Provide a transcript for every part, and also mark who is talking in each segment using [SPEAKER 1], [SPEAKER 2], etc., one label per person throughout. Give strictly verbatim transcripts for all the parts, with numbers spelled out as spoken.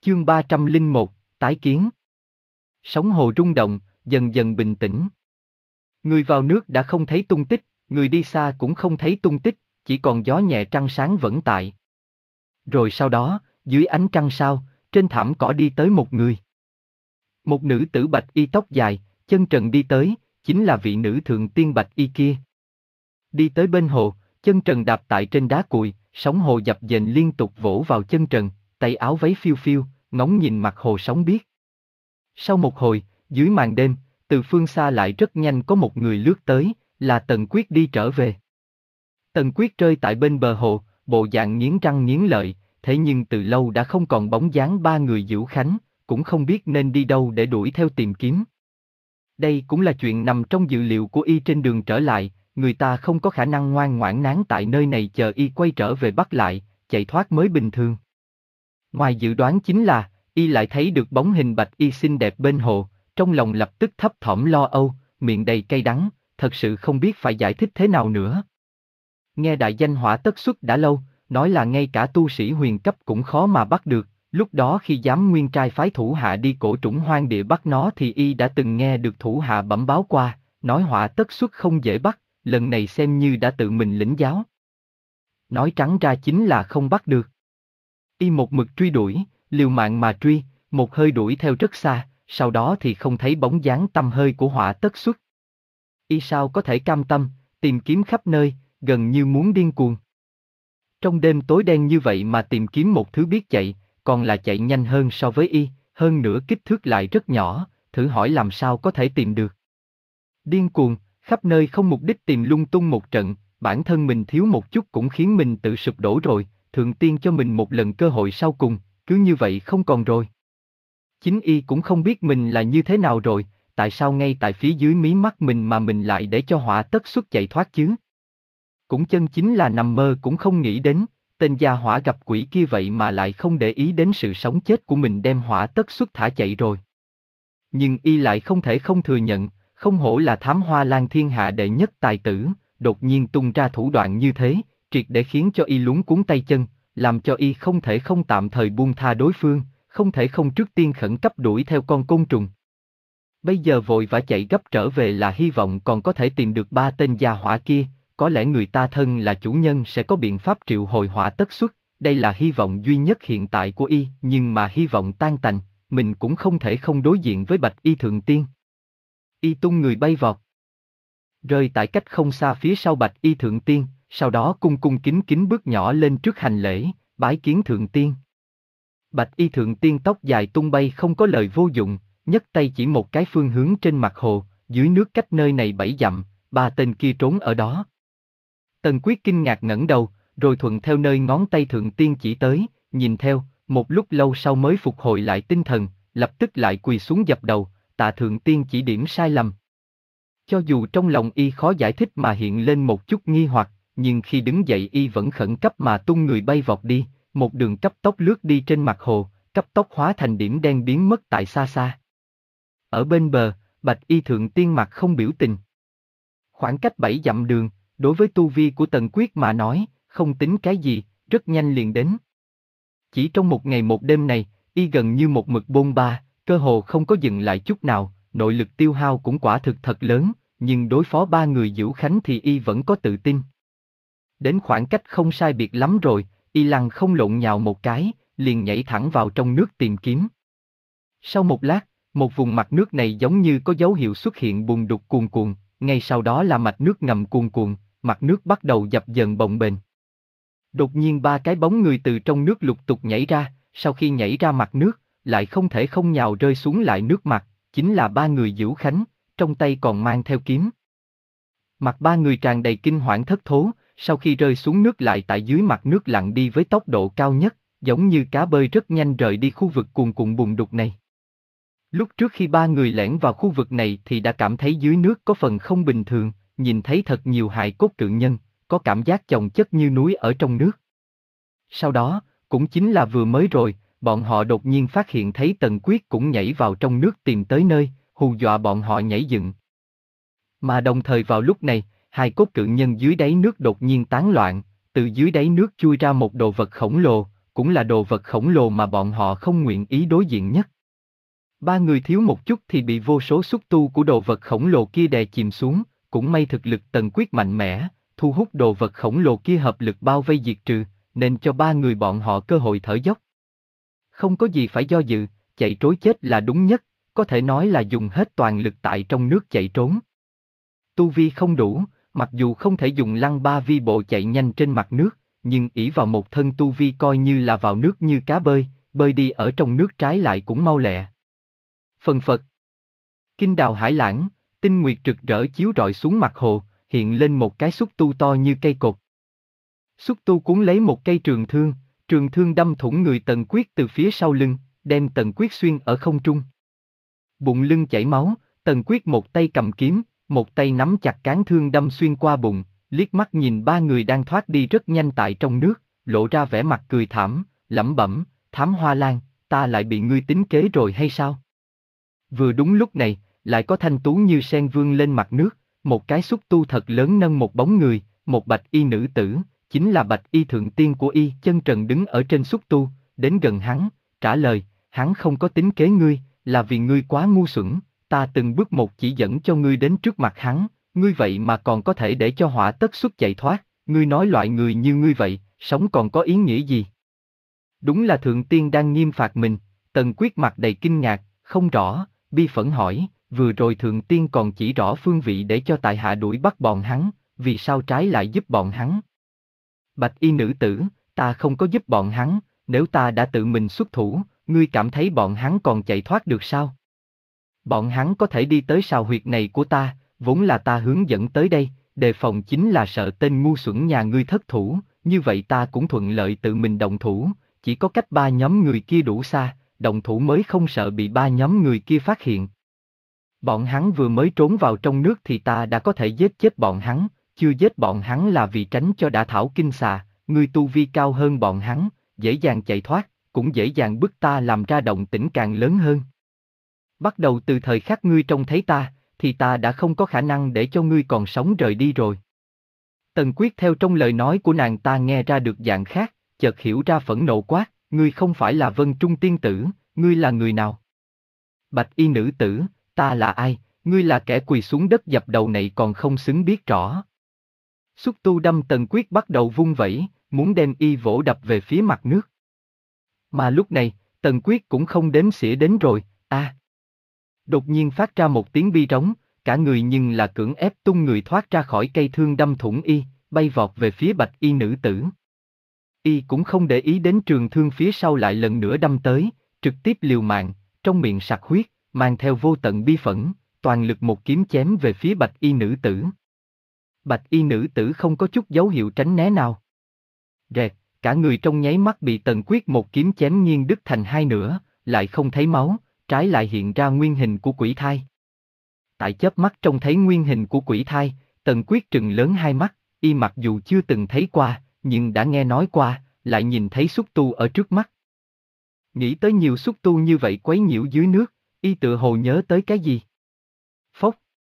[SPEAKER 1] Chương ba trăm lẻ một, tái kiến. Sóng hồ rung động, dần dần bình tĩnh. Người vào nước đã không thấy tung tích, người đi xa cũng không thấy tung tích, chỉ còn gió nhẹ trăng sáng vẫn tại. Rồi sau đó, dưới ánh trăng sao, trên thảm cỏ đi tới một người. Một nữ tử bạch y tóc dài, chân trần đi tới, chính là vị nữ thượng tiên bạch y kia. Đi tới bên hồ, chân trần đạp tại trên đá cuội, sóng hồ dập dềnh liên tục vỗ vào chân trần, tay áo váy phiêu phiêu, ngóng nhìn mặt hồ sóng biếc. Sau một hồi, dưới màn đêm, từ phương xa lại rất nhanh có một người lướt tới, là Tần Quyết đi trở về. Tần Quyết rơi tại bên bờ hồ, bộ dạng nghiến răng nghiến lợi, thế nhưng từ lâu đã không còn bóng dáng ba người Dữu Khánh, cũng không biết nên đi đâu để đuổi theo tìm kiếm. Đây cũng là chuyện nằm trong dự liệu của y trên đường trở lại, người ta không có khả năng ngoan ngoãn nán tại nơi này chờ y quay trở về bắt lại, chạy thoát mới bình thường. Ngoài dự đoán chính là, y lại thấy được bóng hình bạch y xinh đẹp bên hồ, trong lòng lập tức thấp thỏm lo âu, miệng đầy cay đắng, thật sự không biết phải giải thích thế nào nữa. Nghe đại danh Hỏa Tất Xuất đã lâu, nói là ngay cả tu sĩ huyền cấp cũng khó mà bắt được, lúc đó khi Giám Nguyên Trai phái thủ hạ đi cổ trũng hoang địa bắt nó thì y đã từng nghe được thủ hạ bẩm báo qua, nói Hỏa Tất Xuất không dễ bắt, lần này xem như đã tự mình lĩnh giáo. Nói trắng ra chính là không bắt được. Y một mực truy đuổi, liều mạng mà truy, một hơi đuổi theo rất xa, sau đó thì không thấy bóng dáng tăm hơi của Hỏa Tất Xuất. Y sao có thể cam tâm, tìm kiếm khắp nơi, gần như muốn điên cuồng. Trong đêm tối đen như vậy mà tìm kiếm một thứ biết chạy, còn là chạy nhanh hơn so với y, hơn nữa kích thước lại rất nhỏ, thử hỏi làm sao có thể tìm được. Điên cuồng, khắp nơi không mục đích tìm lung tung một trận, bản thân mình thiếu một chút cũng khiến mình tự sụp đổ rồi, thượng tiên cho mình một lần cơ hội sau cùng, cứ như vậy không còn rồi. Chính y cũng không biết mình là như thế nào rồi, tại sao ngay tại phía dưới mí mắt mình mà mình lại để cho Hỏa Tất Xuất chạy thoát chứ? Cũng chân chính là nằm mơ cũng không nghĩ đến, tên gia hỏa gặp quỷ kia vậy mà lại không để ý đến sự sống chết của mình đem Hỏa Tất Xuất thả chạy rồi. Nhưng y lại không thể không thừa nhận, không hổ là Thám Hoa Lan thiên hạ đệ nhất tài tử, đột nhiên tung ra thủ đoạn như thế, triệt để khiến cho y luống cuống tay chân, làm cho y không thể không tạm thời buông tha đối phương, không thể không trước tiên khẩn cấp đuổi theo con côn trùng. Bây giờ vội vã chạy gấp trở về là hy vọng còn có thể tìm được ba tên gia hỏa kia, có lẽ người ta thân là chủ nhân sẽ có biện pháp triệu hồi Hỏa Tất Xuất, đây là hy vọng duy nhất hiện tại của y, nhưng mà hy vọng tan tành, mình cũng không thể không đối diện với bạch y thượng tiên. Y tung người bay vọt, rơi tại cách không xa phía sau bạch y thượng tiên, sau đó cung cung kính kính bước nhỏ lên trước hành lễ, bái kiến thượng tiên. Bạch y thượng tiên tóc dài tung bay không có lời vô dụng, nhấc tay chỉ một cái phương hướng trên mặt hồ, dưới nước cách nơi này bảy dặm, ba tên kia trốn ở đó. Tần Quyết kinh ngạc ngẩng đầu, rồi thuận theo nơi ngón tay thượng tiên chỉ tới, nhìn theo, một lúc lâu sau mới phục hồi lại tinh thần, lập tức lại quỳ xuống dập đầu, tạ thượng tiên chỉ điểm sai lầm. Cho dù trong lòng y khó giải thích mà hiện lên một chút nghi hoặc, nhưng khi đứng dậy y vẫn khẩn cấp mà tung người bay vọt đi, một đường cấp tốc lướt đi trên mặt hồ, cấp tốc hóa thành điểm đen biến mất tại xa xa. Ở bên bờ, bạch y thượng tiên mặt không biểu tình. Khoảng cách bảy dặm đường, đối với tu vi của Tần Quyết mà nói, không tính cái gì, rất nhanh liền đến. Chỉ trong một ngày một đêm này, y gần như một mực bôn ba, cơ hồ không có dừng lại chút nào, nội lực tiêu hao cũng quả thực thật lớn, nhưng đối phó ba người Dữu Khánh thì y vẫn có tự tin. Đến khoảng cách không sai biệt lắm rồi, y lăng không lộn nhào một cái, liền nhảy thẳng vào trong nước tìm kiếm. Sau một lát, một vùng mặt nước này giống như có dấu hiệu xuất hiện bùn đục cuồn cuộn, ngay sau đó là mạch nước ngầm cuồn cuộn, mặt nước bắt đầu dập dờn bồng bềnh. Đột nhiên ba cái bóng người từ trong nước lục tục nhảy ra, sau khi nhảy ra mặt nước, lại không thể không nhào rơi xuống lại nước mặt, chính là ba người Dữu Khánh, trong tay còn mang theo kiếm. Mặt ba người tràn đầy kinh hoảng thất thố, sau khi rơi xuống nước lại tại dưới mặt nước lặn đi với tốc độ cao nhất, giống như cá bơi rất nhanh rời đi khu vực cuồn cuộn bùn đục này. Lúc trước khi ba người lẻn vào khu vực này thì đã cảm thấy dưới nước có phần không bình thường, nhìn thấy thật nhiều hài cốt cự nhân, có cảm giác chồng chất như núi ở trong nước. Sau đó, cũng chính là vừa mới rồi, bọn họ đột nhiên phát hiện thấy Tần Quyết cũng nhảy vào trong nước tìm tới nơi, hù dọa bọn họ nhảy dựng. Mà đồng thời vào lúc này, hài cốt cự nhân dưới đáy nước đột nhiên tán loạn, từ dưới đáy nước chui ra một đồ vật khổng lồ, cũng là đồ vật khổng lồ mà bọn họ không nguyện ý đối diện nhất. Ba người thiếu một chút thì bị vô số xúc tu của đồ vật khổng lồ kia đè chìm xuống, cũng may thực lực Tần Quyết mạnh mẽ, thu hút đồ vật khổng lồ kia hợp lực bao vây diệt trừ, nên cho ba người bọn họ cơ hội thở dốc. Không có gì phải do dự, chạy trối chết là đúng nhất, có thể nói là dùng hết toàn lực tại trong nước chạy trốn. Tu vi không đủ, mặc dù không thể dùng lăng ba vi bộ chạy nhanh trên mặt nước, nhưng ỷ vào một thân tu vi coi như là vào nước như cá bơi, bơi đi ở trong nước trái lại cũng mau lẹ. Phần phật. Kinh đào hải lãng, tinh nguyệt rực rỡ chiếu rọi xuống mặt hồ, hiện lên một cái xúc tu to như cây cột. Xúc tu cuốn lấy một cây trường thương, trường thương đâm thủng người Tần Quyết từ phía sau lưng, đem Tần Quyết xuyên ở không trung. Bụng lưng chảy máu, Tần Quyết một tay cầm kiếm, một tay nắm chặt cán thương đâm xuyên qua bụng, liếc mắt nhìn ba người đang thoát đi rất nhanh tại trong nước, lộ ra vẻ mặt cười thảm, lẩm bẩm, Thám Hoa Lan, ta lại bị ngươi tính kế rồi hay sao? Vừa đúng lúc này, lại có thanh tú như sen vương lên mặt nước, một cái xúc tu thật lớn nâng một bóng người, một bạch y nữ tử, chính là bạch y thượng tiên của y, chân trần đứng ở trên xúc tu, đến gần hắn, trả lời, hắn không có tính kế ngươi, là vì ngươi quá ngu xuẩn, ta từng bước một chỉ dẫn cho ngươi đến trước mặt hắn, ngươi vậy mà còn có thể để cho họa tất xuất chạy thoát, ngươi nói loại người như ngươi vậy, sống còn có ý nghĩa gì? Đúng là thượng tiên đang nghiêm phạt mình, Tần Quyết mặt đầy kinh ngạc, không rõ, bi phẫn hỏi, vừa rồi thượng tiên còn chỉ rõ phương vị để cho tại hạ đuổi bắt bọn hắn, vì sao trái lại giúp bọn hắn? Bạch y nữ tử, ta không có giúp bọn hắn, nếu ta đã tự mình xuất thủ, ngươi cảm thấy bọn hắn còn chạy thoát được sao? Bọn hắn có thể đi tới sào huyệt này của ta, vốn là ta hướng dẫn tới đây, đề phòng chính là sợ tên ngu xuẩn nhà ngươi thất thủ, như vậy ta cũng thuận lợi tự mình động thủ, chỉ có cách ba nhóm người kia đủ xa, động thủ mới không sợ bị ba nhóm người kia phát hiện. Bọn hắn vừa mới trốn vào trong nước thì ta đã có thể giết chết bọn hắn, chưa giết bọn hắn là vì tránh cho đã thảo kinh xà, ngươi tu vi cao hơn bọn hắn, dễ dàng chạy thoát, cũng dễ dàng bức ta làm ra động tĩnh càng lớn hơn. Bắt đầu từ thời khắc ngươi trông thấy ta, thì ta đã không có khả năng để cho ngươi còn sống rời đi rồi. Tần Quyết theo trong lời nói của nàng ta nghe ra được dạng khác, chợt hiểu ra phẫn nộ quát, ngươi không phải là Vân Trung tiên tử, ngươi là người nào? Bạch y nữ tử, ta là ai, ngươi là kẻ quỳ xuống đất dập đầu này còn không xứng biết rõ. Xúc tu đâm Tần Quyết bắt đầu vung vẩy, muốn đem y vỗ đập về phía mặt nước. Mà lúc này, Tần Quyết cũng không đếm xỉa đến rồi, a. À. Đột nhiên phát ra một tiếng bi trống, cả người nhưng là cưỡng ép tung người thoát ra khỏi cây thương đâm thủng y, bay vọt về phía bạch y nữ tử. Y cũng không để ý đến trường thương phía sau lại lần nữa đâm tới, trực tiếp liều mạng, trong miệng sặc huyết, mang theo vô tận bi phẫn, toàn lực một kiếm chém về phía bạch y nữ tử. Bạch y nữ tử không có chút dấu hiệu tránh né nào. Rẹt, cả người trong nháy mắt bị Tần Quyết một kiếm chém nghiêng đứt thành hai nửa, lại không thấy máu, trái lại hiện ra nguyên hình của quỷ thai. Tại chớp mắt trông thấy nguyên hình của quỷ thai, Tần Quyết trừng lớn hai mắt, y mặc dù chưa từng thấy qua, nhưng đã nghe nói qua, lại nhìn thấy xúc tu ở trước mắt. Nghĩ tới nhiều xúc tu như vậy quấy nhiễu dưới nước, y tự hồ nhớ tới cái gì. Phốc.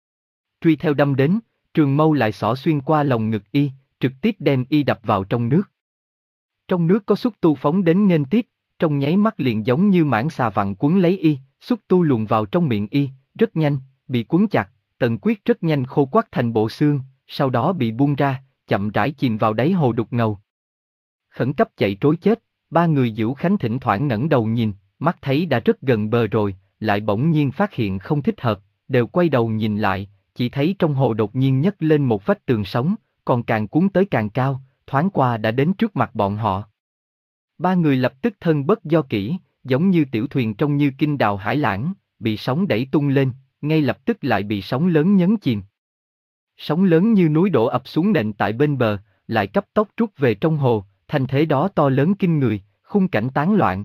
[SPEAKER 1] Truy theo đâm đến, trường mâu lại xỏ xuyên qua lồng ngực y, trực tiếp đem y đập vào trong nước. Trong nước có xúc tu phóng đến nghênh tiếp, trong nháy mắt liền giống như mãng xà vặn cuốn lấy y, xúc tu luồn vào trong miệng y, rất nhanh, bị cuốn chặt, Tần Quyết rất nhanh khô quắt thành bộ xương, sau đó bị buông ra, chậm rãi chìm vào đáy hồ đục ngầu. Khẩn cấp chạy trối chết, ba người Dữu Khánh thỉnh thoảng ngẩng đầu nhìn, mắt thấy đã rất gần bờ rồi, lại bỗng nhiên phát hiện không thích hợp, đều quay đầu nhìn lại, chỉ thấy trong hồ đột nhiên nhấc lên một vách tường sóng, còn càng cuốn tới càng cao, thoáng qua đã đến trước mặt bọn họ. Ba người lập tức thân bất do kỹ, giống như tiểu thuyền trông như kinh đào hải lãng, bị sóng đẩy tung lên, ngay lập tức lại bị sóng lớn nhấn chìm. Sóng lớn như núi đổ ập xuống nền tại bên bờ, lại cấp tốc rút về trong hồ, thành thế đó to lớn kinh người, khung cảnh tán loạn.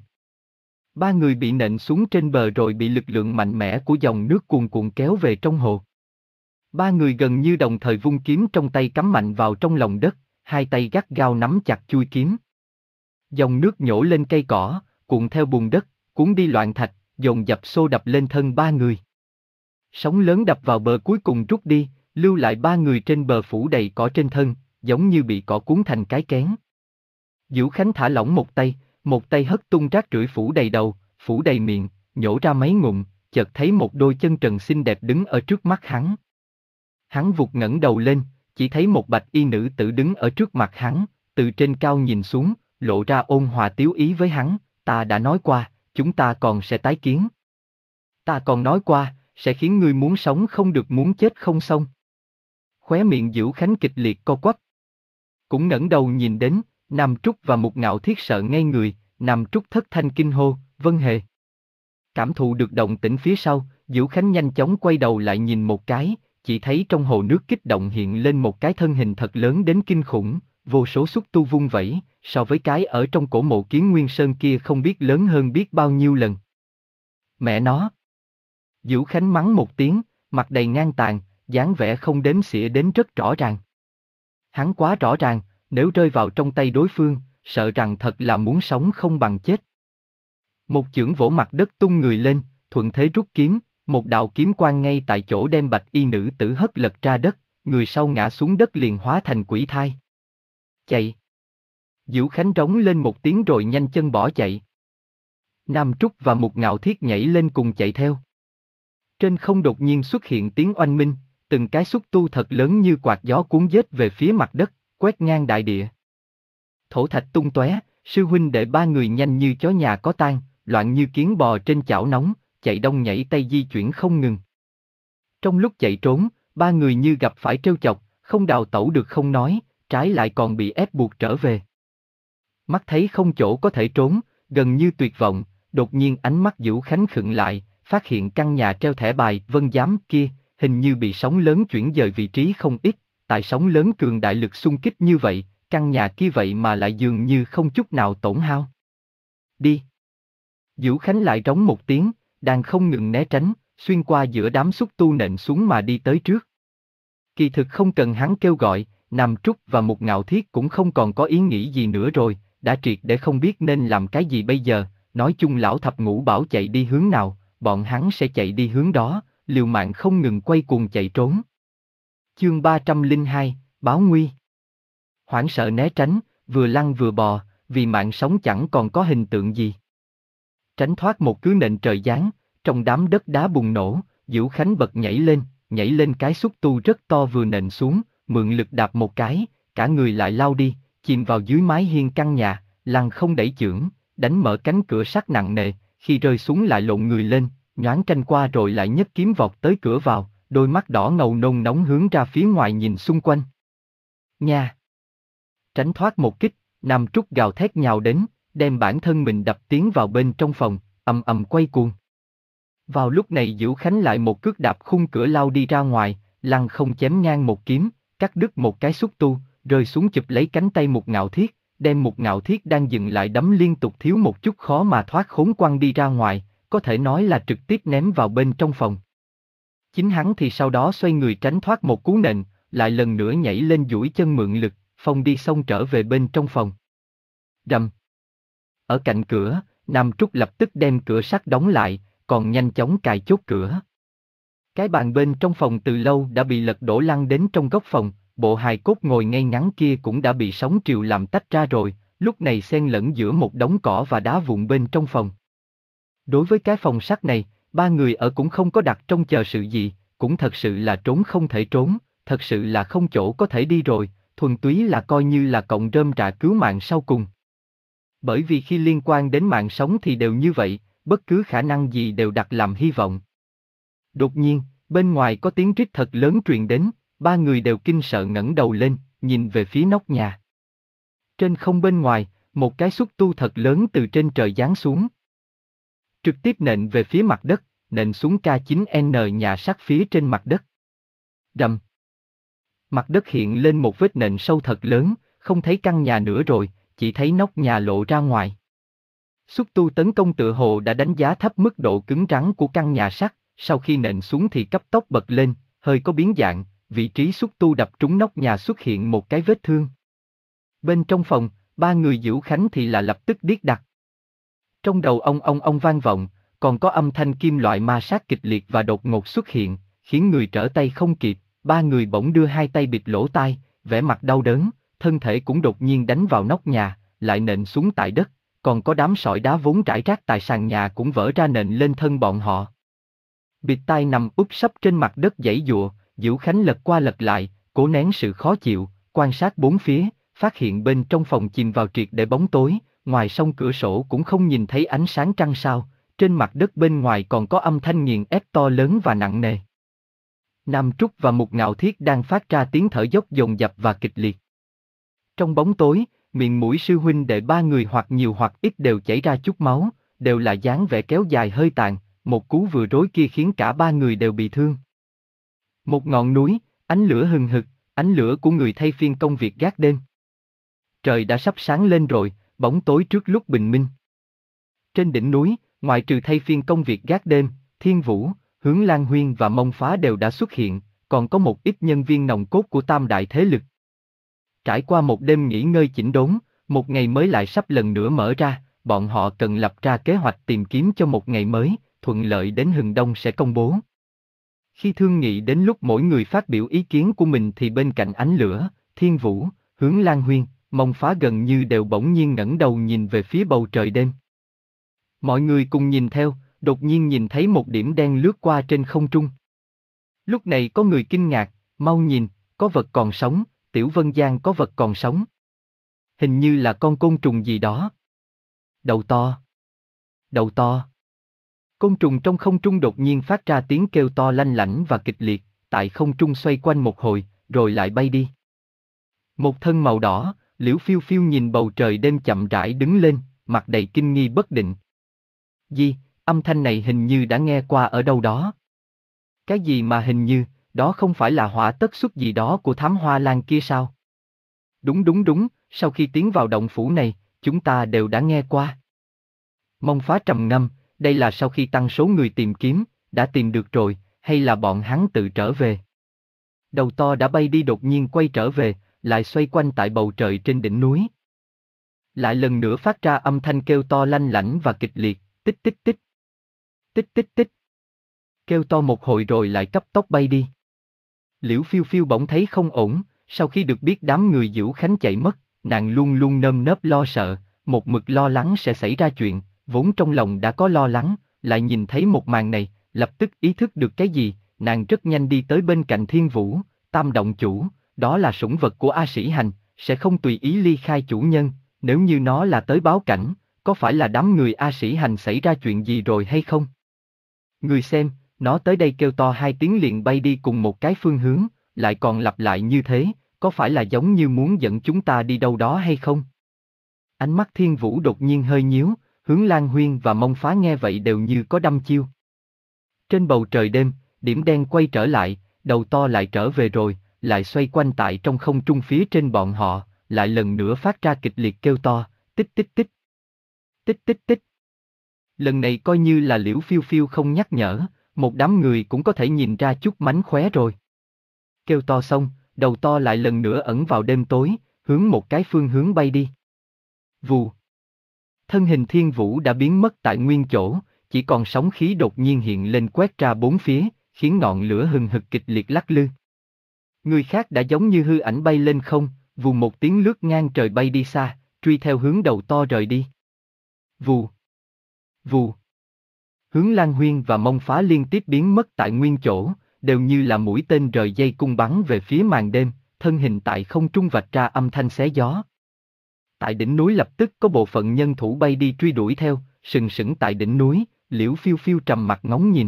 [SPEAKER 1] Ba người bị nện xuống trên bờ rồi bị lực lượng mạnh mẽ của dòng nước cuồn cuộn kéo về trong hồ. Ba người gần như đồng thời vung kiếm trong tay cắm mạnh vào trong lòng đất, hai tay gắt gao nắm chặt chuôi kiếm. Dòng nước nhổ lên cây cỏ, cuộn theo bùn đất, cuốn đi loạn thạch, dồn dập xô đập lên thân ba người. Sóng lớn đập vào bờ cuối cùng rút đi, lưu lại ba người trên bờ phủ đầy cỏ trên thân, giống như bị cỏ cuốn thành cái kén. Dữu Khánh thả lỏng một tay, một tay hất tung rác rưởi phủ đầy đầu, phủ đầy miệng, nhổ ra mấy ngụm, chợt thấy một đôi chân trần xinh đẹp đứng ở trước mắt hắn. Hắn vụt ngẩng đầu lên, chỉ thấy một bạch y nữ tử đứng ở trước mặt hắn, từ trên cao nhìn xuống, lộ ra ôn hòa tiếu ý với hắn, ta đã nói qua, chúng ta còn sẽ tái kiến. Ta còn nói qua, sẽ khiến ngươi muốn sống không được muốn chết không xong. Khóe miệng Dữu Khánh kịch liệt co quắp. Cũng ngẩng đầu nhìn đến, Nam Trúc và Mục Ngạo Thiết sợ ngây người, Nam Trúc thất thanh kinh hô, Vân Hề. Cảm thụ được động tĩnh phía sau, Dữu Khánh nhanh chóng quay đầu lại nhìn một cái, chỉ thấy trong hồ nước kích động hiện lên một cái thân hình thật lớn đến kinh khủng, vô số xúc tu vung vẩy, so với cái ở trong cổ mộ Kiến Nguyên Sơn kia không biết lớn hơn biết bao nhiêu lần. Mẹ nó! Dữu Khánh mắng một tiếng, mặt đầy ngang tàn, dáng vẻ không đếm xỉa đến rất rõ ràng. Hắn quá rõ ràng, nếu rơi vào trong tay đối phương, sợ rằng thật là muốn sống không bằng chết. Một chưởng vỗ mặt đất tung người lên, thuận thế rút kiếm, một đạo kiếm quang ngay tại chỗ đem bạch y nữ tử hất lật ra đất, người sau ngã xuống đất liền hóa thành quỷ thai. Chạy! Dữu Khánh rống lên một tiếng rồi nhanh chân bỏ chạy. Nam Trúc và Mục Ngạo Thiết nhảy lên cùng chạy theo. Trên không đột nhiên xuất hiện tiếng oanh minh, từng cái xúc tu thật lớn như quạt gió cuốn giết về phía mặt đất, quét ngang đại địa. Thổ thạch tung tóe, sư huynh đệ ba người nhanh như chó nhà có tang, loạn như kiến bò trên chảo nóng, chạy đông nhảy tây di chuyển không ngừng. Trong lúc chạy trốn, ba người như gặp phải trêu chọc, không đào tẩu được không nói, trái lại còn bị ép buộc trở về. Mắt thấy không chỗ có thể trốn, gần như tuyệt vọng, đột nhiên ánh mắt Dữu Khánh khựng lại, phát hiện căn nhà treo thẻ bài Vân Giám kia, hình như bị sóng lớn chuyển dời vị trí không ít, tại sóng lớn cường đại lực xung kích như vậy, căn nhà kia vậy mà lại dường như không chút nào tổn hao. Đi! Dữu Khánh lại rống một tiếng, đang không ngừng né tránh, xuyên qua giữa đám xúc tu nện xuống mà đi tới trước. Kỳ thực không cần hắn kêu gọi, Nam Trúc và Mục Ngạo Thiết cũng không còn có ý nghĩ gì nữa rồi, đã triệt để không biết nên làm cái gì bây giờ, nói chung lão thập ngũ bảo chạy đi hướng nào, bọn hắn sẽ chạy đi hướng đó, liều mạng không ngừng quay cuồng chạy trốn. Chương ba trăm lẻ hai, Báo Nguy. Hoảng sợ né tránh, vừa lăn vừa bò, vì mạng sống chẳng còn có hình tượng gì. Tránh thoát một cú nện trời giáng, trong đám đất đá bùng nổ, Dữu Khánh bật nhảy lên, nhảy lên cái xúc tu rất to vừa nện xuống, mượn lực đạp một cái, cả người lại lao đi, chìm vào dưới mái hiên căn nhà, lăn không đẩy chưởng, đánh mở cánh cửa sắt nặng nề, khi rơi xuống lại lộn người lên, nhoáng tranh qua rồi lại nhấc kiếm vọt tới cửa vào, đôi mắt đỏ ngầu nôn nóng hướng ra phía ngoài nhìn xung quanh. Nha! Tránh thoát một kích, Nam Trúc gào thét nhào đến, đem bản thân mình đập tiến vào bên trong phòng, ầm ầm quay cuồng. Vào lúc này Dữu Khánh lại một cước đạp khung cửa lao đi ra ngoài, lăng không chém ngang một kiếm, cắt đứt một cái xúc tu, rơi xuống chụp lấy cánh tay Mục Ngạo Thiết, đem Mục Ngạo Thiết đang dừng lại đấm liên tục thiếu một chút khó mà thoát khốn quăng đi ra ngoài, có thể nói là trực tiếp ném vào bên trong phòng. Chính hắn thì sau đó xoay người tránh thoát một cú nện, lại lần nữa nhảy lên duỗi chân mượn lực, phong đi xông trở về bên trong phòng. Rầm. Ở cạnh cửa, Nam Trúc lập tức đem cửa sắt đóng lại, còn nhanh chóng cài chốt cửa. Cái bàn bên trong phòng từ lâu đã bị lật đổ lăn đến trong góc phòng, bộ hài cốt ngồi ngay ngắn kia cũng đã bị sóng triều làm tách ra rồi, lúc này xen lẫn giữa một đống cỏ và đá vụn bên trong phòng. Đối với cái phòng sắt này, ba người ở cũng không có đặt trông chờ sự gì, cũng thật sự là trốn không thể trốn, thật sự là không chỗ có thể đi rồi, thuần túy là coi như là cọng rơm rạ cứu mạng sau cùng. Bởi vì khi liên quan đến mạng sống thì đều như vậy, bất cứ khả năng gì đều đặt làm hy vọng. Đột nhiên, bên ngoài có tiếng rít thật lớn truyền đến, ba người đều kinh sợ ngẩng đầu lên, nhìn về phía nóc nhà. Trên không bên ngoài, một cái xúc tu thật lớn từ trên trời giáng xuống. Trực tiếp nện về phía mặt đất, nện xuống K chín N nhà sắt phía trên mặt đất. Rầm. Mặt đất hiện lên một vết nện sâu thật lớn, không thấy căn nhà nữa rồi, chỉ thấy nóc nhà lộ ra ngoài. Xúc tu tấn công tựa hồ đã đánh giá thấp mức độ cứng rắn của căn nhà sắt, sau khi nện xuống thì cấp tốc bật lên, hơi có biến dạng, vị trí xúc tu đập trúng nóc nhà xuất hiện một cái vết thương. Bên trong phòng, ba người Dữu Khánh thì là lập tức điếc đặc. Trong đầu ông ông ông vang vọng, còn có âm thanh kim loại ma sát kịch liệt và đột ngột xuất hiện, khiến người trở tay không kịp, ba người bỗng đưa hai tay bịt lỗ tai, vẻ mặt đau đớn, thân thể cũng đột nhiên đánh vào nóc nhà, lại nện xuống tại đất, còn có đám sỏi đá vốn trải rác tại sàn nhà cũng vỡ ra nện lên thân bọn họ. Bịt tai nằm úp sấp trên mặt đất giãy giụa, Diễu Khánh lật qua lật lại, cố nén sự khó chịu, quan sát bốn phía, phát hiện bên trong phòng chìm vào triệt để bóng tối, ngoài song cửa sổ cũng không nhìn thấy ánh sáng trăng sao, trên mặt đất bên ngoài còn có âm thanh nghiền ép to lớn và nặng nề. Nam Trúc và Mục Ngạo Thiết đang phát ra tiếng thở dốc dồn dập và kịch liệt. Trong bóng tối, miệng mũi sư huynh đệ ba người hoặc nhiều hoặc ít đều chảy ra chút máu, đều là dáng vẻ kéo dài hơi tàn, một cú vừa rối kia khiến cả ba người đều bị thương. Một ngọn núi, ánh lửa hừng hực, ánh lửa của người thay phiên công việc gác đêm. Trời đã sắp sáng lên rồi, bóng tối trước lúc bình minh. Trên đỉnh núi, ngoài trừ thay phiên công việc gác đêm, Thiên Vũ, Hướng Lan Huyên và Mông Phá đều đã xuất hiện, còn có một ít nhân viên nòng cốt của tam đại thế lực. Trải qua một đêm nghỉ ngơi chỉnh đốn, một ngày mới lại sắp lần nữa mở ra, bọn họ cần lập ra kế hoạch tìm kiếm cho một ngày mới, thuận lợi đến hừng đông sẽ công bố. Khi thương nghị đến lúc mỗi người phát biểu ý kiến của mình thì bên cạnh ánh lửa, Thiên Vũ, Hướng Lan Huyên, Mông Phá gần như đều bỗng nhiên ngẩng đầu nhìn về phía bầu trời đêm. Mọi người cùng nhìn theo, đột nhiên nhìn thấy một điểm đen lướt qua trên không trung. Lúc này có người kinh ngạc, mau nhìn, có vật còn sống, Tiểu Vân Giang có vật còn sống. Hình như là con côn trùng gì đó. Đầu to. Đầu to. Côn trùng trong không trung đột nhiên phát ra tiếng kêu to lanh lảnh và kịch liệt, tại không trung xoay quanh một hồi, rồi lại bay đi. Một thân màu đỏ, Liễu Phiêu Phiêu nhìn bầu trời đêm chậm rãi đứng lên, mặt đầy kinh nghi bất định. Gì, âm thanh này hình như đã nghe qua ở đâu đó. Cái gì mà hình như, đó không phải là hỏa tất xuất gì đó của thám hoa lan kia sao? Đúng đúng đúng, sau khi tiến vào động phủ này, chúng ta đều đã nghe qua. Mông Phá trầm ngâm, đây là sau khi tăng số người tìm kiếm, đã tìm được rồi, hay là bọn hắn tự trở về? Đầu to đã bay đi đột nhiên quay trở về, lại xoay quanh tại bầu trời trên đỉnh núi. Lại lần nữa phát ra âm thanh kêu to lanh lảnh và kịch liệt, tích tích tích. Tích tích tích. Kêu to một hồi rồi lại cấp tốc bay đi. Liễu Phiêu Phiêu bỗng thấy không ổn, sau khi được biết đám người Diễu Khánh chạy mất, nàng luôn luôn nơm nớp lo sợ, một mực lo lắng sẽ xảy ra chuyện, vốn trong lòng đã có lo lắng, lại nhìn thấy một màn này, lập tức ý thức được cái gì, nàng rất nhanh đi tới bên cạnh Thiên Vũ, Tam động chủ, đó là sủng vật của A Sĩ Hành, sẽ không tùy ý ly khai chủ nhân, nếu như nó là tới báo cảnh, có phải là đám người A Sĩ Hành xảy ra chuyện gì rồi hay không? Người xem, nó tới đây kêu to hai tiếng liền bay đi cùng một cái phương hướng, lại còn lặp lại như thế, có phải là giống như muốn dẫn chúng ta đi đâu đó hay không? Ánh mắt Thiên Vũ đột nhiên hơi nhíu, Hướng Lan Huyên và Mông Phá nghe vậy đều như có đăm chiêu. Trên bầu trời đêm, điểm đen quay trở lại, đầu to lại trở về rồi, lại xoay quanh tại trong không trung phía trên bọn họ, lại lần nữa phát ra kịch liệt kêu to, tích tích tích. Tích tích tích. Lần này coi như là Liễu Phiêu Phiêu không nhắc nhở, một đám người cũng có thể nhìn ra chút mánh khóe rồi. Kêu to xong, đầu to lại lần nữa ẩn vào đêm tối, hướng một cái phương hướng bay đi. Vù. Thân hình Thiên Vũ đã biến mất tại nguyên chỗ, chỉ còn sóng khí đột nhiên hiện lên quét ra bốn phía, khiến ngọn lửa hừng hực kịch liệt lắc lư. Người khác đã giống như hư ảnh bay lên không, vù một tiếng lướt ngang trời bay đi xa, truy theo hướng đầu to rời đi. Vù. Vù. Hướng Lan Huyên và Mông Phá liên tiếp biến mất tại nguyên chỗ, đều như là mũi tên rời dây cung bắn về phía màn đêm, thân hình tại không trung vạch ra âm thanh xé gió. Tại đỉnh núi lập tức có bộ phận nhân thủ bay đi truy đuổi theo, sừng sững tại đỉnh núi, Liễu Phiêu Phiêu trầm mặt ngóng nhìn.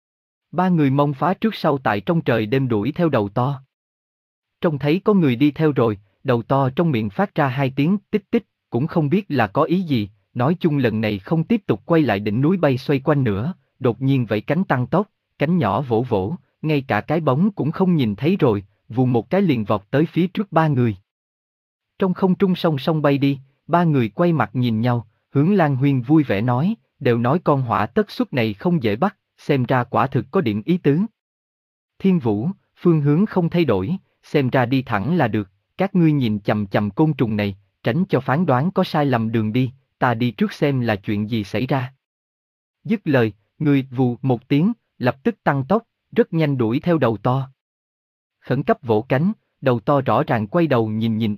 [SPEAKER 1] Ba người Mông Phá trước sau tại trong trời đêm đuổi theo đầu to. Trông thấy có người đi theo rồi, đầu to trong miệng phát ra hai tiếng tích tích, cũng không biết là có ý gì, nói chung lần này không tiếp tục quay lại đỉnh núi bay xoay quanh nữa, đột nhiên vẫy cánh tăng tốc, cánh nhỏ vỗ vỗ, ngay cả cái bóng cũng không nhìn thấy rồi, vù một cái liền vọt tới phía trước ba người. Trong không trung song song bay đi, ba người quay mặt nhìn nhau, Hướng Lan Huyên vui vẻ nói, đều nói con hỏa tất xuất này không dễ bắt, xem ra quả thực có điểm ý tứ. Thiên Vũ, phương hướng không thay đổi, xem ra đi thẳng là được, các ngươi nhìn chằm chằm côn trùng này, tránh cho phán đoán có sai lầm đường đi, ta đi trước xem là chuyện gì xảy ra. Dứt lời, người vù một tiếng, lập tức tăng tốc, rất nhanh đuổi theo đầu to. Khẩn cấp vỗ cánh, đầu to rõ ràng quay đầu nhìn nhìn y,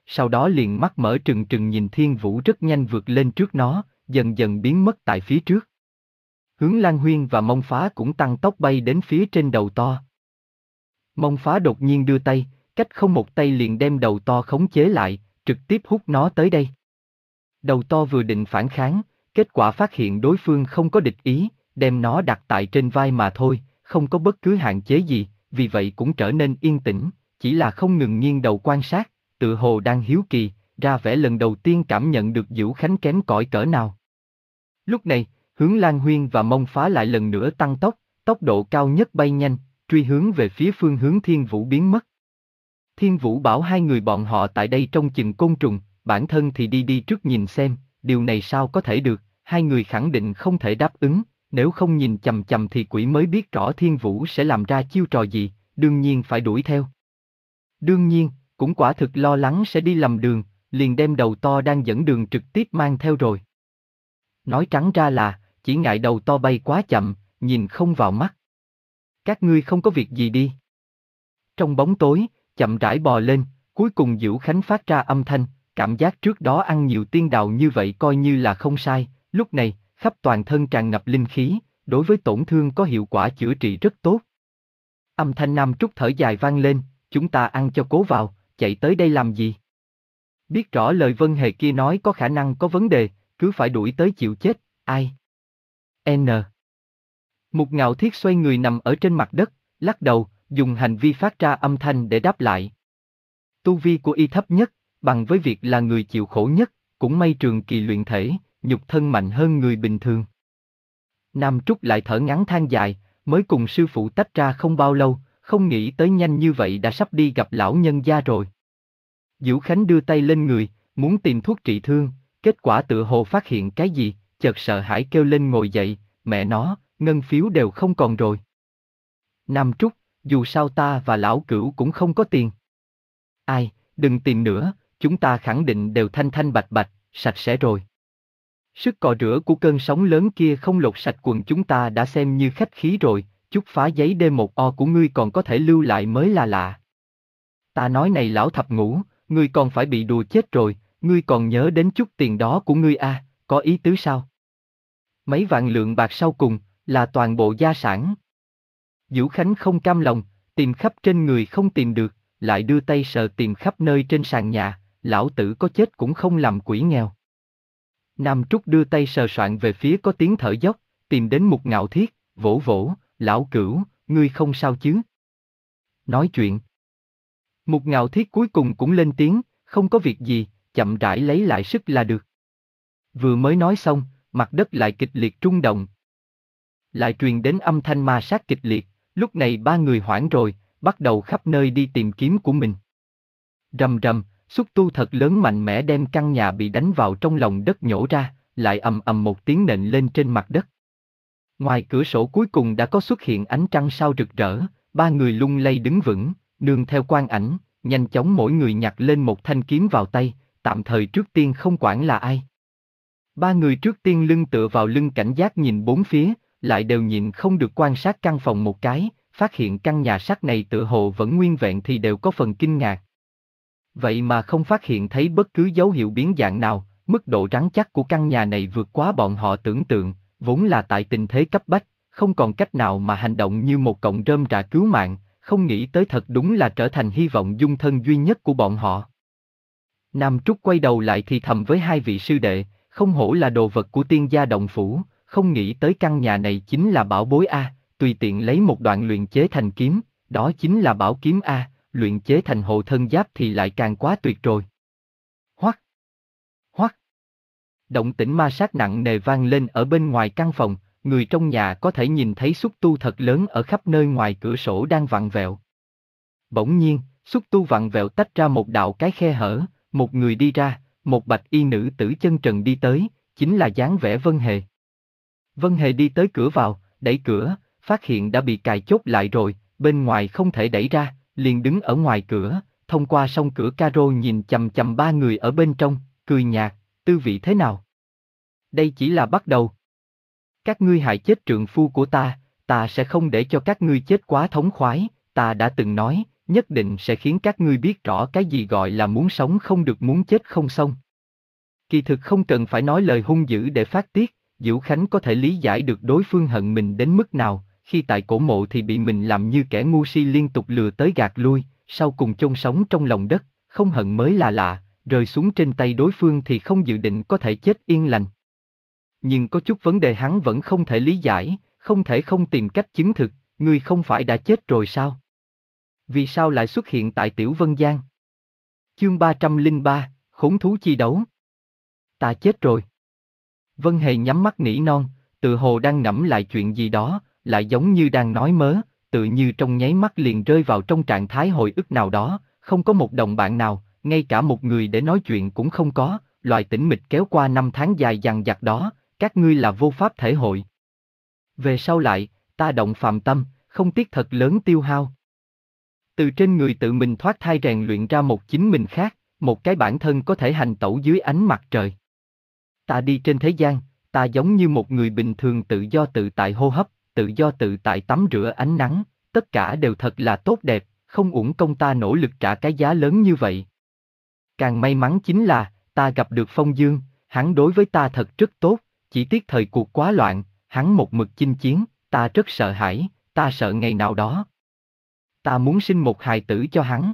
[SPEAKER 1] sau đó liền mắt mở trừng trừng nhìn Thiên Vũ rất nhanh vượt lên trước nó, dần dần biến mất tại phía trước. Hướng Lan Huyên và Mông Phá cũng tăng tốc bay đến phía trên đầu to. Mông Phá đột nhiên đưa tay, cách không một tay liền đem đầu to khống chế lại, trực tiếp hút nó tới đây. Đầu to vừa định phản kháng, kết quả phát hiện đối phương không có địch ý, đem nó đặt tại trên vai mà thôi, không có bất cứ hạn chế gì, vì vậy cũng trở nên yên tĩnh, chỉ là không ngừng nghiêng đầu quan sát, tự hồ đang hiếu kỳ, ra vẻ lần đầu tiên cảm nhận được Dữu Khánh kém cỏi cỡ nào. Lúc này, Hướng Lan Huyên và Mông Phá lại lần nữa tăng tốc, tốc độ cao nhất bay nhanh, truy hướng về phía phương hướng Thiên Vũ biến mất. Thiên Vũ bảo hai người bọn họ tại đây trông chừng côn trùng, bản thân thì đi đi trước nhìn xem, điều này sao có thể được, hai người khẳng định không thể đáp ứng, nếu không nhìn chằm chằm thì quỷ mới biết rõ Thiên Vũ sẽ làm ra chiêu trò gì, đương nhiên phải đuổi theo. Đương nhiên, cũng quả thực lo lắng sẽ đi lầm đường, liền đem đầu to đang dẫn đường trực tiếp mang theo rồi. Nói trắng ra là, chỉ ngại đầu to bay quá chậm, nhìn không vào mắt. Các ngươi không có việc gì đi. Trong bóng tối, chậm rãi bò lên, cuối cùng Dữu Khánh phát ra âm thanh, cảm giác trước đó ăn nhiều tiên đào như vậy coi như là không sai, lúc này, khắp toàn thân tràn ngập linh khí, đối với tổn thương có hiệu quả chữa trị rất tốt. Âm thanh Nam Trúc thở dài vang lên, chúng ta ăn cho cố vào, chạy tới đây làm gì? Biết rõ lời Vân Hề kia nói có khả năng có vấn đề, cứ phải đuổi tới chịu chết, ai? N. Mục Ngạo Thiết xoay người nằm ở trên mặt đất, lắc đầu, dùng hành vi phát ra âm thanh để đáp lại. Tu vi của y thấp nhất, bằng với việc là người chịu khổ nhất, cũng may trường kỳ luyện thể, nhục thân mạnh hơn người bình thường. Nam Trúc lại thở ngắn than dài, mới cùng sư phụ tách ra không bao lâu, không nghĩ tới nhanh như vậy đã sắp đi gặp lão nhân gia rồi. Dữu Khánh đưa tay lên người, muốn tìm thuốc trị thương, kết quả tựa hồ phát hiện cái gì, chợt sợ hãi kêu lên ngồi dậy, mẹ nó, ngân phiếu đều không còn rồi. Nam Trúc, dù sao ta và lão Cửu cũng không có tiền. Ai, đừng tìm nữa, chúng ta khẳng định đều thanh thanh bạch bạch, sạch sẽ rồi. Sức cọ rửa của cơn sóng lớn kia không lột sạch quần chúng ta đã xem như khách khí rồi, chút phá giấy đê một o của ngươi còn có thể lưu lại mới là lạ. Ta nói này lão thập ngũ, ngươi còn phải bị đùa chết rồi, ngươi còn nhớ đến chút tiền đó của ngươi à, có ý tứ sao? Mấy vạn lượng bạc sau cùng, là toàn bộ gia sản. Dữu Khánh không cam lòng, tìm khắp trên người không tìm được, lại đưa tay sờ tìm khắp nơi trên sàn nhà, lão tử có chết cũng không làm quỷ nghèo. Nam Trúc đưa tay sờ soạn về phía có tiếng thở dốc, tìm đến Mục Ngạo Thiết, vỗ vỗ, lão Cửu, ngươi không sao chứ? Nói chuyện. Mục Ngạo Thiết cuối cùng cũng lên tiếng, không có việc gì, chậm rãi lấy lại sức là được. Vừa mới nói xong, mặt đất lại kịch liệt rung động. Lại truyền đến âm thanh ma sát kịch liệt, lúc này ba người hoảng rồi, bắt đầu khắp nơi đi tìm kiếm của mình. Rầm rầm, xúc tu thật lớn mạnh mẽ đem căn nhà bị đánh vào trong lòng đất nhổ ra, lại ầm ầm một tiếng nện lên trên mặt đất. Ngoài cửa sổ cuối cùng đã có xuất hiện ánh trăng sao rực rỡ, ba người lung lay đứng vững, nương theo quang ảnh, nhanh chóng mỗi người nhặt lên một thanh kiếm vào tay, tạm thời trước tiên không quản là ai. Ba người trước tiên lưng tựa vào lưng cảnh giác nhìn bốn phía, lại đều nhịn không được quan sát căn phòng một cái, phát hiện căn nhà sắt này tựa hồ vẫn nguyên vẹn thì đều có phần kinh ngạc. Vậy mà không phát hiện thấy bất cứ dấu hiệu biến dạng nào, mức độ rắn chắc của căn nhà này vượt quá bọn họ tưởng tượng, vốn là tại tình thế cấp bách, không còn cách nào mà hành động như một cọng rơm rạ cứu mạng, không nghĩ tới thật đúng là trở thành hy vọng dung thân duy nhất của bọn họ. Nam Trúc quay đầu lại thì thầm với hai vị sư đệ, không hổ là đồ vật của tiên gia động phủ, không nghĩ tới căn nhà này chính là bảo bối A, tùy tiện lấy một đoạn luyện chế thành kiếm, đó chính là bảo kiếm A, luyện chế thành hộ thân giáp thì lại càng quá tuyệt rồi. Hoắc! Hoắc! Động tĩnh ma sát nặng nề vang lên ở bên ngoài căn phòng, người trong nhà có thể nhìn thấy xúc tu thật lớn ở khắp nơi ngoài cửa sổ đang vặn vẹo. Bỗng nhiên, xúc tu vặn vẹo tách ra một đạo cái khe hở, một người đi ra, một bạch y nữ tử chân trần đi tới, chính là dáng vẻ Vân Hề. Vân Hề đi tới cửa vào, đẩy cửa, phát hiện đã bị cài chốt lại rồi, bên ngoài không thể đẩy ra, liền đứng ở ngoài cửa, thông qua song cửa caro nhìn chằm chằm ba người ở bên trong, cười nhạt, tư vị thế nào? Đây chỉ là bắt đầu. Các ngươi hại chết trượng phu của ta, ta sẽ không để cho các ngươi chết quá thống khoái, ta đã từng nói, nhất định sẽ khiến các ngươi biết rõ cái gì gọi là muốn sống không được muốn chết không xong. Kỳ thực không cần phải nói lời hung dữ để phát tiết, Diệu Khánh có thể lý giải được đối phương hận mình đến mức nào, khi tại cổ mộ thì bị mình làm như kẻ ngu si liên tục lừa tới gạt lui, sau cùng chôn sống trong lòng đất, không hận mới là lạ, rơi xuống trên tay đối phương thì không dự định có thể chết yên lành. Nhưng có chút vấn đề hắn vẫn không thể lý giải, không thể không tìm cách chứng thực, ngươi không phải đã chết rồi sao? Vì sao lại xuất hiện tại Tiểu Vân Giang? Chương ba trăm lẻ ba, Khốn thú chi đấu. Ta chết rồi. Vân Hề nhắm mắt nỉ non, tự hồ đang ngẫm lại chuyện gì đó, lại giống như đang nói mớ, tự như trong nháy mắt liền rơi vào trong trạng thái hồi ức nào đó, không có một đồng bạn nào, ngay cả một người để nói chuyện cũng không có, loại tĩnh mịch kéo qua năm tháng dài dằng dặc đó, các ngươi là vô pháp thể hội. Về sau lại, ta động phàm tâm, không tiếc thật lớn tiêu hao. Từ trên người tự mình thoát thai rèn luyện ra một chính mình khác, một cái bản thân có thể hành tẩu dưới ánh mặt trời. Ta đi trên thế gian, ta giống như một người bình thường tự do tự tại hô hấp, tự do tự tại tắm rửa ánh nắng, tất cả đều thật là tốt đẹp, không uổng công ta nỗ lực trả cái giá lớn như vậy. Càng may mắn chính là, ta gặp được Phong Dương, hắn đối với ta thật rất tốt, chỉ tiếc thời cuộc quá loạn, hắn một mực chinh chiến, ta rất sợ hãi, ta sợ ngày nào đó. Ta muốn sinh một hài tử cho hắn.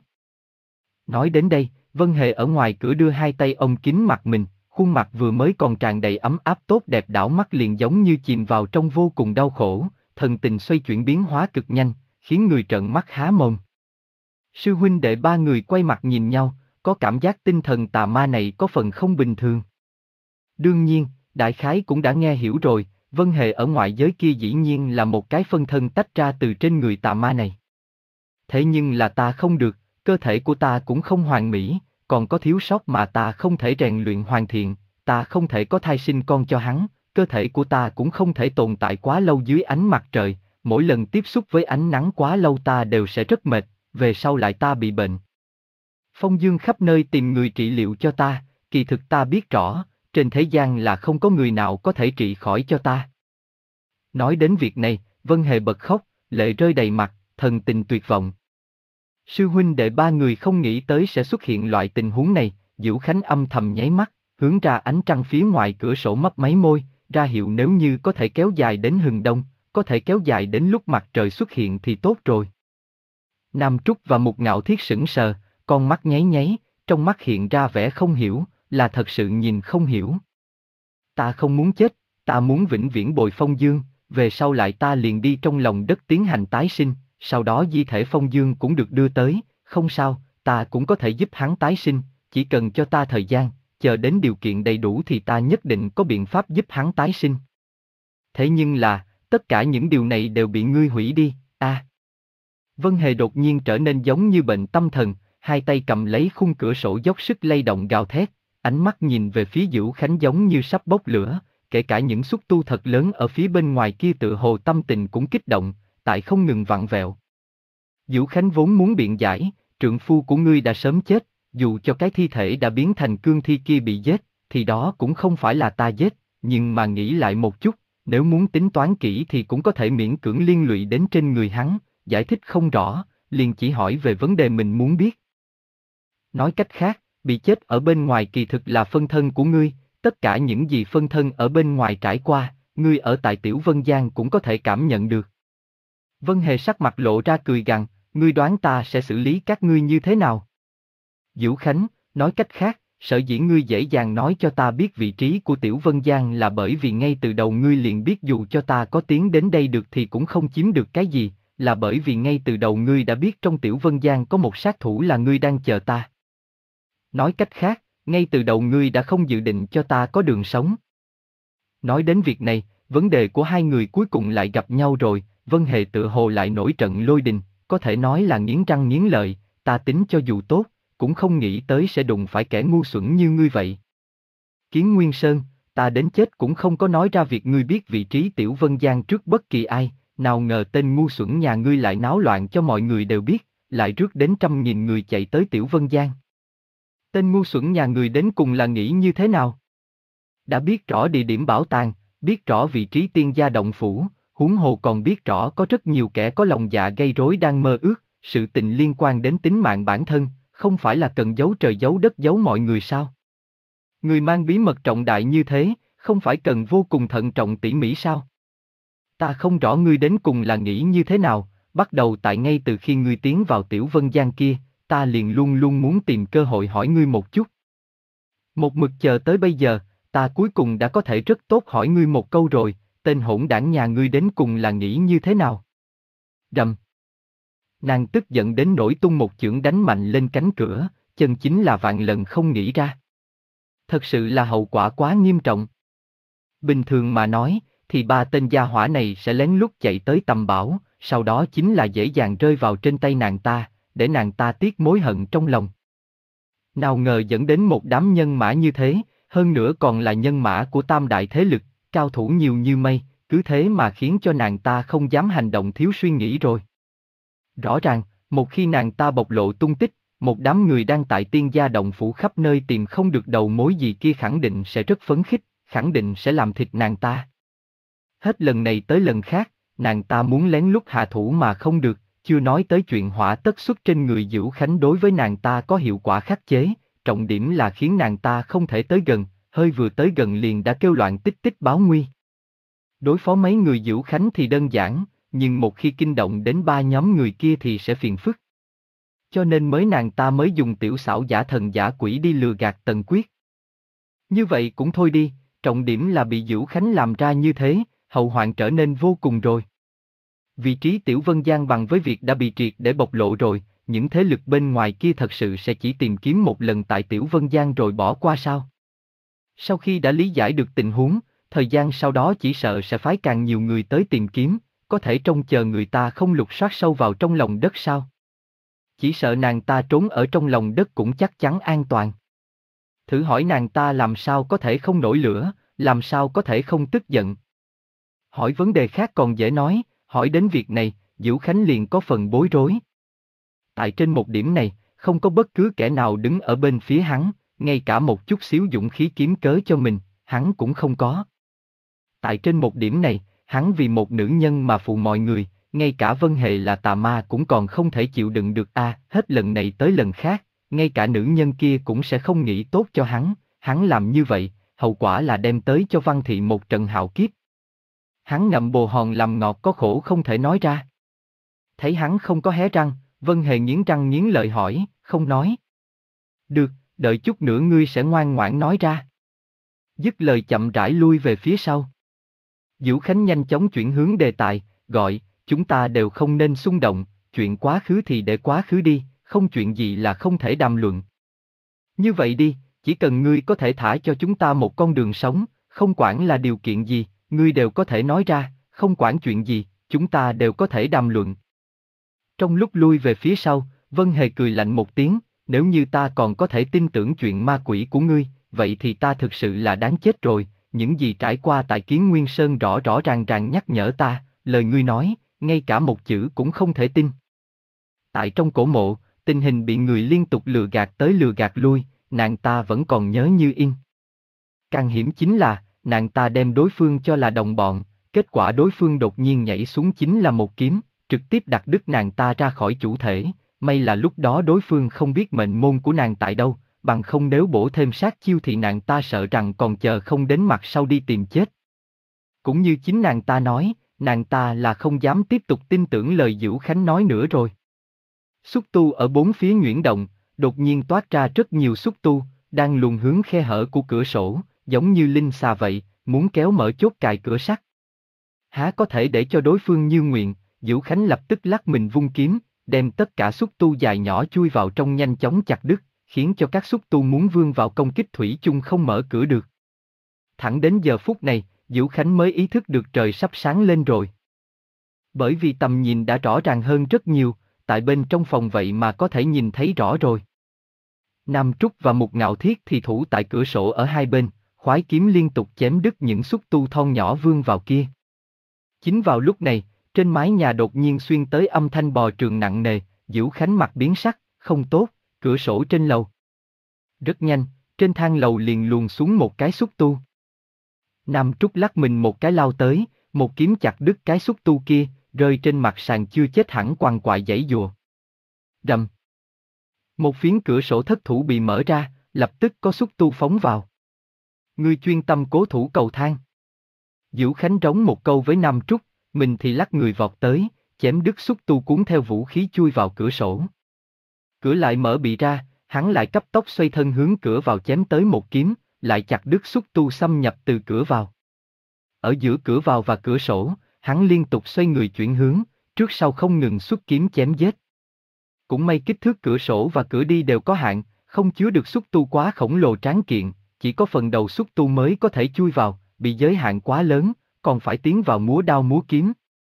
[SPEAKER 1] Nói đến đây, Vân Hề ở ngoài cửa đưa hai tay ôm kín mặt mình, khuôn mặt vừa mới còn tràn đầy ấm áp tốt đẹp đảo mắt liền giống như chìm vào trong vô cùng đau khổ, thần tình xoay chuyển biến hóa cực nhanh, khiến người trợn mắt há mồm. Sư huynh đệ ba người quay mặt nhìn nhau, có cảm giác tinh thần tà ma này có phần không bình thường. Đương nhiên, đại khái cũng đã nghe hiểu rồi, Vân Hề ở ngoại giới kia dĩ nhiên là một cái phân thân tách ra từ trên người tà ma này. Thế nhưng là ta không được, cơ thể của ta cũng không hoàn mỹ, còn có thiếu sót mà ta không thể rèn luyện hoàn thiện, ta không thể có thai sinh con cho hắn, cơ thể của ta cũng không thể tồn tại quá lâu dưới ánh mặt trời, mỗi lần tiếp xúc với ánh nắng quá lâu ta đều sẽ rất mệt, về sau lại ta bị bệnh. Phong Dương khắp nơi tìm người trị liệu cho ta, kỳ thực ta biết rõ, trên thế gian là không có người nào có thể trị khỏi cho ta. Nói đến việc này, Vân Hề bật khóc, lệ rơi đầy mặt, thần tình tuyệt vọng. Sư huynh đệ ba người không nghĩ tới sẽ xuất hiện loại tình huống này, Diệu Khánh âm thầm nháy mắt, hướng ra ánh trăng phía ngoài cửa sổ mấp máy môi, ra hiệu nếu như có thể kéo dài đến hừng đông, có thể kéo dài đến lúc mặt trời xuất hiện thì tốt rồi. Nam Trúc và Mục Ngạo Thiết sững sờ, con mắt nháy nháy, trong mắt hiện ra vẻ không hiểu, là thật sự nhìn không hiểu. Ta không muốn chết, ta muốn vĩnh viễn bồi Phong Dương, về sau lại ta liền đi trong lòng đất tiến hành tái sinh, sau đó di thể Phong Dương cũng được đưa tới, không sao, ta cũng có thể giúp hắn tái sinh, chỉ cần cho ta thời gian, chờ đến điều kiện đầy đủ thì ta nhất định có biện pháp giúp hắn tái sinh. Thế nhưng là, tất cả những điều này đều bị ngươi hủy đi, a. À. Vân Hề đột nhiên trở nên giống như bệnh tâm thần, hai tay cầm lấy khung cửa sổ dốc sức lay động gào thét, ánh mắt nhìn về phía Diệu Khánh giống như sắp bốc lửa, kể cả những xúc tu thật lớn ở phía bên ngoài kia tự hồ tâm tình cũng kích động, tại không ngừng vặn vẹo. Diệu Khánh vốn muốn biện giải, trượng phu của ngươi đã sớm chết, dù cho cái thi thể đã biến thành cương thi kia bị giết, thì đó cũng không phải là ta giết, nhưng mà nghĩ lại một chút, nếu muốn tính toán kỹ thì cũng có thể miễn cưỡng liên lụy đến trên người hắn, giải thích không rõ, liền chỉ hỏi về vấn đề mình muốn biết. Nói cách khác, bị chết ở bên ngoài kỳ thực là phân thân của ngươi, tất cả những gì phân thân ở bên ngoài trải qua, ngươi ở tại Tiểu Vân Giang cũng có thể cảm nhận được. Vân Hề sắc mặt lộ ra cười gằn, ngươi đoán ta sẽ xử lý các ngươi như thế nào? Diệu Khánh, nói cách khác, sở dĩ ngươi dễ dàng nói cho ta biết vị trí của Tiểu Vân Giang là bởi vì ngay từ đầu ngươi liền biết dù cho ta có tiến đến đây được thì cũng không chiếm được cái gì, là bởi vì ngay từ đầu ngươi đã biết trong Tiểu Vân Giang có một sát thủ là ngươi đang chờ ta. Nói cách khác, ngay từ đầu ngươi đã không dự định cho ta có đường sống. Nói đến việc này, vấn đề của hai người cuối cùng lại gặp nhau rồi, Vân Hề tự hồ lại nổi trận lôi đình, có thể nói là nghiến răng nghiến lợi, ta tính cho dù tốt, cũng không nghĩ tới sẽ đụng phải kẻ ngu xuẩn như ngươi vậy. Kiến Nguyên Sơn, ta đến chết cũng không có nói ra việc ngươi biết vị trí Tiểu Vân Giang trước bất kỳ ai, nào ngờ tên ngu xuẩn nhà ngươi lại náo loạn cho mọi người đều biết, lại rước đến trăm nghìn người chạy tới Tiểu Vân Giang. Tên ngu xuẩn nhà người đến cùng là nghĩ như thế nào? Đã biết rõ địa điểm bảo tàng, biết rõ vị trí tiên gia động phủ, huống hồ còn biết rõ có rất nhiều kẻ có lòng dạ gây rối đang mơ ước, sự tình liên quan đến tính mạng bản thân, không phải là cần giấu trời giấu đất giấu mọi người sao? Người mang bí mật trọng đại như thế, không phải cần vô cùng thận trọng tỉ mỉ sao? Ta không rõ ngươi đến cùng là nghĩ như thế nào, bắt đầu tại ngay từ khi ngươi tiến vào Tiểu Vân Giang kia, ta liền luôn luôn muốn tìm cơ hội hỏi ngươi một chút. Một mực chờ tới bây giờ, ta cuối cùng đã có thể rất tốt hỏi ngươi một câu rồi, tên hỗn đảng nhà ngươi đến cùng là nghĩ như thế nào? Rầm. Nàng tức giận đến nỗi tung một chưởng đánh mạnh lên cánh cửa, chân chính là vạn lần không nghĩ ra. Thật sự là hậu quả quá nghiêm trọng. Bình thường mà nói, thì ba tên gia hỏa này sẽ lén lút chạy tới tầm bảo, sau đó chính là dễ dàng rơi vào trên tay nàng ta, để nàng ta tiếc mối hận trong lòng. Nào ngờ dẫn đến một đám nhân mã như thế, hơn nữa còn là nhân mã của tam đại thế lực, cao thủ nhiều như mây, cứ thế mà khiến cho nàng ta không dám hành động thiếu suy nghĩ rồi. Rõ ràng, một khi nàng ta bộc lộ tung tích, một đám người đang tại Tiên Gia Động Phủ khắp nơi tìm không được đầu mối gì kia khẳng định sẽ rất phấn khích, khẳng định sẽ làm thịt nàng ta. Hết lần này tới lần khác, nàng ta muốn lén lút hạ thủ mà không được, chưa nói tới chuyện hỏa tất xuất trên người Dữu Khánh đối với nàng ta có hiệu quả khắc chế, trọng điểm là khiến nàng ta không thể tới gần, hơi vừa tới gần liền đã kêu loạn tích tích báo nguy. Đối phó mấy người Dữu Khánh thì đơn giản, nhưng một khi kinh động đến ba nhóm người kia thì sẽ phiền phức. Cho nên mới nàng ta mới dùng tiểu xảo giả thần giả quỷ đi lừa gạt Tần Quyết. Như vậy cũng thôi đi, trọng điểm là bị Dữu Khánh làm ra như thế, hậu hoạn trở nên vô cùng rồi. Vị trí Tiểu Vân Giang bằng với việc đã bị triệt để bộc lộ rồi, những thế lực bên ngoài kia thật sự sẽ chỉ tìm kiếm một lần tại Tiểu Vân Giang rồi bỏ qua sao? Sau khi đã lý giải được tình huống, thời gian sau đó chỉ sợ sẽ phái càng nhiều người tới tìm kiếm, có thể trông chờ người ta không lục soát sâu vào trong lòng đất sao? Chỉ sợ nàng ta trốn ở trong lòng đất cũng chắc chắn an toàn. Thử hỏi nàng ta làm sao có thể không nổi lửa, làm sao có thể không tức giận. Hỏi vấn đề khác còn dễ nói, hỏi đến việc này, Dữu Khánh liền có phần bối rối. Tại trên một điểm này, không có bất cứ kẻ nào đứng ở bên phía hắn, ngay cả một chút xíu dũng khí kiếm cớ cho mình, hắn cũng không có. Tại trên một điểm này, hắn vì một nữ nhân mà phụ mọi người, ngay cả Vân Hề là tà ma cũng còn không thể chịu đựng được a. À, hết lần này tới lần khác, ngay cả nữ nhân kia cũng sẽ không nghĩ tốt cho hắn, hắn làm như vậy, hậu quả là đem tới cho Văn Thị một trận hạo kiếp. Hắn ngậm bồ hòn làm ngọt có khổ không thể nói ra. Thấy hắn không có hé răng, Vân Hề nghiến răng nghiến lợi hỏi, không nói. Được, đợi chút nữa ngươi sẽ ngoan ngoãn nói ra. Dứt lời chậm rãi lui về phía sau. Dữu Khánh nhanh chóng chuyển hướng đề tài, gọi, chúng ta đều không nên xung động, chuyện quá khứ thì để quá khứ đi, không chuyện gì là không thể đàm luận. Như vậy đi, chỉ cần ngươi có thể thả cho chúng ta một con đường sống, không quản là điều kiện gì, ngươi đều có thể nói ra, không quản chuyện gì, chúng ta đều có thể đàm luận. Trong lúc lui về phía sau, Vân Hề cười lạnh một tiếng, nếu như ta còn có thể tin tưởng chuyện ma quỷ của ngươi, vậy thì ta thực sự là đáng chết rồi, những gì trải qua tại Kiến Nguyên Sơn rõ rõ ràng ràng nhắc nhở ta, lời ngươi nói, ngay cả một chữ cũng không thể tin. Tại trong cổ mộ, tình hình bị người liên tục lừa gạt tới lừa gạt lui, nàng ta vẫn còn nhớ như in. Càng hiểm chính là, nàng ta đem đối phương cho là đồng bọn, kết quả đối phương đột nhiên nhảy xuống chính là một kiếm, trực tiếp đặt đứt nàng ta ra khỏi chủ thể, may là lúc đó đối phương không biết mệnh môn của nàng tại đâu, bằng không nếu bổ thêm sát chiêu thì nàng ta sợ rằng còn chờ không đến mặt sau đi tìm chết. Cũng như chính nàng ta nói, nàng ta là không dám tiếp tục tin tưởng lời Dữu Khánh nói nữa rồi. Xúc tu ở bốn phía nhuyễn động, đột nhiên toát ra rất nhiều xúc tu, đang luồn hướng khe hở của cửa sổ, giống như linh xà vậy, muốn kéo mở chốt cài cửa sắt. Há có thể để cho đối phương như nguyện, Dữu Khánh lập tức lắc mình vung kiếm, đem tất cả xúc tu dài nhỏ chui vào trong nhanh chóng chặt đứt, khiến cho các xúc tu muốn vươn vào công kích thủy chung không mở cửa được. Thẳng đến giờ phút này, Dữu Khánh mới ý thức được trời sắp sáng lên rồi. Bởi vì tầm nhìn đã rõ ràng hơn rất nhiều, tại bên trong phòng vậy mà có thể nhìn thấy rõ rồi. Nam Trúc và Mục Ngạo Thiết thì thủ tại cửa sổ ở hai bên, khoái kiếm liên tục chém đứt những xúc tu thon nhỏ vươn vào kia. Chính vào lúc này, trên mái nhà đột nhiên xuyên tới âm thanh bò trường nặng nề, Dữu Khánh mặt biến sắc, không tốt, cửa sổ trên lầu. Rất nhanh, trên thang lầu liền luồn xuống một cái xúc tu. Nam Trúc lắc mình một cái lao tới, một kiếm chặt đứt cái xúc tu kia, rơi trên mặt sàn chưa chết hẳn quằn quại giãy giụa. Rầm. Một phiến cửa sổ thất thủ bị mở ra, lập tức có xúc tu phóng vào. Ngươi chuyên tâm cố thủ cầu thang. Diễu Khánh rống một câu với Nam Trúc, mình thì lắc người vọt tới, chém đứt xúc tu cuốn theo vũ khí chui vào cửa sổ. Cửa lại mở bị ra, hắn lại cấp tốc xoay thân hướng cửa vào chém tới một kiếm, lại chặt đứt xúc tu xâm nhập từ cửa vào. Ở giữa cửa vào và cửa sổ, hắn liên tục xoay người chuyển hướng, trước sau không ngừng xuất kiếm chém giết. Cũng may kích thước cửa sổ và cửa đi đều có hạn, không chứa được xúc tu quá khổng lồ tráng kiện, chỉ có phần đầu xúc tu mới có thể chui vào, bị giới hạn quá lớn, còn phải tiến vào múa đao múa kiếm.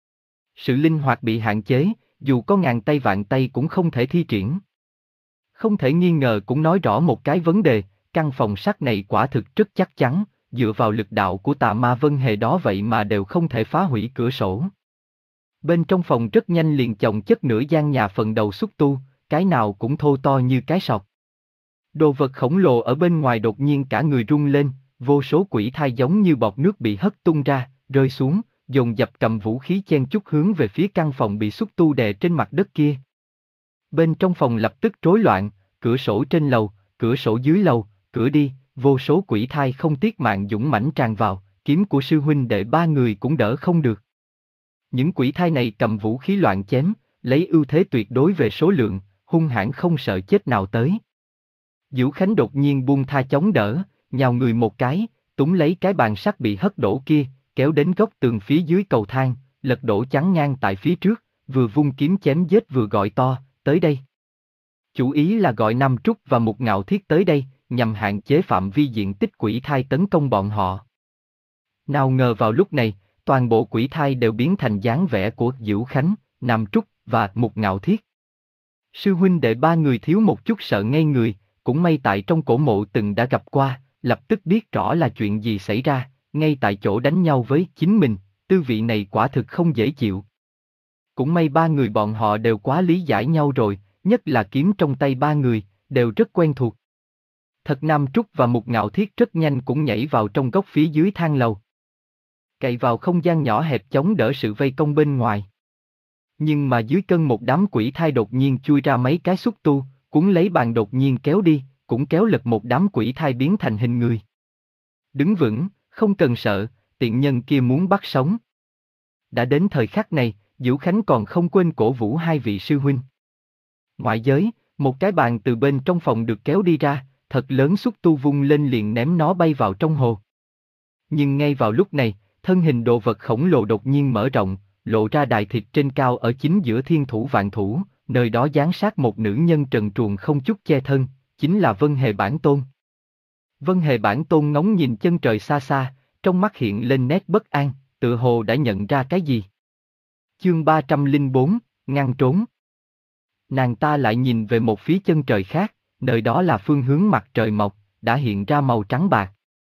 [SPEAKER 1] Sự linh hoạt bị hạn chế, dù có ngàn tay vạn tay cũng không thể thi triển. Không thể nghi ngờ cũng nói rõ một cái vấn đề, căn phòng sắt này quả thực rất chắc chắn, dựa vào lực đạo của tà ma Vân Hề đó vậy mà đều không thể phá hủy cửa sổ. Bên trong phòng rất nhanh liền chồng chất nửa gian nhà phần đầu xúc tu, cái nào cũng thô to như cái sọt. Đồ vật khổng lồ ở bên ngoài đột nhiên cả người rung lên, vô số quỷ thai giống như bọt nước bị hất tung ra, rơi xuống, dồn dập cầm vũ khí chen chúc hướng về phía căn phòng bị xúc tu đè trên mặt đất kia. Bên trong phòng lập tức rối loạn, cửa sổ trên lầu, cửa sổ dưới lầu, cửa đi, vô số quỷ thai không tiếc mạng dũng mãnh tràn vào, kiếm của sư huynh đệ ba người cũng đỡ không được. Những quỷ thai này cầm vũ khí loạn chém, lấy ưu thế tuyệt đối về số lượng, hung hãn không sợ chết nào tới. Diễu Khánh đột nhiên buông tha chống đỡ, nhào người một cái, túm lấy cái bàn sắt bị hất đổ kia, kéo đến góc tường phía dưới cầu thang, lật đổ chắn ngang tại phía trước, vừa vung kiếm chém giết vừa gọi to, tới đây. Chủ ý là gọi Nam Trúc và Mục Ngạo Thiết tới đây, nhằm hạn chế phạm vi diện tích quỷ thai tấn công bọn họ. Nào ngờ vào lúc này, toàn bộ quỷ thai đều biến thành dáng vẻ của Diễu Khánh, Nam Trúc và Mục Ngạo Thiết. Sư huynh đệ ba người thiếu một chút sợ ngây người, cũng may tại trong cổ mộ từng đã gặp qua, lập tức biết rõ là chuyện gì xảy ra, ngay tại chỗ đánh nhau với chính mình, tư vị này quả thực không dễ chịu. Cũng may ba người bọn họ đều quá lý giải nhau rồi, nhất là kiếm trong tay ba người, đều rất quen thuộc. Thật Nam Trúc và Mục Ngạo Thiết rất nhanh cũng nhảy vào trong góc phía dưới thang lầu. Cậy vào không gian nhỏ hẹp chống đỡ sự vây công bên ngoài. Nhưng mà dưới cân một đám quỷ thai đột nhiên chui ra mấy cái xúc tu, cuốn lấy bàn đột nhiên kéo đi, cũng kéo lật một đám quỷ thai biến thành hình người. Đứng vững, không cần sợ, tiện nhân kia muốn bắt sống. Đã đến thời khắc này, Diễu Khánh còn không quên cổ vũ hai vị sư huynh. Ngoại giới, một cái bàn từ bên trong phòng được kéo đi ra, thật lớn xúc tu vung lên liền ném nó bay vào trong hồ. Nhưng ngay vào lúc này, thân hình đồ vật khổng lồ đột nhiên mở rộng, lộ ra đài thịt trên cao ở chính giữa thiên thủ vạn thủ, nơi đó giáng sát một nữ nhân trần truồng không chút che thân, chính là Vân Hề Bản Tôn. Vân Hề Bản Tôn ngóng nhìn chân trời xa xa, trong mắt hiện lên nét bất an, tựa hồ đã nhận ra cái gì. Chương ba trăm lẻ bốn, ngăn trốn. Nàng ta lại nhìn về một phía chân trời khác, nơi đó là phương hướng mặt trời mọc, đã hiện ra màu trắng bạc.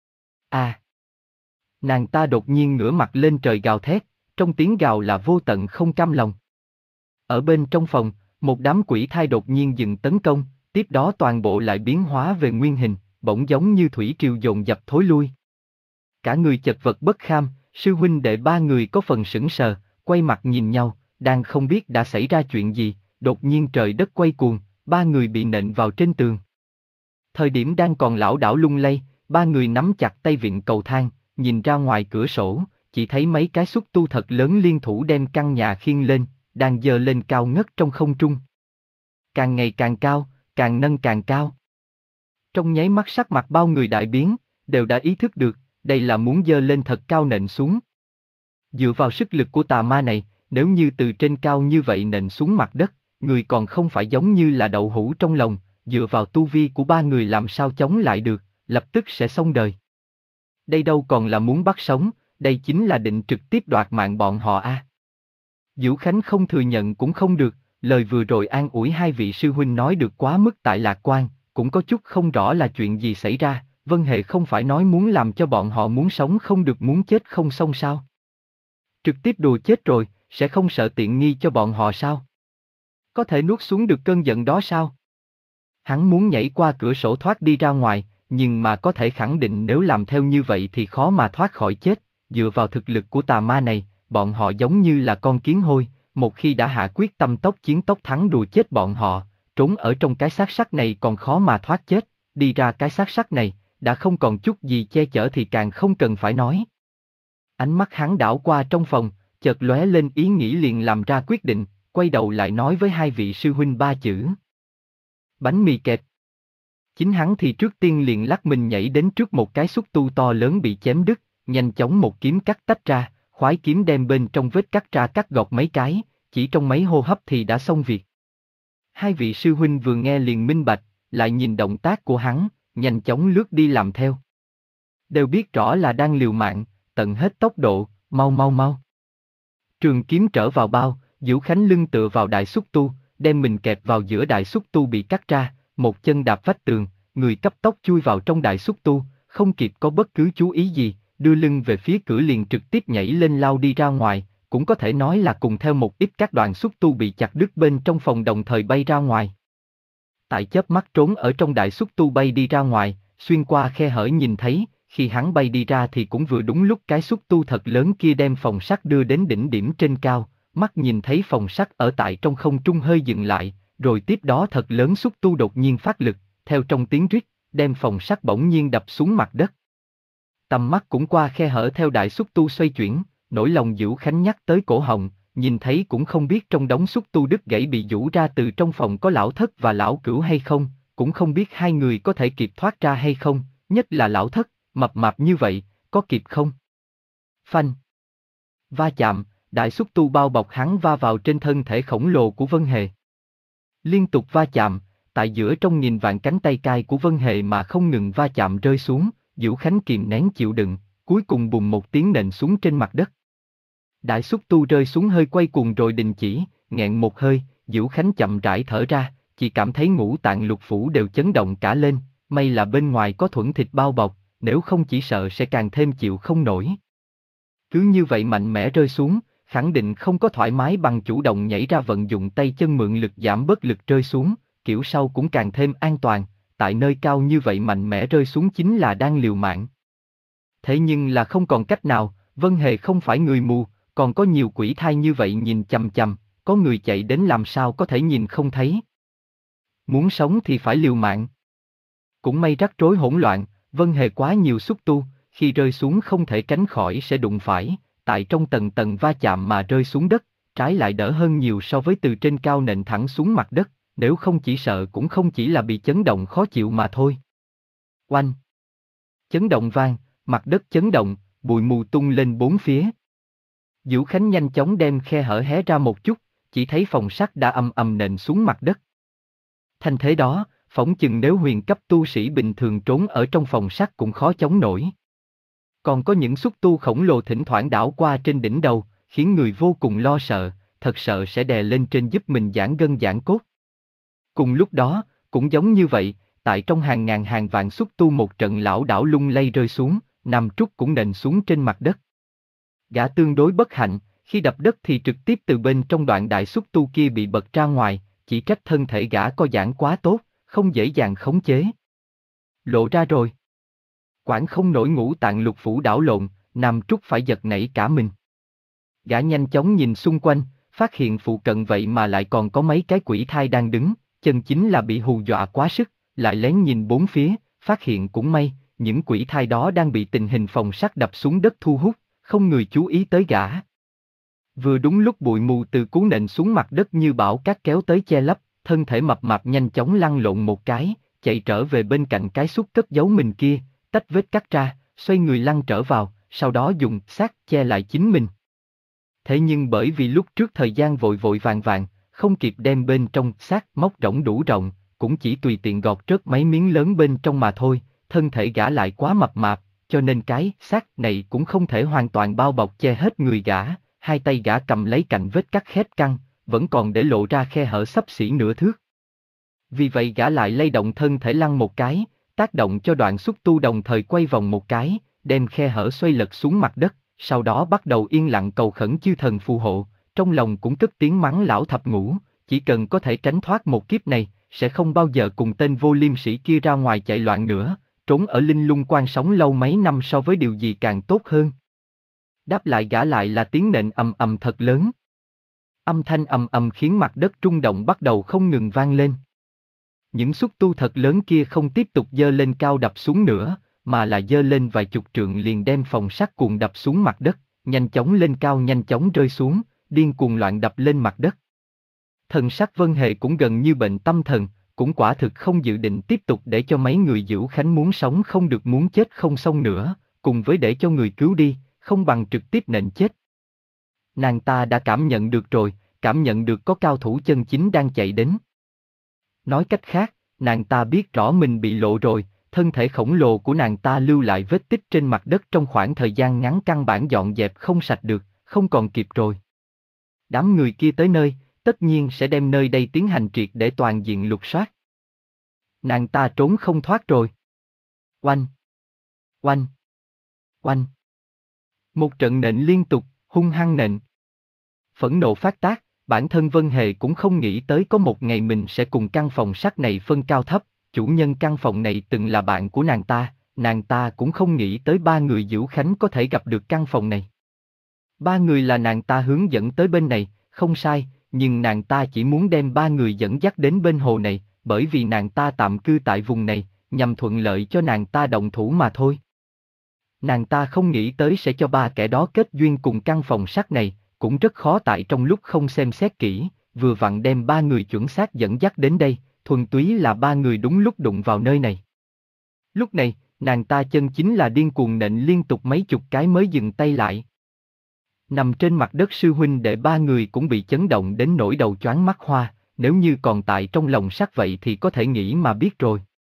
[SPEAKER 1] À! Nàng ta đột nhiên ngửa mặt lên trời gào thét, trong tiếng gào là vô tận không cam lòng. Ở bên trong phòng, một đám quỷ thai đột nhiên dừng tấn công, tiếp đó toàn bộ lại biến hóa về nguyên hình, bỗng giống như thủy triều dồn dập thối lui. Cả người chật vật bất kham, sư huynh đệ ba người có phần sững sờ, quay mặt nhìn nhau, đang không biết đã xảy ra chuyện gì, đột nhiên trời đất quay cuồng, ba người bị nện vào trên tường. Thời điểm đang còn lảo đảo lung lay, ba người nắm chặt tay vịn cầu thang, nhìn ra ngoài cửa sổ, chỉ thấy mấy cái xúc tu thật lớn liên thủ đem căn nhà khiêng lên, đang giơ lên cao ngất trong không trung. Càng ngày càng cao, càng nâng càng cao. Trong nháy mắt sắc mặt bao người đại biến, đều đã ý thức được, đây là muốn giơ lên thật cao nện xuống. Dựa vào sức lực của tà ma này, nếu như từ trên cao như vậy nện xuống mặt đất, người còn không phải giống như là đậu hũ trong lòng, dựa vào tu vi của ba người làm sao chống lại được, lập tức sẽ xong đời. Đây đâu còn là muốn bắt sống, đây chính là định trực tiếp đoạt mạng bọn họ a. À. Diễu Khánh không thừa nhận cũng không được, lời vừa rồi an ủi hai vị sư huynh nói được quá mức tại lạc quan, cũng có chút không rõ là chuyện gì xảy ra, Vân Hề không phải nói muốn làm cho bọn họ muốn sống không được muốn chết không xong sao? Trực tiếp đùa chết rồi, sẽ không sợ tiện nghi cho bọn họ sao? Có thể nuốt xuống được cơn giận đó sao? Hắn muốn nhảy qua cửa sổ thoát đi ra ngoài, nhưng mà có thể khẳng định nếu làm theo như vậy thì khó mà thoát khỏi chết, dựa vào thực lực của tà ma này, bọn họ giống như là con kiến hôi, một khi đã hạ quyết tâm tốc chiến tốc thắng đùa chết bọn họ, trốn ở trong cái xác sắt này còn khó mà thoát chết, đi ra cái xác sắt này, đã không còn chút gì che chở thì càng không cần phải nói. Ánh mắt hắn đảo qua trong phòng, chợt lóe lên ý nghĩ liền làm ra quyết định, quay đầu lại nói với hai vị sư huynh ba chữ. Bánh mì kẹp. Chính hắn thì trước tiên liền lắc mình nhảy đến trước một cái xúc tu to lớn bị chém đứt, nhanh chóng một kiếm cắt tách ra, khoái kiếm đem bên trong vết cắt ra cắt gọt mấy cái, chỉ trong mấy hô hấp thì đã xong việc. Hai vị sư huynh vừa nghe liền minh bạch, lại nhìn động tác của hắn, nhanh chóng lướt đi làm theo. Đều biết rõ là đang liều mạng, tận hết tốc độ, mau mau mau. Trường kiếm trở vào bao, Diễu Khánh lưng tựa vào đại xúc tu, đem mình kẹp vào giữa đại xúc tu bị cắt ra, một chân đạp vách tường, người cấp tốc chui vào trong đại xúc tu, không kịp có bất cứ chú ý gì, đưa lưng về phía cửa liền trực tiếp nhảy lên lao đi ra ngoài, cũng có thể nói là cùng theo một ít các đoạn xúc tu bị chặt đứt bên trong phòng đồng thời bay ra ngoài. Tại chớp mắt trốn ở trong đại xúc tu bay đi ra ngoài, xuyên qua khe hở nhìn thấy, khi hắn bay đi ra thì cũng vừa đúng lúc cái xúc tu thật lớn kia đem phòng sắt đưa đến đỉnh điểm trên cao, mắt nhìn thấy phòng sắt ở tại trong không trung hơi dừng lại, rồi tiếp đó thật lớn xúc tu đột nhiên phát lực, theo trong tiếng rít, đem phòng sắt bỗng nhiên đập xuống mặt đất. Tầm mắt cũng qua khe hở theo đại xúc tu xoay chuyển, nỗi lòng Diễu Khánh nhắc tới cổ họng, nhìn thấy cũng không biết trong đống xúc tu đứt gãy bị giũ ra từ trong phòng có lão thất và lão cửu hay không, cũng không biết hai người có thể kịp thoát ra hay không, nhất là lão thất, mập mạp như vậy, có kịp không? Phanh. Va chạm, đại xúc tu bao bọc hắn va vào trên thân thể khổng lồ của Vân Hề. Liên tục va chạm, tại giữa trong nghìn vạn cánh tay cai của Vân Hề mà không ngừng va chạm rơi xuống, Diễu Khánh kìm nén chịu đựng, cuối cùng bùng một tiếng nện xuống trên mặt đất. Đại xúc tu rơi xuống hơi quay cuồng rồi đình chỉ, nghẹn một hơi, Diễu Khánh chậm rãi thở ra, chỉ cảm thấy ngũ tạng lục phủ đều chấn động cả lên, may là bên ngoài có thuẫn thịt bao bọc, nếu không chỉ sợ sẽ càng thêm chịu không nổi. Cứ như vậy mạnh mẽ rơi xuống, khẳng định không có thoải mái bằng chủ động nhảy ra vận dụng tay chân mượn lực giảm bớt lực rơi xuống, kiểu sau cũng càng thêm an toàn, tại nơi cao như vậy mạnh mẽ rơi xuống chính là đang liều mạng. Thế nhưng là không còn cách nào, Vân Hề không phải người mù, còn có nhiều quỷ thai như vậy nhìn chằm chằm, có người chạy đến làm sao có thể nhìn không thấy. Muốn sống thì phải liều mạng. Cũng may rắc rối hỗn loạn, Vân Hề quá nhiều xúc tu, khi rơi xuống không thể tránh khỏi sẽ đụng phải, tại trong tầng tầng va chạm mà rơi xuống đất, trái lại đỡ hơn nhiều so với từ trên cao nện thẳng xuống mặt đất, nếu không chỉ sợ cũng không chỉ là bị chấn động khó chịu mà thôi. Oanh! Chấn động vang, mặt đất chấn động, bụi mù tung lên bốn phía. Diễu Khánh nhanh chóng đem khe hở hé ra một chút, chỉ thấy phòng sắt đã ầm ầm nện xuống mặt đất. Thành thế đó, phỏng chừng nếu huyền cấp tu sĩ bình thường trốn ở trong phòng sắt cũng khó chống nổi. Còn có những xúc tu khổng lồ thỉnh thoảng đảo qua trên đỉnh đầu, khiến người vô cùng lo sợ, thật sợ sẽ đè lên trên giúp mình giãn gân giãn cốt. Cùng lúc đó, cũng giống như vậy, tại trong hàng ngàn hàng vạn xúc tu một trận lão đảo lung lay rơi xuống, nằm trút cũng nện xuống trên mặt đất. Gã tương đối bất hạnh, khi đập đất thì trực tiếp từ bên trong đoạn đại xúc tu kia bị bật ra ngoài, chỉ trách thân thể gã co giãn quá tốt, không dễ dàng khống chế. Lộ ra rồi. Quản không nổi ngũ tạng lục phủ đảo lộn, nằm trút phải giật nảy cả mình. Gã nhanh chóng nhìn xung quanh, phát hiện phụ cận vậy mà lại còn có mấy cái quỷ thai đang đứng, chân chính là bị hù dọa quá sức, lại lén nhìn bốn phía, phát hiện cũng may, những quỷ thai đó đang bị tình hình phòng sắt đập xuống đất thu hút, không người chú ý tới gã. Vừa đúng lúc bụi mù từ cú nện xuống mặt đất như bão cát kéo tới che lấp, thân thể mập mạp nhanh chóng lăn lộn một cái, chạy trở về bên cạnh cái xúc cất giấu mình kia, tách vết cắt ra, xoay người lăn trở vào, sau đó dùng xác che lại chính mình. Thế nhưng bởi vì lúc trước thời gian vội vội vàng vàng, không kịp đem bên trong xác móc rỗng đủ rộng, cũng chỉ tùy tiện gọt rớt mấy miếng lớn bên trong mà thôi, thân thể gã lại quá mập mạp, cho nên cái xác này cũng không thể hoàn toàn bao bọc che hết người gã, hai tay gã cầm lấy cạnh vết cắt khét căng, vẫn còn để lộ ra khe hở xấp xỉ nửa thước. Vì vậy gã lại lay động thân thể lăn một cái, tác động cho đoạn xúc tu đồng thời quay vòng một cái, đem khe hở xoay lật xuống mặt đất, sau đó bắt đầu yên lặng cầu khẩn chư thần phù hộ, trong lòng cũng cất tiếng mắng lão thập ngũ, chỉ cần có thể tránh thoát một kiếp này, sẽ không bao giờ cùng tên vô liêm sĩ kia ra ngoài chạy loạn nữa, trốn ở linh lung quan sống lâu mấy năm so với điều gì càng tốt hơn. Đáp lại gã lại là tiếng nện ầm ầm thật lớn. Âm thanh ầm ầm khiến mặt đất rung động bắt đầu không ngừng vang lên. những xúc tu thật lớn kia không tiếp tục giơ lên cao đập xuống nữa, mà là giơ lên vài chục trượng liền đem phòng sắt cuồng đập xuống mặt đất, nhanh chóng lên cao nhanh chóng rơi xuống, điên cuồng loạn đập lên mặt đất. Thần sắc Vân Hề cũng gần như bệnh tâm thần, cũng quả thực không dự định tiếp tục để cho mấy người Dữu Khánh muốn sống không được muốn chết không xong nữa, cùng với để cho người cứu đi, không bằng trực tiếp nện chết. Nàng ta đã cảm nhận được rồi, cảm nhận được có cao thủ chân chính đang chạy đến. Nói cách khác, nàng ta biết rõ mình bị lộ rồi, thân thể khổng lồ của nàng ta lưu lại vết tích trên mặt đất trong khoảng thời gian ngắn căn bản dọn dẹp không sạch được, không còn kịp rồi. Đám người kia tới nơi, tất nhiên sẽ đem nơi đây tiến hành triệt để toàn diện lục soát. Nàng ta trốn không thoát rồi. Oanh! Oanh! Oanh! Một trận nện liên tục, hung hăng nện. Phẫn nộ phát tác, bản thân Vân Hề cũng không nghĩ tới có một ngày mình sẽ cùng căn phòng sắt này phân cao thấp, chủ nhân căn phòng này từng là bạn của nàng ta, nàng ta cũng không nghĩ tới ba người Dữu Khánh có thể gặp được căn phòng này. Ba người là nàng ta hướng dẫn tới bên này, không sai, nhưng nàng ta chỉ muốn đem ba người dẫn dắt đến bên hồ này, bởi vì nàng ta tạm cư tại vùng này, nhằm thuận lợi cho nàng ta động thủ mà thôi. Nàng ta không nghĩ tới sẽ cho ba kẻ đó kết duyên cùng căn phòng sắt này, cũng rất khó tại trong lúc không xem xét kỹ, vừa vặn đem ba người chuẩn xác dẫn dắt đến đây, thuần túy là ba người đúng lúc đụng vào nơi này. Lúc này, nàng ta chân chính là điên cuồng nện liên tục mấy chục cái mới dừng tay lại. Nằm trên mặt đất sư huynh đệ ba người cũng bị chấn động đến nỗi đầu choáng mắt hoa, nếu như còn tại trong lòng sắt vậy thì có thể nghĩ mà biết rồi.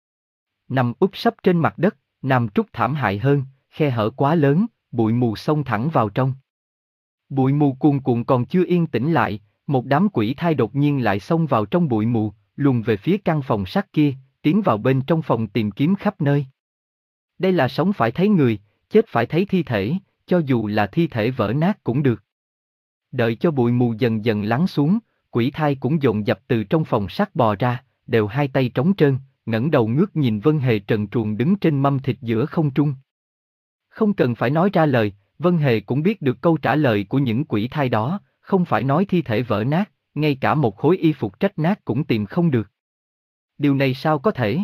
[SPEAKER 1] Nằm úp sấp trên mặt đất, Nam Trúc thảm hại hơn, khe hở quá lớn, bụi mù xông thẳng vào trong. Bụi mù cuồn cuộn còn chưa yên tĩnh lại, một đám quỷ thai đột nhiên lại xông vào trong bụi mù, luồn về phía căn phòng sắt kia, tiến vào bên trong phòng tìm kiếm khắp nơi. Đây là sống phải thấy người, chết phải thấy thi thể, cho dù là thi thể vỡ nát cũng được. Đợi cho bụi mù dần dần lắng xuống, quỷ thai cũng dồn dập từ trong phòng sắt bò ra, đều hai tay trống trơn, ngẩng đầu ngước nhìn Vân Hề trần truồng đứng trên mâm thịt giữa không trung. Không cần phải nói ra lời, Vân Hề cũng biết được câu trả lời của những quỷ thai đó, không phải nói thi thể vỡ nát, ngay cả một khối y phục rách nát cũng tìm không được. Điều này sao có thể?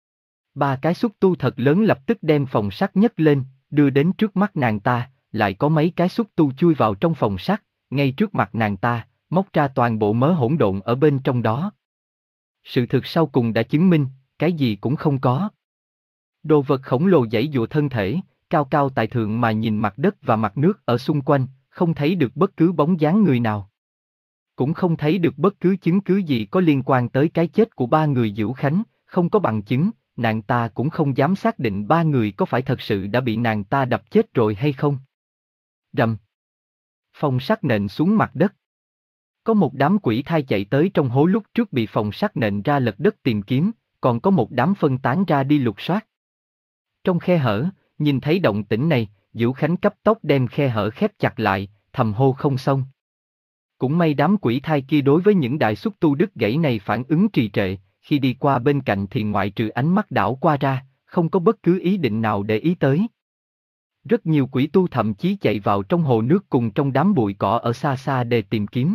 [SPEAKER 1] Ba cái xúc tu thật lớn lập tức đem phòng sắt nhấc lên, đưa đến trước mắt nàng ta, lại có mấy cái xúc tu chui vào trong phòng sắt, ngay trước mặt nàng ta, móc ra toàn bộ mớ hỗn độn ở bên trong đó. Sự thực sau cùng đã chứng minh, cái gì cũng không có. Đồ vật khổng lồ giãy giụa thân thể, cao cao tại thượng mà nhìn mặt đất và mặt nước ở xung quanh, không thấy được bất cứ bóng dáng người nào. Cũng không thấy được bất cứ chứng cứ gì có liên quan tới cái chết của ba người Dữu Khánh, không có bằng chứng, nàng ta cũng không dám xác định ba người có phải thật sự đã bị nàng ta đập chết rồi hay không. Rầm. Phòng sắt nện xuống mặt đất. Có một đám quỷ thai chạy tới trong hố lúc trước bị phòng sắt nện ra lật đất tìm kiếm, còn có một đám phân tán ra đi lục soát. Trong khe hở, nhìn thấy động tĩnh này, Dữu Khánh cấp tốc đem khe hở khép chặt lại, thầm hô không xong. Cũng may đám quỷ thai kia đối với những đại xúc tu đứt gãy này phản ứng trì trệ, khi đi qua bên cạnh thì ngoại trừ ánh mắt đảo qua ra, không có bất cứ ý định nào để ý tới. Rất nhiều quỷ tu thậm chí chạy vào trong hồ nước cùng trong đám bụi cỏ ở xa xa để tìm kiếm.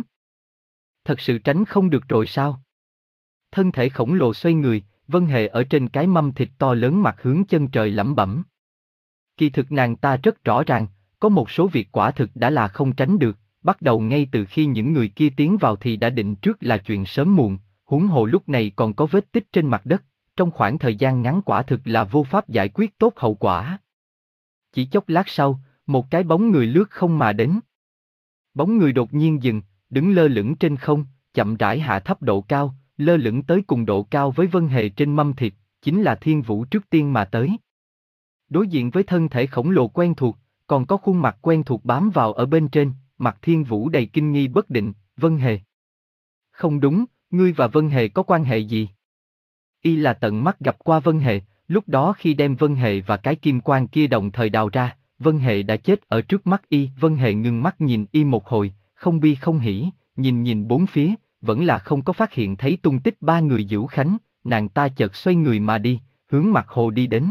[SPEAKER 1] Thật sự tránh không được rồi sao? Thân thể khổng lồ xoay người, Vân Hề ở trên cái mâm thịt to lớn mặt hướng chân trời lẩm bẩm. Kỳ thực nàng ta rất rõ ràng, có một số việc quả thực đã là không tránh được, bắt đầu ngay từ khi những người kia tiến vào thì đã định trước là chuyện sớm muộn, huống hồ lúc này còn có vết tích trên mặt đất, trong khoảng thời gian ngắn quả thực là vô pháp giải quyết tốt hậu quả. Chỉ chốc lát sau, một cái bóng người lướt không mà đến. Bóng người đột nhiên dừng, đứng lơ lửng trên không, chậm rãi hạ thấp độ cao, lơ lửng tới cùng độ cao với Vân Hề trên mâm thịt, chính là Thiên Vũ trước tiên mà tới. Đối diện với thân thể khổng lồ quen thuộc, còn có khuôn mặt quen thuộc bám vào ở bên trên, mặt Thiên Vũ đầy kinh nghi bất định, Vân Hề. Không đúng, ngươi và Vân Hề có quan hệ gì? Y là tận mắt gặp qua Vân Hề, lúc đó khi đem Vân Hề và cái kim quan kia đồng thời đào ra, Vân Hề đã chết ở trước mắt Y. Vân Hề ngưng mắt nhìn Y một hồi, không bi không hỉ, nhìn nhìn bốn phía, vẫn là không có phát hiện thấy tung tích ba người Dữu Khánh, nàng ta chợt xoay người mà đi, hướng mặt hồ đi đến.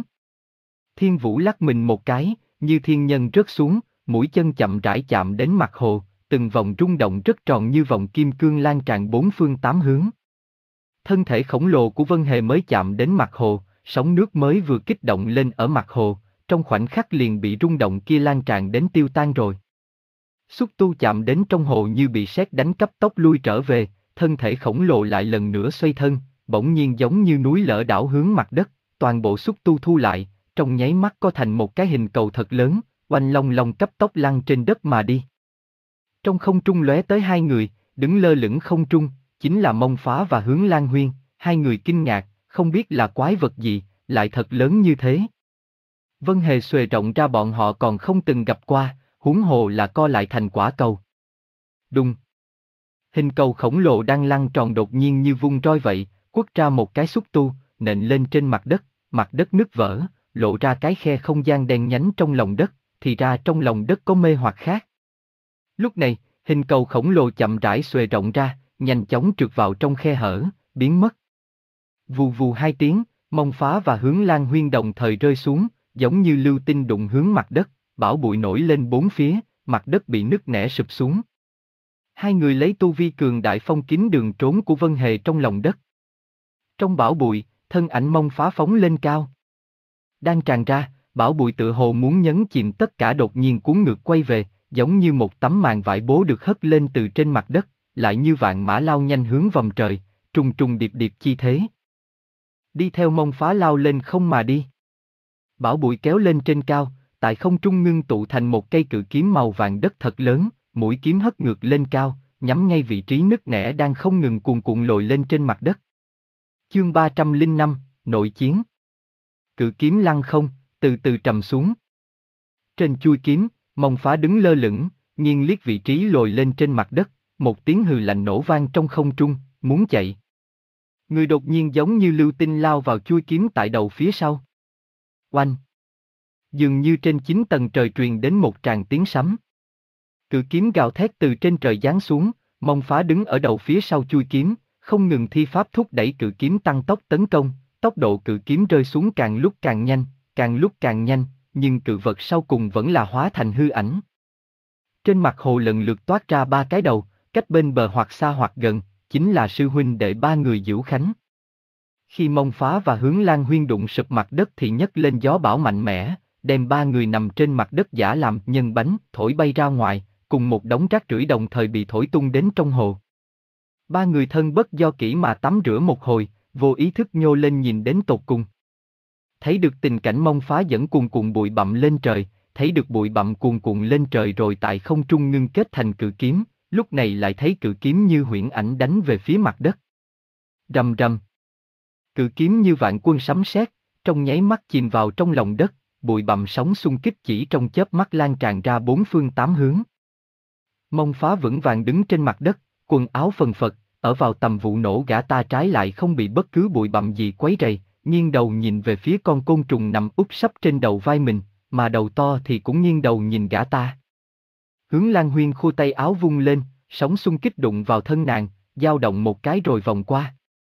[SPEAKER 1] Thiên Vũ lắc mình một cái, như thiên nhân rớt xuống, mũi chân chậm rãi chạm đến mặt hồ, từng vòng rung động rất tròn như vòng kim cương lan tràn bốn phương tám hướng. Thân thể khổng lồ của Vân Hề mới chạm đến mặt hồ, sóng nước mới vừa kích động lên ở mặt hồ, trong khoảnh khắc liền bị rung động kia lan tràn đến tiêu tan rồi. Xúc tu chạm đến trong hồ như bị sét đánh cấp tốc lui trở về, thân thể khổng lồ lại lần nữa xoay thân, bỗng nhiên giống như núi lở đảo hướng mặt đất, toàn bộ xúc tu thu lại, trong nháy mắt có thành một cái hình cầu thật lớn, oanh long long cấp tốc lăn trên đất mà đi. Trong không trung lóe tới hai người, đứng lơ lửng không trung, chính là Mông Phá và Hướng Lan Huyên, hai người kinh ngạc, không biết là quái vật gì, lại thật lớn như thế. Vân Hề xuề rộng ra bọn họ còn không từng gặp qua, huống hồ là co lại thành quả cầu. Đùng. Hình cầu khổng lồ đang lăn tròn đột nhiên như vung roi vậy, quất ra một cái xúc tu, nện lên trên mặt đất, mặt đất nứt vỡ, lộ ra cái khe không gian đen nhánh trong lòng đất, thì ra trong lòng đất có mê hoặc khác. Lúc này, hình cầu khổng lồ chậm rãi xuề rộng ra, nhanh chóng trượt vào trong khe hở, biến mất. Vù vù hai tiếng, Mông Phá và Hướng Lan Huyên đồng thời rơi xuống, giống như lưu tinh đụng hướng mặt đất, bão bụi nổi lên bốn phía, mặt đất bị nứt nẻ sụp xuống. Hai người lấy tu vi cường đại phong kín đường trốn của Vân Hề trong lòng đất. Trong bão bụi, thân ảnh Mông Phá phóng lên cao. Đang tràn ra, bão bụi tựa hồ muốn nhấn chìm tất cả đột nhiên cuốn ngược quay về, giống như một tấm màn vải bố được hất lên từ trên mặt đất, lại như vạn mã lao nhanh hướng vòng trời, trùng trùng điệp điệp chi thế. Đi theo Mông Phá lao lên không mà đi. Bão bụi kéo lên trên cao, tại không trung ngưng tụ thành một cây cự kiếm màu vàng đất thật lớn, mũi kiếm hất ngược lên cao, nhắm ngay vị trí nứt nẻ đang không ngừng cuồn cuộn lồi lên trên mặt đất. Chương ba trăm lẻ năm, Nội chiến. Cự kiếm lăn không, từ từ trầm xuống. Trên chuôi kiếm, Mông Phá đứng lơ lửng, nghiêng liếc vị trí lồi lên trên mặt đất, một tiếng hừ lạnh nổ vang trong không trung, muốn chạy. Người đột nhiên giống như lưu tinh lao vào chuôi kiếm tại đầu phía sau. Oanh! Dường như trên chín tầng trời truyền đến một tràng tiếng sấm. Cự kiếm gào thét từ trên trời giáng xuống, Mông Phá đứng ở đầu phía sau chuôi kiếm, không ngừng thi pháp thúc đẩy cự kiếm tăng tốc tấn công, tốc độ cự kiếm rơi xuống càng lúc càng nhanh, càng lúc càng nhanh, nhưng cự vật sau cùng vẫn là hóa thành hư ảnh. Trên mặt hồ lần lượt toát ra ba cái đầu, cách bên bờ hoặc xa hoặc gần, chính là sư huynh đệ ba người Dữu Khánh. Khi Mông Phá và Hướng Lan Huyên đụng sụp mặt đất thì nhấc lên gió bão mạnh mẽ, đem ba người nằm trên mặt đất giả làm nhân bánh, thổi bay ra ngoài, cùng một đống rác rưởi đồng thời bị thổi tung đến trong hồ. Ba người thân bất do kỹ mà tắm rửa một hồi, vô ý thức nhô lên nhìn đến tột cùng. Thấy được tình cảnh Mông Phá dẫn cuồn cuộn bụi bặm lên trời, thấy được bụi bặm cuồn cuộn lên trời rồi tại không trung ngưng kết thành cự kiếm, lúc này lại thấy cự kiếm như huyễn ảnh đánh về phía mặt đất. Rầm rầm. Cự kiếm như vạn quân sấm sét, trong nháy mắt chìm vào trong lòng đất, bụi bặm sóng xung kích chỉ trong chớp mắt lan tràn ra bốn phương tám hướng. Mông Phá vững vàng đứng trên mặt đất, quần áo phần phật, ở vào tầm vụ nổ gã ta trái lại không bị bất cứ bụi bặm gì quấy rầy, nghiêng đầu nhìn về phía con côn trùng nằm úp sấp trên đầu vai mình, mà đầu to thì cũng nghiêng đầu nhìn gã ta. Hướng Lan Huyên khua tay áo vung lên, sóng xung kích đụng vào thân nàng, dao động một cái rồi vòng qua.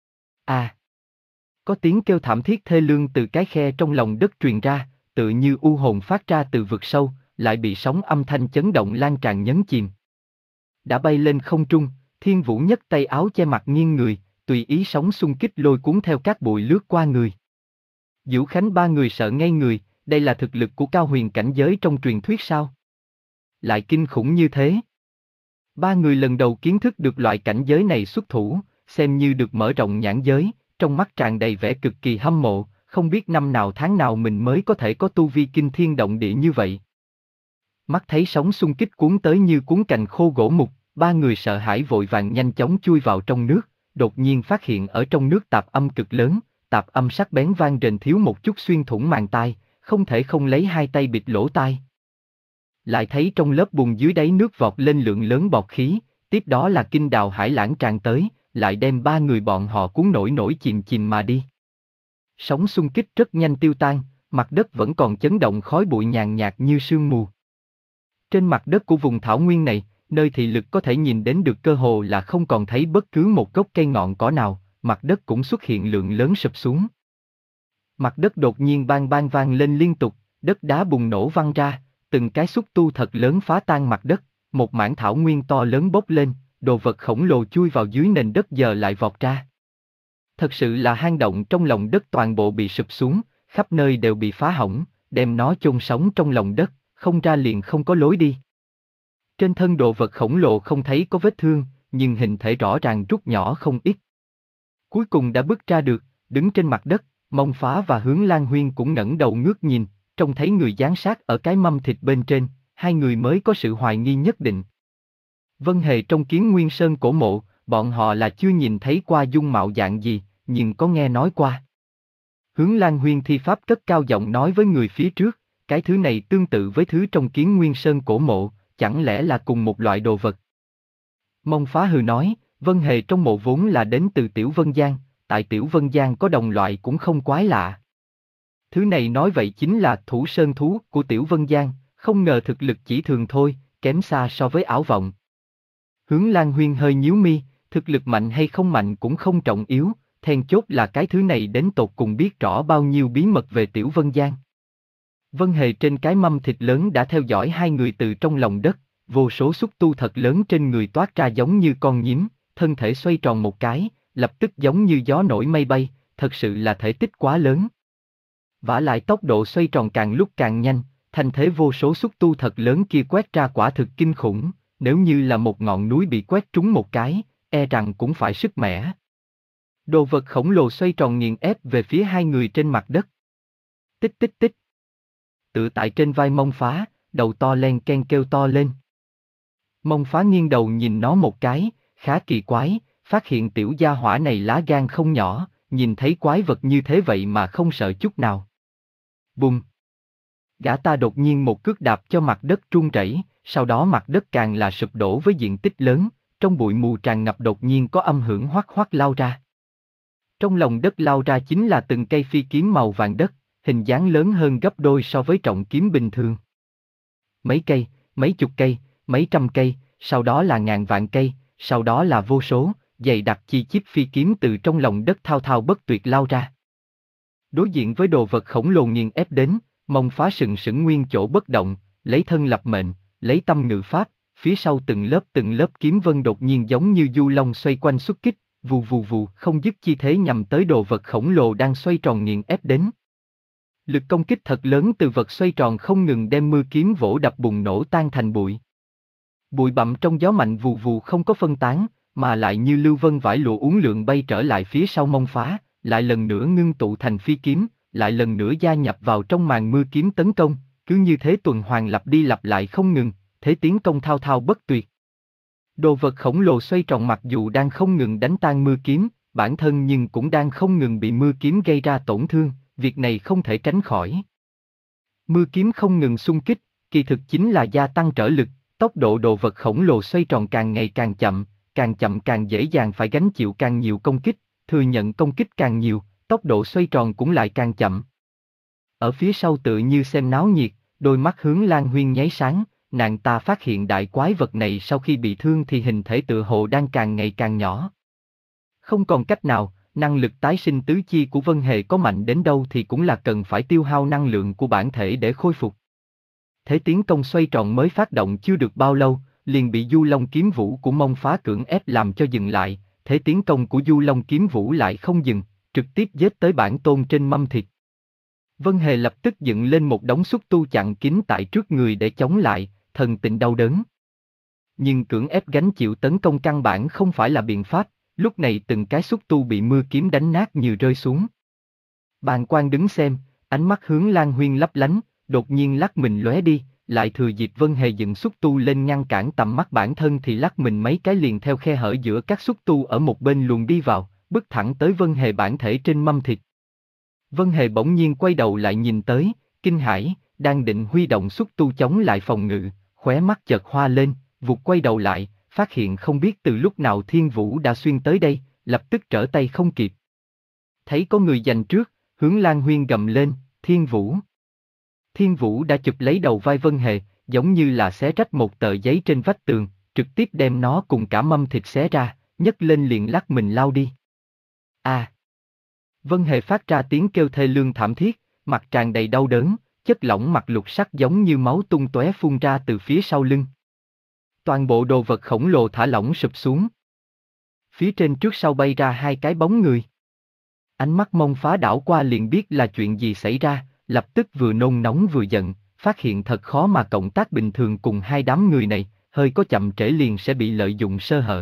[SPEAKER 1] À! Có tiếng kêu thảm thiết thê lương từ cái khe trong lòng đất truyền ra, tự như u hồn phát ra từ vực sâu, lại bị sóng âm thanh chấn động lan tràn nhấn chìm. Đã bay lên không trung, Thiên Vũ nhấc tay áo che mặt nghiêng người, tùy ý sóng xung kích lôi cuốn theo các bụi lướt qua người. Dữu Khánh ba người sợ ngây người, đây là thực lực của cao huyền cảnh giới trong truyền thuyết sao? Lại kinh khủng như thế. Ba người lần đầu kiến thức được loại cảnh giới này xuất thủ, xem như được mở rộng nhãn giới, trong mắt tràn đầy vẻ cực kỳ hâm mộ, không biết năm nào tháng nào mình mới có thể có tu vi kinh thiên động địa như vậy. Mắt thấy sóng xung kích cuốn tới như cuốn cành khô gỗ mục, ba người sợ hãi vội vàng nhanh chóng chui vào trong nước, đột nhiên phát hiện ở trong nước tạp âm cực lớn, tạp âm sắc bén vang rền thiếu một chút xuyên thủng màng tai, không thể không lấy hai tay bịt lỗ tai. Lại thấy trong lớp bùn dưới đáy nước vọt lên lượng lớn bọt khí, tiếp đó là kinh đào hải lãng tràn tới, lại đem ba người bọn họ cuốn nổi nổi chìm chìm mà đi. Sóng xung kích rất nhanh tiêu tan, mặt đất vẫn còn chấn động khói bụi nhàn nhạt như sương mù. Trên mặt đất của vùng thảo nguyên này, nơi thị lực có thể nhìn đến được cơ hồ là không còn thấy bất cứ một gốc cây ngọn cỏ nào, mặt đất cũng xuất hiện lượng lớn sụp xuống. Mặt đất đột nhiên bang bang vang lên liên tục, đất đá bùng nổ văng ra, từng cái xúc tu thật lớn phá tan mặt đất, một mảng thảo nguyên to lớn bốc lên, đồ vật khổng lồ chui vào dưới nền đất giờ lại vọt ra. Thật sự là hang động trong lòng đất toàn bộ bị sụp xuống, khắp nơi đều bị phá hỏng, đem nó chôn sống trong lòng đất, không ra liền không có lối đi. Trên thân đồ vật khổng lồ không thấy có vết thương, nhưng hình thể rõ ràng rút nhỏ không ít. Cuối cùng đã bước ra được, đứng trên mặt đất, Mông Phá và Hướng Lan Huyên cũng ngẩng đầu ngước nhìn, trông thấy người giáng sát ở cái mâm thịt bên trên, hai người mới có sự hoài nghi nhất định. Vân Hề trong Kiến Nguyên Sơn cổ mộ, bọn họ là chưa nhìn thấy qua dung mạo dạng gì, nhưng có nghe nói qua. Hướng Lan Huyên thi pháp cất cao giọng nói với người phía trước, cái thứ này tương tự với thứ trong Kiến Nguyên Sơn cổ mộ, chẳng lẽ là cùng một loại đồ vật. Mông Phá hừ nói, Vân Hề trong mộ vốn là đến từ Tiểu Vân Giang, tại Tiểu Vân Giang có đồng loại cũng không quái lạ. Thứ này nói vậy chính là thủ sơn thú của Tiểu Vân Giang, không ngờ thực lực chỉ thường thôi, kém xa so với ảo vọng. Hướng Lan Huyên hơi nhíu mi, thực lực mạnh hay không mạnh cũng không trọng yếu, then chốt là cái thứ này đến tột cùng biết rõ bao nhiêu bí mật về Tiểu Vân Giang. Vân Hề trên cái mâm thịt lớn đã theo dõi hai người từ trong lòng đất, vô số xúc tu thật lớn trên người toát ra giống như con nhím, thân thể xoay tròn một cái, lập tức giống như gió nổi mây bay, thật sự là thể tích quá lớn. Vả lại tốc độ xoay tròn càng lúc càng nhanh, thành thế vô số xúc tu thật lớn kia quét ra quả thực kinh khủng, nếu như là một ngọn núi bị quét trúng một cái, e rằng cũng phải sức mẻ. Đồ vật khổng lồ xoay tròn nghiền ép về phía hai người trên mặt đất. Tích tích tích. Tự tại trên vai Mông Phá, đầu to len ken kêu to lên. Mông Phá nghiêng đầu nhìn nó một cái, khá kỳ quái, phát hiện tiểu gia hỏa này lá gan không nhỏ, nhìn thấy quái vật như thế vậy mà không sợ chút nào. Bùm! Gã ta đột nhiên một cước đạp cho mặt đất rung rẩy, sau đó mặt đất càng là sụp đổ với diện tích lớn, trong bụi mù tràn ngập đột nhiên có âm hưởng hoắc hoắc lao ra. Trong lòng đất lao ra chính là từng cây phi kiếm màu vàng đất, hình dáng lớn hơn gấp đôi so với trọng kiếm bình thường. Mấy cây, mấy chục cây, mấy trăm cây, sau đó là ngàn vạn cây, sau đó là vô số, dày đặc chi chít phi kiếm từ trong lòng đất thao thao bất tuyệt lao ra. Đối diện với đồ vật khổng lồ nghiền ép đến, Mông Phá sừng sững nguyên chỗ bất động, lấy thân lập mệnh, lấy tâm ngự pháp, phía sau từng lớp từng lớp kiếm vân đột nhiên giống như du long xoay quanh xuất kích, vù vù vù không dứt chi thế nhằm tới đồ vật khổng lồ đang xoay tròn nghiền ép đến. Lực công kích thật lớn từ vật xoay tròn không ngừng đem mưa kiếm vỗ đập bùng nổ tan thành bụi. Bụi bặm trong gió mạnh vù vù không có phân tán, mà lại như lưu vân vải lụa uốn lượn bay trở lại phía sau Mông Phá, lại lần nữa ngưng tụ thành phi kiếm, lại lần nữa gia nhập vào trong màn mưa kiếm tấn công, cứ như thế tuần hoàn lặp đi lặp lại không ngừng, thế tiến công thao thao bất tuyệt. Đồ vật khổng lồ xoay tròn mặc dù đang không ngừng đánh tan mưa kiếm, bản thân nhưng cũng đang không ngừng bị mưa kiếm gây ra tổn thương, việc này không thể tránh khỏi. Mưa kiếm không ngừng xung kích, kỳ thực chính là gia tăng trở lực, tốc độ đồ vật khổng lồ xoay tròn càng ngày càng chậm, càng chậm càng dễ dàng phải gánh chịu càng nhiều công kích, thừa nhận công kích càng nhiều, tốc độ xoay tròn cũng lại càng chậm. Ở phía sau tự như xem náo nhiệt, đôi mắt Hướng Lan Huyên nháy sáng, nàng ta phát hiện đại quái vật này sau khi bị thương thì hình thể tựa hồ đang càng ngày càng nhỏ. Không còn cách nào, năng lực tái sinh tứ chi của Vân Hề có mạnh đến đâu thì cũng là cần phải tiêu hao năng lượng của bản thể để khôi phục. Thế tiến công xoay tròn mới phát động chưa được bao lâu, liền bị Du Long kiếm vũ của Mông Phá cưỡng ép làm cho dừng lại, thế tiến công của Du Long kiếm vũ lại không dừng, trực tiếp giết tới bản tôn trên mâm thịt. Vân Hề lập tức dựng lên một đống xúc tu chặn kín tại trước người để chống lại, thần tình đau đớn. Nhưng cưỡng ép gánh chịu tấn công căn bản không phải là biện pháp, lúc này từng cái xúc tu bị mưa kiếm đánh nát như rơi xuống. Bàn quan đứng xem, ánh mắt Hướng Lan Huyên lấp lánh, đột nhiên lắc mình lóe đi, lại thừa dịp Vân Hề dựng xúc tu lên ngăn cản tầm mắt bản thân thì lắc mình mấy cái liền theo khe hở giữa các xúc tu ở một bên luồn đi vào, bước thẳng tới Vân Hề bản thể trên mâm thịt. Vân Hề bỗng nhiên quay đầu lại nhìn tới, kinh hãi, đang định huy động xúc tu chống lại phòng ngự, khóe mắt chợt hoa lên, vụt quay đầu lại, phát hiện không biết từ lúc nào Thiên Vũ đã xuyên tới đây, lập tức trở tay không kịp. Thấy có người giành trước, Hướng Lan Huyên gầm lên, Thiên Vũ. Thiên Vũ đã chụp lấy đầu vai Vân Hề, giống như là xé rách một tờ giấy trên vách tường, trực tiếp đem nó cùng cả mâm thịt xé ra, nhấc lên liền lắc mình lao đi. À! Vân Hề phát ra tiếng kêu thê lương thảm thiết, mặt tràn đầy đau đớn, chất lỏng mặt lục sắc giống như máu tung tóe phun ra từ phía sau lưng. Toàn bộ đồ vật khổng lồ thả lỏng sụp xuống. Phía trên trước sau bay ra hai cái bóng người. Ánh mắt Mông Phá đảo qua liền biết là chuyện gì xảy ra, lập tức vừa nôn nóng vừa giận, phát hiện thật khó mà cộng tác bình thường cùng hai đám người này, hơi có chậm trễ liền sẽ bị lợi dụng sơ hở.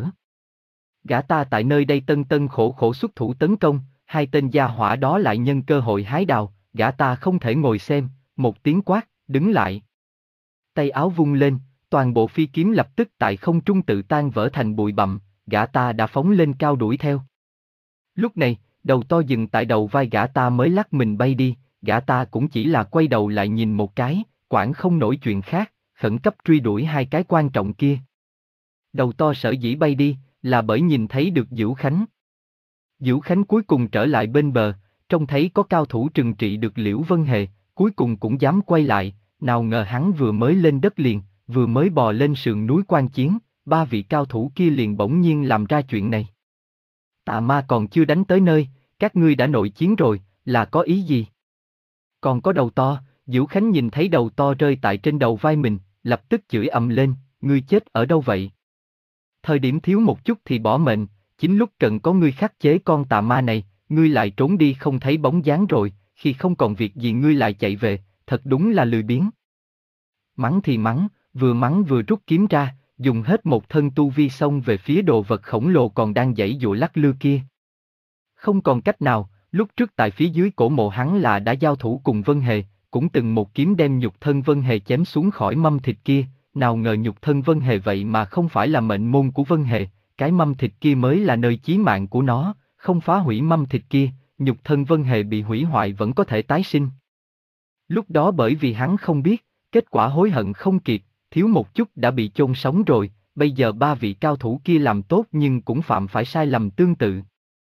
[SPEAKER 1] Gã ta tại nơi đây tân tân khổ khổ xuất thủ tấn công, hai tên gia hỏa đó lại nhân cơ hội hái đào, gã ta không thể ngồi xem, một tiếng quát, đứng lại. Tay áo vung lên, toàn bộ phi kiếm lập tức tại không trung tự tan vỡ thành bụi bặm, gã ta đã phóng lên cao đuổi theo. Lúc này, đầu to dừng tại đầu vai gã ta mới lắc mình bay đi, gã ta cũng chỉ là quay đầu lại nhìn một cái, quản không nổi chuyện khác, khẩn cấp truy đuổi hai cái quan trọng kia. Đầu to sở dĩ bay đi, là bởi nhìn thấy được Dữu Khánh. Dữu Khánh cuối cùng trở lại bên bờ, trông thấy có cao thủ trừng trị được Liễu Vân Hề, cuối cùng cũng dám quay lại, nào ngờ hắn vừa mới lên đất liền, vừa mới bò lên sườn núi quan chiến, ba vị cao thủ kia liền bỗng nhiên làm ra chuyện này. Tà ma còn chưa đánh tới nơi, các ngươi đã nội chiến rồi, là có ý gì? Còn có đầu to, Dữu Khánh nhìn thấy đầu to rơi tại trên đầu vai mình, lập tức chửi ầm lên, ngươi chết ở đâu vậy? Thời điểm thiếu một chút thì bỏ mệnh, chính lúc cần có ngươi khắc chế con tà ma này, ngươi lại trốn đi không thấy bóng dáng rồi, khi không còn việc gì ngươi lại chạy về, thật đúng là lười biếng. Mắng thì mắng, vừa mắng vừa rút kiếm ra, dùng hết một thân tu vi xông về phía đồ vật khổng lồ còn đang giãy giụa lắc lư kia. Không còn cách nào, lúc trước tại phía dưới cổ mộ hắn là đã giao thủ cùng Vân Hề, cũng từng một kiếm đem nhục thân Vân Hề chém xuống khỏi mâm thịt kia, nào ngờ nhục thân Vân Hề vậy mà không phải là mệnh môn của Vân Hề, cái mâm thịt kia mới là nơi chí mạng của nó, không phá hủy mâm thịt kia, nhục thân Vân Hề bị hủy hoại vẫn có thể tái sinh. Lúc đó bởi vì hắn không biết, kết quả hối hận không kịp, thiếu một chút đã bị chôn sống rồi, bây giờ ba vị cao thủ kia làm tốt nhưng cũng phạm phải sai lầm tương tự.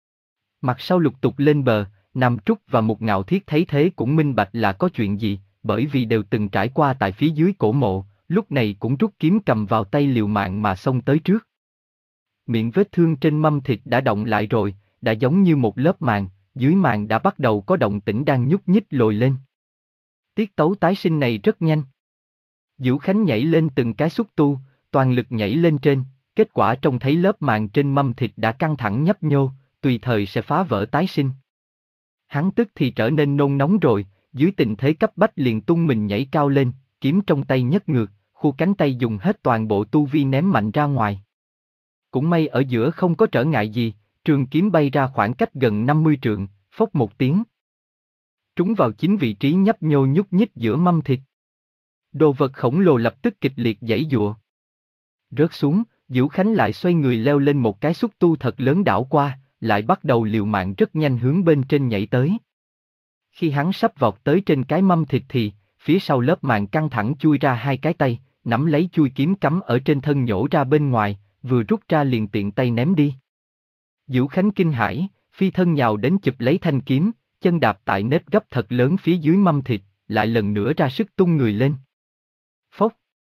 [SPEAKER 1] Mặt sau lục tục lên bờ, Nam Trúc và Mục Ngạo Thiết thấy thế cũng minh bạch là có chuyện gì, bởi vì đều từng trải qua tại phía dưới cổ mộ, lúc này cũng rút kiếm cầm vào tay liều mạng mà xông tới trước. Miệng vết thương trên mâm thịt đã động lại rồi, đã giống như một lớp màng, dưới màng đã bắt đầu có động tĩnh đang nhúc nhích lồi lên. Tiết tấu tái sinh này rất nhanh. Dữu Khánh nhảy lên từng cái xúc tu, toàn lực nhảy lên trên, kết quả trông thấy lớp màng trên mâm thịt đã căng thẳng nhấp nhô, tùy thời sẽ phá vỡ tái sinh. Hắn tức thì trở nên nôn nóng rồi, dưới tình thế cấp bách liền tung mình nhảy cao lên, kiếm trong tay nhấc ngược, khu cánh tay dùng hết toàn bộ tu vi ném mạnh ra ngoài. Cũng may ở giữa không có trở ngại gì, trường kiếm bay ra khoảng cách gần năm mươi trượng, phốc một tiếng. Trúng vào chính vị trí nhấp nhô nhúc nhích giữa mâm thịt. Đồ vật khổng lồ lập tức kịch liệt giãy giụa. Rớt xuống, Dữu Khánh lại xoay người leo lên một cái xúc tu thật lớn đảo qua, lại bắt đầu liều mạng rất nhanh hướng bên trên nhảy tới. Khi hắn sắp vọt tới trên cái mâm thịt thì, phía sau lớp màng căng thẳng chui ra hai cái tay, nắm lấy chuôi kiếm cắm ở trên thân nhổ ra bên ngoài, vừa rút ra liền tiện tay ném đi. Dữu Khánh kinh hãi, phi thân nhào đến chụp lấy thanh kiếm, chân đạp tại nết gấp thật lớn phía dưới mâm thịt, lại lần nữa ra sức tung người lên. Phốc.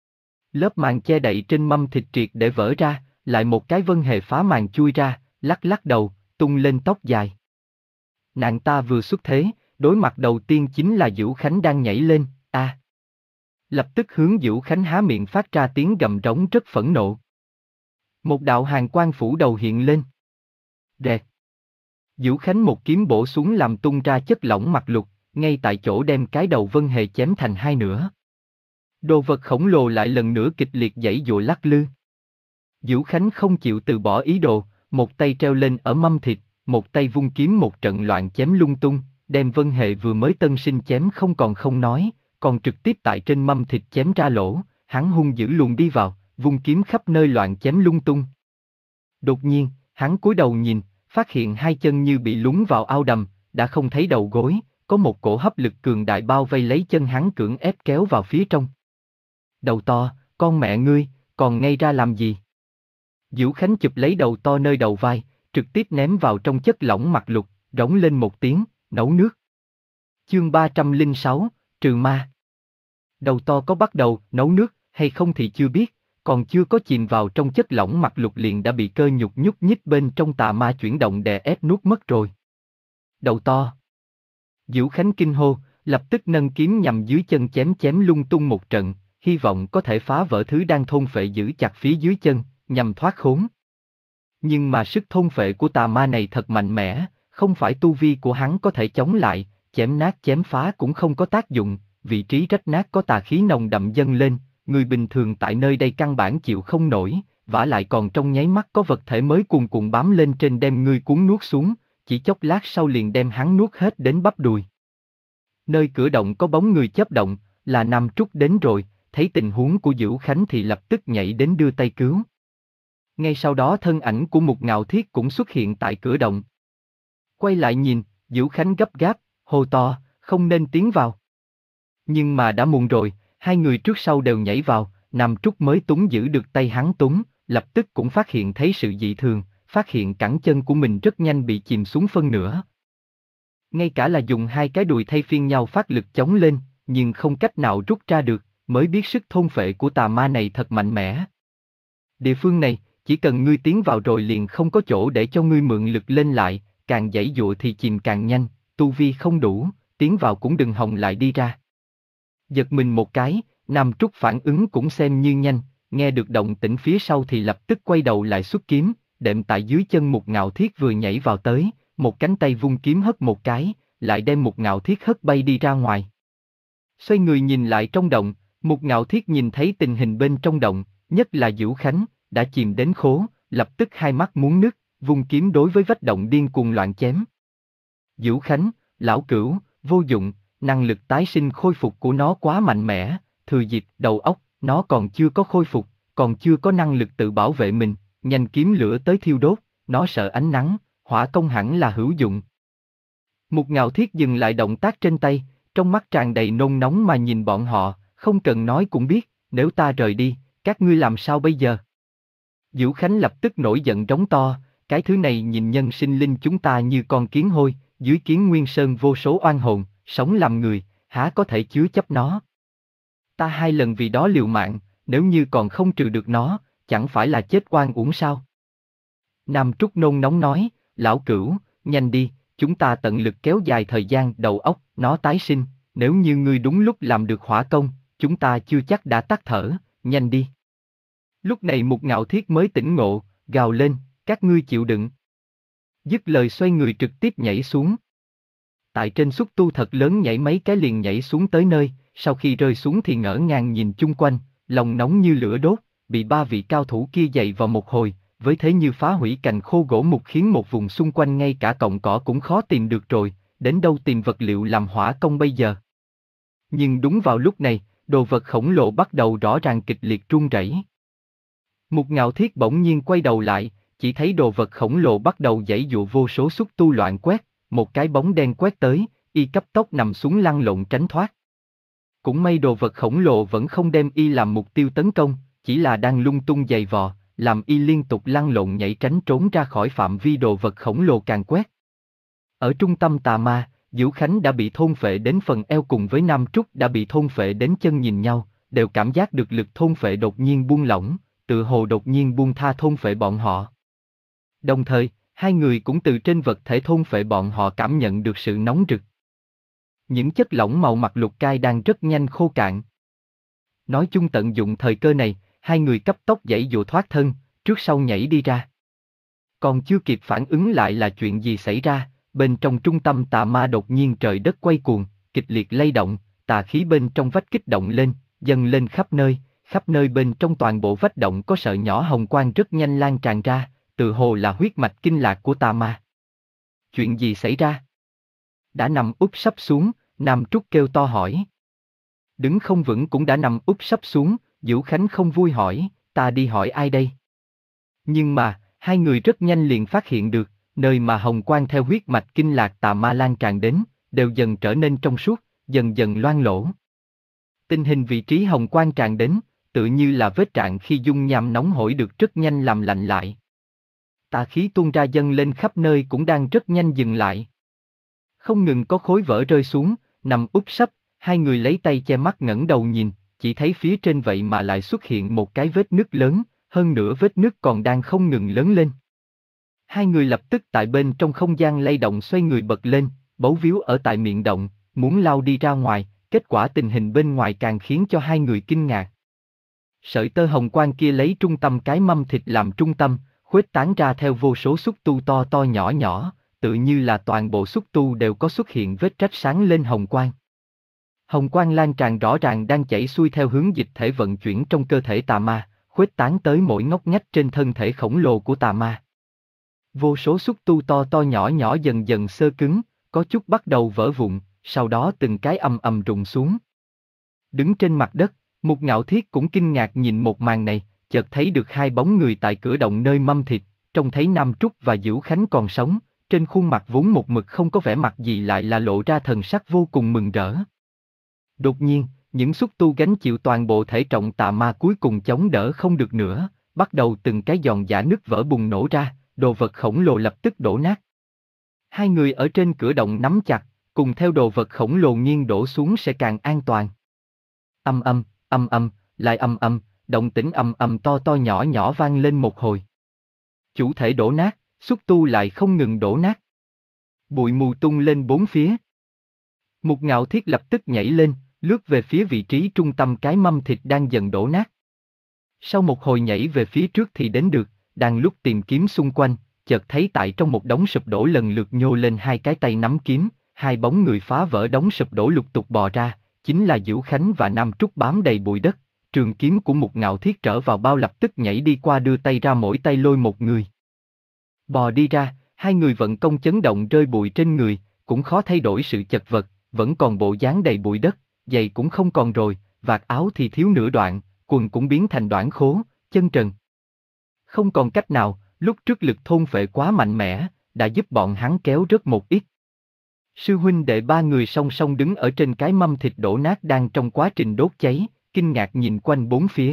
[SPEAKER 1] Lớp màng che đậy trên mâm thịt triệt để vỡ ra, lại một cái Vân Hề phá màng chui ra, lắc lắc đầu, tung lên tóc dài. Nàng ta vừa xuất thế, đối mặt đầu tiên chính là Dữu Khánh đang nhảy lên, a. À. Lập tức hướng Dữu Khánh há miệng phát ra tiếng gầm rống rất phẫn nộ. Một đạo hàn quang phủ đầu hiện lên. Rẹt. Dữu Khánh một kiếm bổ xuống làm tung ra chất lỏng mặt lục, ngay tại chỗ đem cái đầu Vân Hề chém thành hai nửa. Đồ vật khổng lồ lại lần nữa kịch liệt giãy giụa lắc lư. Dữu Khánh không chịu từ bỏ ý đồ, một tay treo lên ở mâm thịt, một tay vung kiếm một trận loạn chém lung tung, đem Vân Hề vừa mới tân sinh chém không còn không nói, còn trực tiếp tại trên mâm thịt chém ra lỗ, hắn hung dữ luồn đi vào, vung kiếm khắp nơi loạn chém lung tung. Đột nhiên, hắn cúi đầu nhìn, phát hiện hai chân như bị lún vào ao đầm, đã không thấy đầu gối, có một cổ hấp lực cường đại bao vây lấy chân hắn cưỡng ép kéo vào phía trong. Đầu to, con mẹ ngươi, còn ngây ra làm gì? Dữu Khánh chụp lấy đầu to nơi đầu vai, trực tiếp ném vào trong chất lỏng mặt lục, rống lên một tiếng, nấu nước. Chương ba trăm lẻ sáu, trừ ma. Đầu to có bắt đầu nấu nước hay không thì chưa biết, còn chưa có chìm vào trong chất lỏng mặt lục liền đã bị cơ nhục nhúc nhích bên trong tà ma chuyển động đè ép nuốt mất rồi. Đầu to. Dữu Khánh kinh hô, lập tức nâng kiếm nhằm dưới chân chém chém lung tung một trận, hy vọng có thể phá vỡ thứ đang thôn phệ giữ chặt phía dưới chân, nhằm thoát khốn. Nhưng mà sức thôn phệ của tà ma này thật mạnh mẽ, không phải tu vi của hắn có thể chống lại, chém nát chém phá cũng không có tác dụng, vị trí rách nát có tà khí nồng đậm dâng lên, người bình thường tại nơi đây căn bản chịu không nổi, vả lại còn trong nháy mắt có vật thể mới cuồn cuộn bám lên trên đem ngươi cuốn nuốt xuống, chỉ chốc lát sau liền đem hắn nuốt hết đến bắp đùi. Nơi cửa động có bóng người chớp động, là Nam Trúc đến rồi, thấy tình huống của Dữu Khánh thì lập tức nhảy đến đưa tay cứu. Ngay sau đó thân ảnh của Mục Ngạo Thiết cũng xuất hiện tại cửa động. Quay lại nhìn, Dữu Khánh gấp gáp, hô to, không nên tiến vào. Nhưng mà đã muộn rồi, hai người trước sau đều nhảy vào, Nam Trúc mới túng giữ được tay hắn túng, lập tức cũng phát hiện thấy sự dị thường, phát hiện cẳng chân của mình rất nhanh bị chìm xuống phân nửa. Ngay cả là dùng hai cái đùi thay phiên nhau phát lực chống lên, nhưng không cách nào rút ra được, mới biết sức thôn phệ của tà ma này thật mạnh mẽ. Địa phương này, chỉ cần ngươi tiến vào rồi liền không có chỗ để cho ngươi mượn lực lên lại, càng giãy dụa thì chìm càng nhanh, tu vi không đủ, tiến vào cũng đừng hòng lại đi ra. Giật mình một cái, Nam Trúc phản ứng cũng xem như nhanh, nghe được động tĩnh phía sau thì lập tức quay đầu lại xuất kiếm, đệm tại dưới chân Mục Ngạo Thiết vừa nhảy vào tới, một cánh tay vung kiếm hất một cái, lại đem Mục Ngạo Thiết hất bay đi ra ngoài. Xoay người nhìn lại trong động, Mục Ngạo Thiết nhìn thấy tình hình bên trong động, nhất là Dữu Khánh, đã chìm đến khố, lập tức hai mắt muốn nứt, vung kiếm đối với vách động điên cuồng loạn chém. Dữu Khánh, lão cửu, vô dụng, năng lực tái sinh khôi phục của nó quá mạnh mẽ, thừa dịp đầu óc, nó còn chưa có khôi phục, còn chưa có năng lực tự bảo vệ mình, nhanh kiếm lửa tới thiêu đốt, nó sợ ánh nắng, hỏa công hẳn là hữu dụng. Mục Ngạo Thiết dừng lại động tác trên tay, trong mắt tràn đầy nôn nóng mà nhìn bọn họ, không cần nói cũng biết, nếu ta rời đi, các ngươi làm sao bây giờ? Dữu Khánh lập tức nổi giận rống to, cái thứ này nhìn nhân sinh linh chúng ta như con kiến hôi, dưới kiến nguyên sơn vô số oan hồn, sống làm người, há có thể chứa chấp nó. Ta hai lần vì đó liều mạng, nếu như còn không trừ được nó, chẳng phải là chết oan uổng sao? Nam Trúc nôn nóng nói, lão cửu, nhanh đi, chúng ta tận lực kéo dài thời gian đầu óc, nó tái sinh, nếu như ngươi đúng lúc làm được hỏa công, chúng ta chưa chắc đã tắt thở, nhanh đi. Lúc này Mục Ngạo Thiết mới tỉnh ngộ, gào lên, các ngươi chịu đựng. Dứt lời xoay người trực tiếp nhảy xuống. Tại trên xúc tu thật lớn nhảy mấy cái liền nhảy xuống tới nơi, sau khi rơi xuống thì ngỡ ngàng nhìn chung quanh, lòng nóng như lửa đốt, bị ba vị cao thủ kia dày vào một hồi, với thế như phá hủy cành khô gỗ mục khiến một vùng xung quanh ngay cả cọng cỏ cũng khó tìm được rồi, đến đâu tìm vật liệu làm hỏa công bây giờ. Nhưng đúng vào lúc này, đồ vật khổng lồ bắt đầu rõ ràng kịch liệt rung rẩy. Mục Ngạo Thiết bỗng nhiên quay đầu lại, chỉ thấy đồ vật khổng lồ bắt đầu giãy dụa vô số xúc tu loạn quét, một cái bóng đen quét tới, y cấp tốc nằm xuống lăn lộn tránh thoát. Cũng may đồ vật khổng lồ vẫn không đem y làm mục tiêu tấn công, chỉ là đang lung tung giày vò, làm y liên tục lăn lộn nhảy tránh trốn ra khỏi phạm vi đồ vật khổng lồ càng quét. Ở trung tâm tà ma, Dữu Khánh đã bị thôn phệ đến phần eo cùng với Nam Trúc đã bị thôn phệ đến chân nhìn nhau, đều cảm giác được lực thôn phệ đột nhiên buông lỏng, tự hồ đột nhiên buông tha thôn phệ bọn họ. Đồng thời, hai người cũng từ trên vật thể thôn phệ bọn họ cảm nhận được sự nóng rực. Những chất lỏng màu mặt lục cai đang rất nhanh khô cạn. Nói chung tận dụng thời cơ này, hai người cấp tốc giãy dụa thoát thân, trước sau nhảy đi ra. Còn chưa kịp phản ứng lại là chuyện gì xảy ra, bên trong trung tâm tà ma đột nhiên trời đất quay cuồng, kịch liệt lay động, tà khí bên trong vách kích động lên, dâng lên khắp nơi, khắp nơi bên trong toàn bộ vách động có sợi nhỏ hồng quang rất nhanh lan tràn ra, tự hồ là huyết mạch kinh lạc của tà ma. Chuyện gì xảy ra? Đã nằm úp sắp xuống, Nam Trúc kêu to hỏi. Đứng không vững cũng đã nằm úp sắp xuống, Dữu Khánh không vui hỏi, ta đi hỏi ai đây? Nhưng mà, hai người rất nhanh liền phát hiện được, nơi mà hồng quang theo huyết mạch kinh lạc tà ma lan tràn đến, đều dần trở nên trong suốt, dần dần loang lỗ. Tình hình vị trí hồng quang tràn đến, tự như là vết rạn khi dung nham nóng hổi được rất nhanh làm lạnh lại. Tà khí tuôn ra dâng lên khắp nơi cũng đang rất nhanh dừng lại. Không ngừng có khối vỡ rơi xuống, nằm úp sấp, hai người lấy tay che mắt ngẩng đầu nhìn, chỉ thấy phía trên vậy mà lại xuất hiện một cái vết nứt lớn, hơn nữa vết nứt còn đang không ngừng lớn lên. Hai người lập tức tại bên trong không gian lay động xoay người bật lên, bấu víu ở tại miệng động, muốn lao đi ra ngoài, kết quả tình hình bên ngoài càng khiến cho hai người kinh ngạc. Sợi tơ hồng quang kia lấy trung tâm cái mâm thịt làm trung tâm, khuếch tán ra theo vô số xúc tu to to nhỏ nhỏ, tự như là toàn bộ xúc tu đều có xuất hiện vết rách sáng lên hồng quang. Hồng quang lan tràn rõ ràng đang chảy xuôi theo hướng dịch thể vận chuyển trong cơ thể tà ma, khuếch tán tới mỗi ngóc ngách trên thân thể khổng lồ của tà ma. Vô số xúc tu to to nhỏ nhỏ dần dần xơ cứng, có chút bắt đầu vỡ vụn, sau đó từng cái ầm ầm rụng xuống. Đứng trên mặt đất, Mục Ngạo Thiết cũng kinh ngạc nhìn một màn này, chợt thấy được hai bóng người tại cửa động nơi mâm thịt, trông thấy Nam Trúc và Diễu Khánh còn sống, trên khuôn mặt vốn một mực không có vẻ mặt gì lại là lộ ra thần sắc vô cùng mừng rỡ. Đột nhiên, những xúc tu gánh chịu toàn bộ thể trọng tà ma cuối cùng chống đỡ không được nữa, bắt đầu từng cái giòn giã nứt vỡ bùng nổ ra, đồ vật khổng lồ lập tức đổ nát. Hai người ở trên cửa động nắm chặt, cùng theo đồ vật khổng lồ nghiêng đổ xuống sẽ càng an toàn. Âm âm, âm âm, lại âm âm, động tĩnh âm âm to to nhỏ nhỏ vang lên một hồi. Chủ thể đổ nát, xúc tu lại không ngừng đổ nát. Bụi mù tung lên bốn phía. Mục Ngạo Thiết lập tức nhảy lên, lướt về phía vị trí trung tâm cái mâm thịt đang dần đổ nát. Sau một hồi nhảy về phía trước thì đến được, đang lúc tìm kiếm xung quanh, chợt thấy tại trong một đống sụp đổ lần lượt nhô lên hai cái tay nắm kiếm, hai bóng người phá vỡ đống sụp đổ lục tục bò ra, chính là Diễu Khánh và Nam Trúc bám đầy bụi đất. Trường kiếm của Mục Ngạo Thiết trở vào bao lập tức nhảy đi qua đưa tay ra mỗi tay lôi một người. Bò đi ra, hai người vận công chấn động rơi bụi trên người, cũng khó thay đổi sự chật vật, vẫn còn bộ dáng đầy bụi đất, giày cũng không còn rồi, vạt áo thì thiếu nửa đoạn, quần cũng biến thành đoạn khố, chân trần. Không còn cách nào, lúc trước lực thôn phệ quá mạnh mẽ, đã giúp bọn hắn kéo rất một ít. Sư huynh đệ ba người song song đứng ở trên cái mâm thịt đổ nát đang trong quá trình đốt cháy, kinh ngạc nhìn quanh bốn phía.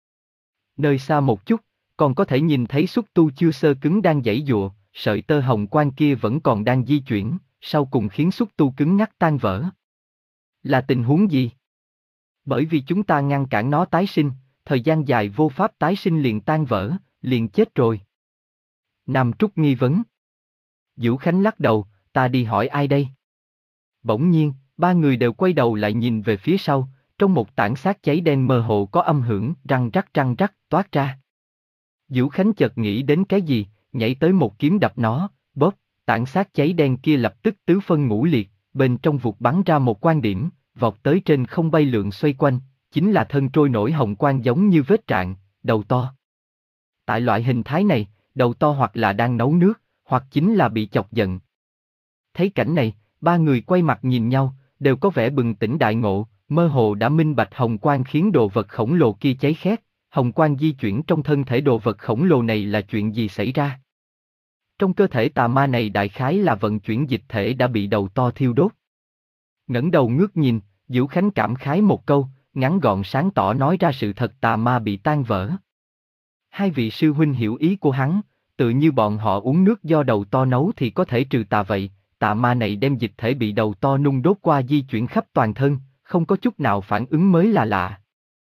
[SPEAKER 1] Nơi xa một chút, còn có thể nhìn thấy xúc tu chưa sơ cứng đang giãy giụa, sợi tơ hồng quang kia vẫn còn đang di chuyển, sau cùng khiến xúc tu cứng ngắc tan vỡ. Là tình huống gì? Bởi vì chúng ta ngăn cản nó tái sinh, thời gian dài vô pháp tái sinh liền tan vỡ, liền chết rồi. Nam Trúc nghi vấn. Diễu Khánh lắc đầu, ta đi hỏi ai đây? Bỗng nhiên, ba người đều quay đầu lại nhìn về phía sau, trong một tảng xác cháy đen mơ hồ có âm hưởng, răng rắc răng rắc, toát ra. Diễu Khánh chợt nghĩ đến cái gì, nhảy tới một kiếm đập nó, bóp, tảng xác cháy đen kia lập tức tứ phân ngũ liệt, bên trong vụt bắn ra một quan điểm, vọt tới trên không bay lượn xoay quanh, chính là thân trôi nổi hồng quang giống như vết trạng, đầu to. Tại loại hình thái này, đầu to hoặc là đang nấu nước, hoặc chính là bị chọc giận. Thấy cảnh này, ba người quay mặt nhìn nhau, đều có vẻ bừng tỉnh đại ngộ, mơ hồ đã minh bạch hồng quang khiến đồ vật khổng lồ kia cháy khét, hồng quang di chuyển trong thân thể đồ vật khổng lồ này là chuyện gì xảy ra? Trong cơ thể tà ma này đại khái là vận chuyển dịch thể đã bị đầu to thiêu đốt. Ngẩng đầu ngước nhìn, Diễu Khánh cảm khái một câu, ngắn gọn sáng tỏ nói ra sự thật tà ma bị tan vỡ. Hai vị sư huynh hiểu ý của hắn, tự như bọn họ uống nước do đầu to nấu thì có thể trừ tà vậy, tà ma này đem dịch thể bị đầu to nung đốt qua di chuyển khắp toàn thân, không có chút nào phản ứng mới là lạ.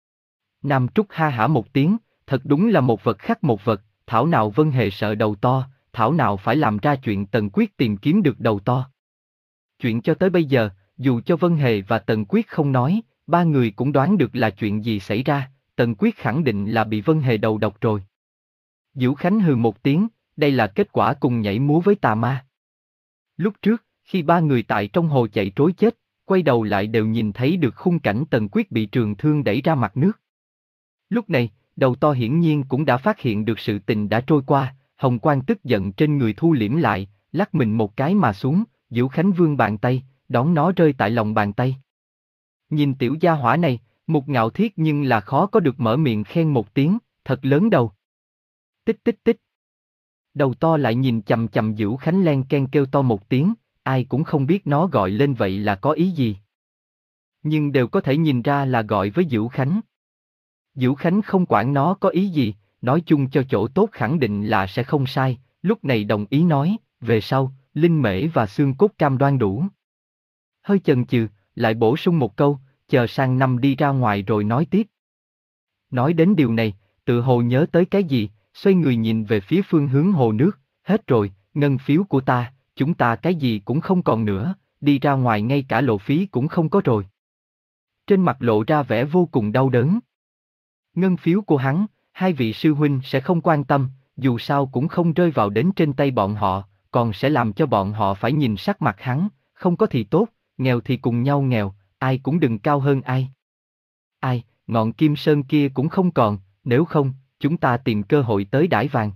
[SPEAKER 1] Nam Trúc ha hả một tiếng, thật đúng là một vật khác một vật, thảo nào Vân Hề sợ đầu to, thảo nào phải làm ra chuyện Tần Quyết tìm kiếm được đầu to. Chuyện cho tới bây giờ, dù cho Vân Hề và Tần Quyết không nói, ba người cũng đoán được là chuyện gì xảy ra, Tần Quyết khẳng định là bị Vân Hề đầu độc rồi. Diễu Khánh hừ một tiếng, đây là kết quả cùng nhảy múa với tà ma. Lúc trước, khi ba người tại trong hồ chạy trối chết, quay đầu lại đều nhìn thấy được khung cảnh Tần Quyết bị trường thương đẩy ra mặt nước. Lúc này, đầu to hiển nhiên cũng đã phát hiện được sự tình đã trôi qua, hồng quang tức giận trên người thu liễm lại, lắc mình một cái mà xuống, Diễu Khánh vươn bàn tay, đón nó rơi tại lòng bàn tay. Nhìn tiểu gia hỏa này, Mục Ngạo Thiết nhưng là khó có được mở miệng khen một tiếng, thật lớn đầu. Tích tích tích. Đầu to lại nhìn chằm chằm Diễu Khánh len ken kêu to một tiếng, ai cũng không biết nó gọi lên vậy là có ý gì. Nhưng đều có thể nhìn ra là gọi với Diễu Khánh. Diễu Khánh không quản nó có ý gì, nói chung cho chỗ tốt khẳng định là sẽ không sai, lúc này đồng ý nói, về sau, linh mễ và xương cốt cam đoan đủ. Hơi chần chừ, lại bổ sung một câu, chờ sang năm đi ra ngoài rồi nói tiếp. Nói đến điều này, tự hồ nhớ tới cái gì, xoay người nhìn về phía phương hướng hồ nước, hết rồi, ngân phiếu của ta, chúng ta cái gì cũng không còn nữa, đi ra ngoài ngay cả lộ phí cũng không có rồi. Trên mặt lộ ra vẻ vô cùng đau đớn. Ngân phiếu của hắn, hai vị sư huynh sẽ không quan tâm, dù sao cũng không rơi vào đến trên tay bọn họ, còn sẽ làm cho bọn họ phải nhìn sắc mặt hắn, không có thì tốt, nghèo thì cùng nhau nghèo, ai cũng đừng cao hơn ai. Ai, ngọn kim sơn kia cũng không còn, nếu không, chúng ta tìm cơ hội tới đãi vàng.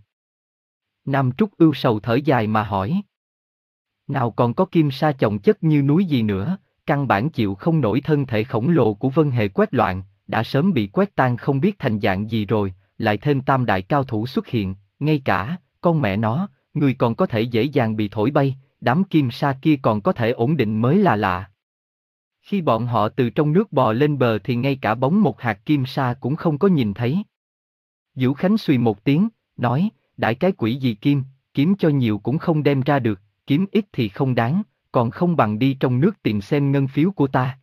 [SPEAKER 1] Nam Trúc ưu sầu thở dài mà hỏi. Nào còn có kim sa chồng chất như núi gì nữa, căn bản chịu không nổi thân thể khổng lồ của Vân Hề quét loạn, đã sớm bị quét tan không biết thành dạng gì rồi, lại thêm tam đại cao thủ xuất hiện, ngay cả, con mẹ nó, người còn có thể dễ dàng bị thổi bay, đám kim sa kia còn có thể ổn định mới là lạ. Khi bọn họ từ trong nước bò lên bờ thì ngay cả bóng một hạt kim sa cũng không có nhìn thấy. Vũ Khánh suy một tiếng, nói, đại cái quỷ gì kim, kiếm cho nhiều cũng không đem ra được, kiếm ít thì không đáng, còn không bằng đi trong nước tìm xem ngân phiếu của ta.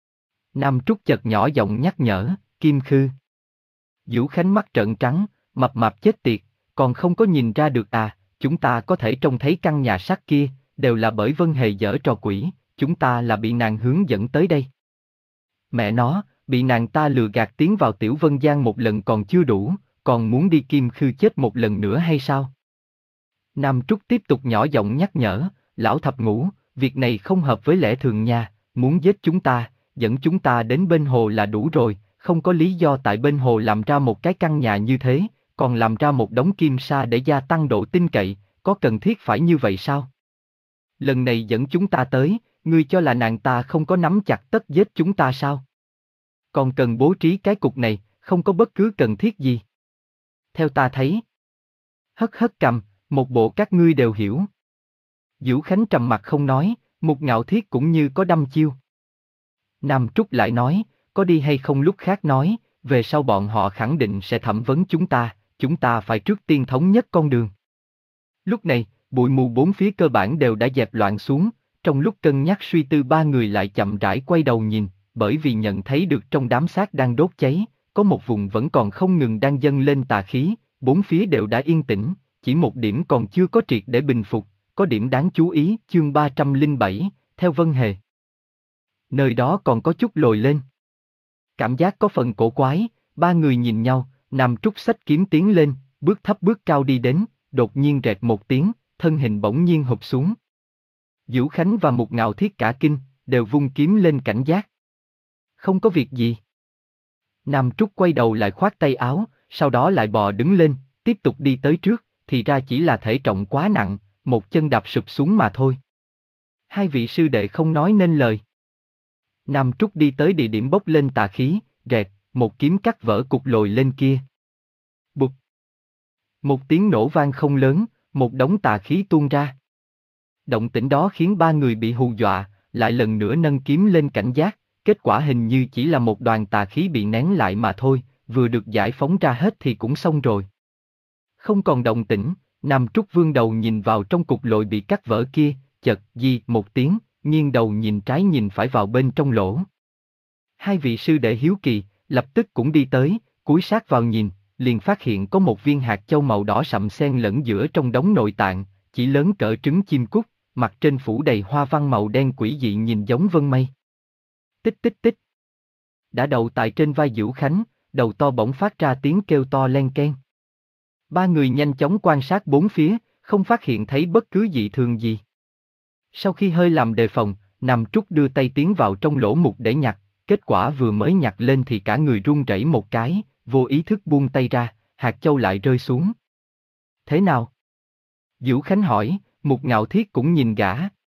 [SPEAKER 1] Nam Trúc chợt nhỏ giọng nhắc nhở, Kim Khư. Vũ Khánh mắt trợn trắng, mập mạp chết tiệt, còn không có nhìn ra được à, chúng ta có thể trông thấy căn nhà sắt kia, đều là bởi Vân Hề giở trò quỷ, chúng ta là bị nàng hướng dẫn tới đây. Mẹ nó, bị nàng ta lừa gạt tiến vào Tiểu Vân Giang một lần còn chưa đủ, còn muốn đi Kim Khư chết một lần nữa hay sao? Nam Trúc tiếp tục nhỏ giọng nhắc nhở, lão thập ngũ, việc này không hợp với lẽ thường nha, muốn giết chúng ta, dẫn chúng ta đến bên hồ là đủ rồi, không có lý do tại bên hồ làm ra một cái căn nhà như thế, còn làm ra một đống kim sa để gia tăng độ tin cậy, có cần thiết phải như vậy sao? Lần này dẫn chúng ta tới, ngươi cho là nàng ta không có nắm chặt tất giết chúng ta sao? Còn cần bố trí cái cục này, không có bất cứ cần thiết gì. Theo ta thấy, hất hất cầm, một bộ các ngươi đều hiểu. Vũ Khánh trầm mặt không nói, Mục Ngạo Thiết cũng như có đăm chiêu. Nam Trúc lại nói, có đi hay không lúc khác nói, về sau bọn họ khẳng định sẽ thẩm vấn chúng ta, chúng ta phải trước tiên thống nhất con đường. Lúc này, bụi mù bốn phía cơ bản đều đã dẹp loạn xuống, trong lúc cân nhắc suy tư ba người lại chậm rãi quay đầu nhìn, bởi vì nhận thấy được trong đám xác đang đốt cháy, có một vùng vẫn còn không ngừng đang dâng lên tà khí, bốn phía đều đã yên tĩnh, chỉ một điểm còn chưa có triệt để bình phục, có điểm đáng chú ý, chương ba trăm lẻ bảy, theo Vân Hề. Nơi đó còn có chút lồi lên. Cảm giác có phần cổ quái, ba người nhìn nhau, Nam Trúc xách kiếm tiến lên, bước thấp bước cao đi đến, đột nhiên rẹt một tiếng, thân hình bỗng nhiên hụp xuống. Vũ Khánh và Mục Ngạo Thiết cả kinh, đều vung kiếm lên cảnh giác. Không có việc gì. Nam Trúc quay đầu lại khoát tay áo, sau đó lại bò đứng lên, tiếp tục đi tới trước, thì ra chỉ là thể trọng quá nặng, một chân đạp sụp xuống mà thôi. Hai vị sư đệ không nói nên lời. Nam Trúc đi tới địa điểm bốc lên tà khí, rẹt, một kiếm cắt vỡ cục lồi lên kia. Bụp. Một tiếng nổ vang không lớn, một đống tà khí tuôn ra. Động tĩnh đó khiến ba người bị hù dọa, lại lần nữa nâng kiếm lên cảnh giác, kết quả hình như chỉ là một đoàn tà khí bị nén lại mà thôi, vừa được giải phóng ra hết thì cũng xong rồi. Không còn động tĩnh, Nam Trúc vươn đầu nhìn vào trong cục lồi bị cắt vỡ kia, chợt di một tiếng, nghiêng đầu nhìn trái nhìn phải vào bên trong lỗ. Hai vị sư đệ hiếu kỳ, lập tức cũng đi tới, cúi sát vào nhìn, liền phát hiện có một viên hạt châu màu đỏ sậm xen lẫn giữa trong đống nội tạng, chỉ lớn cỡ trứng chim cút, mặt trên phủ đầy hoa văn màu đen quỷ dị nhìn giống vân mây. Tích tích tích. Đã đậu tại trên vai Vũ Khánh, đầu to bỗng phát ra tiếng kêu to len keng. Ba người nhanh chóng quan sát bốn phía, không phát hiện thấy bất cứ dị thường gì. Sau khi hơi làm đề phòng, Nam Trúc đưa tay tiến vào trong lỗ mục để nhặt, kết quả vừa mới nhặt lên thì cả người run rẩy một cái, vô ý thức buông tay ra, hạt châu lại rơi xuống. Thế nào? Vũ Khánh hỏi, Mục Ngạo Thiết cũng nhìn gã.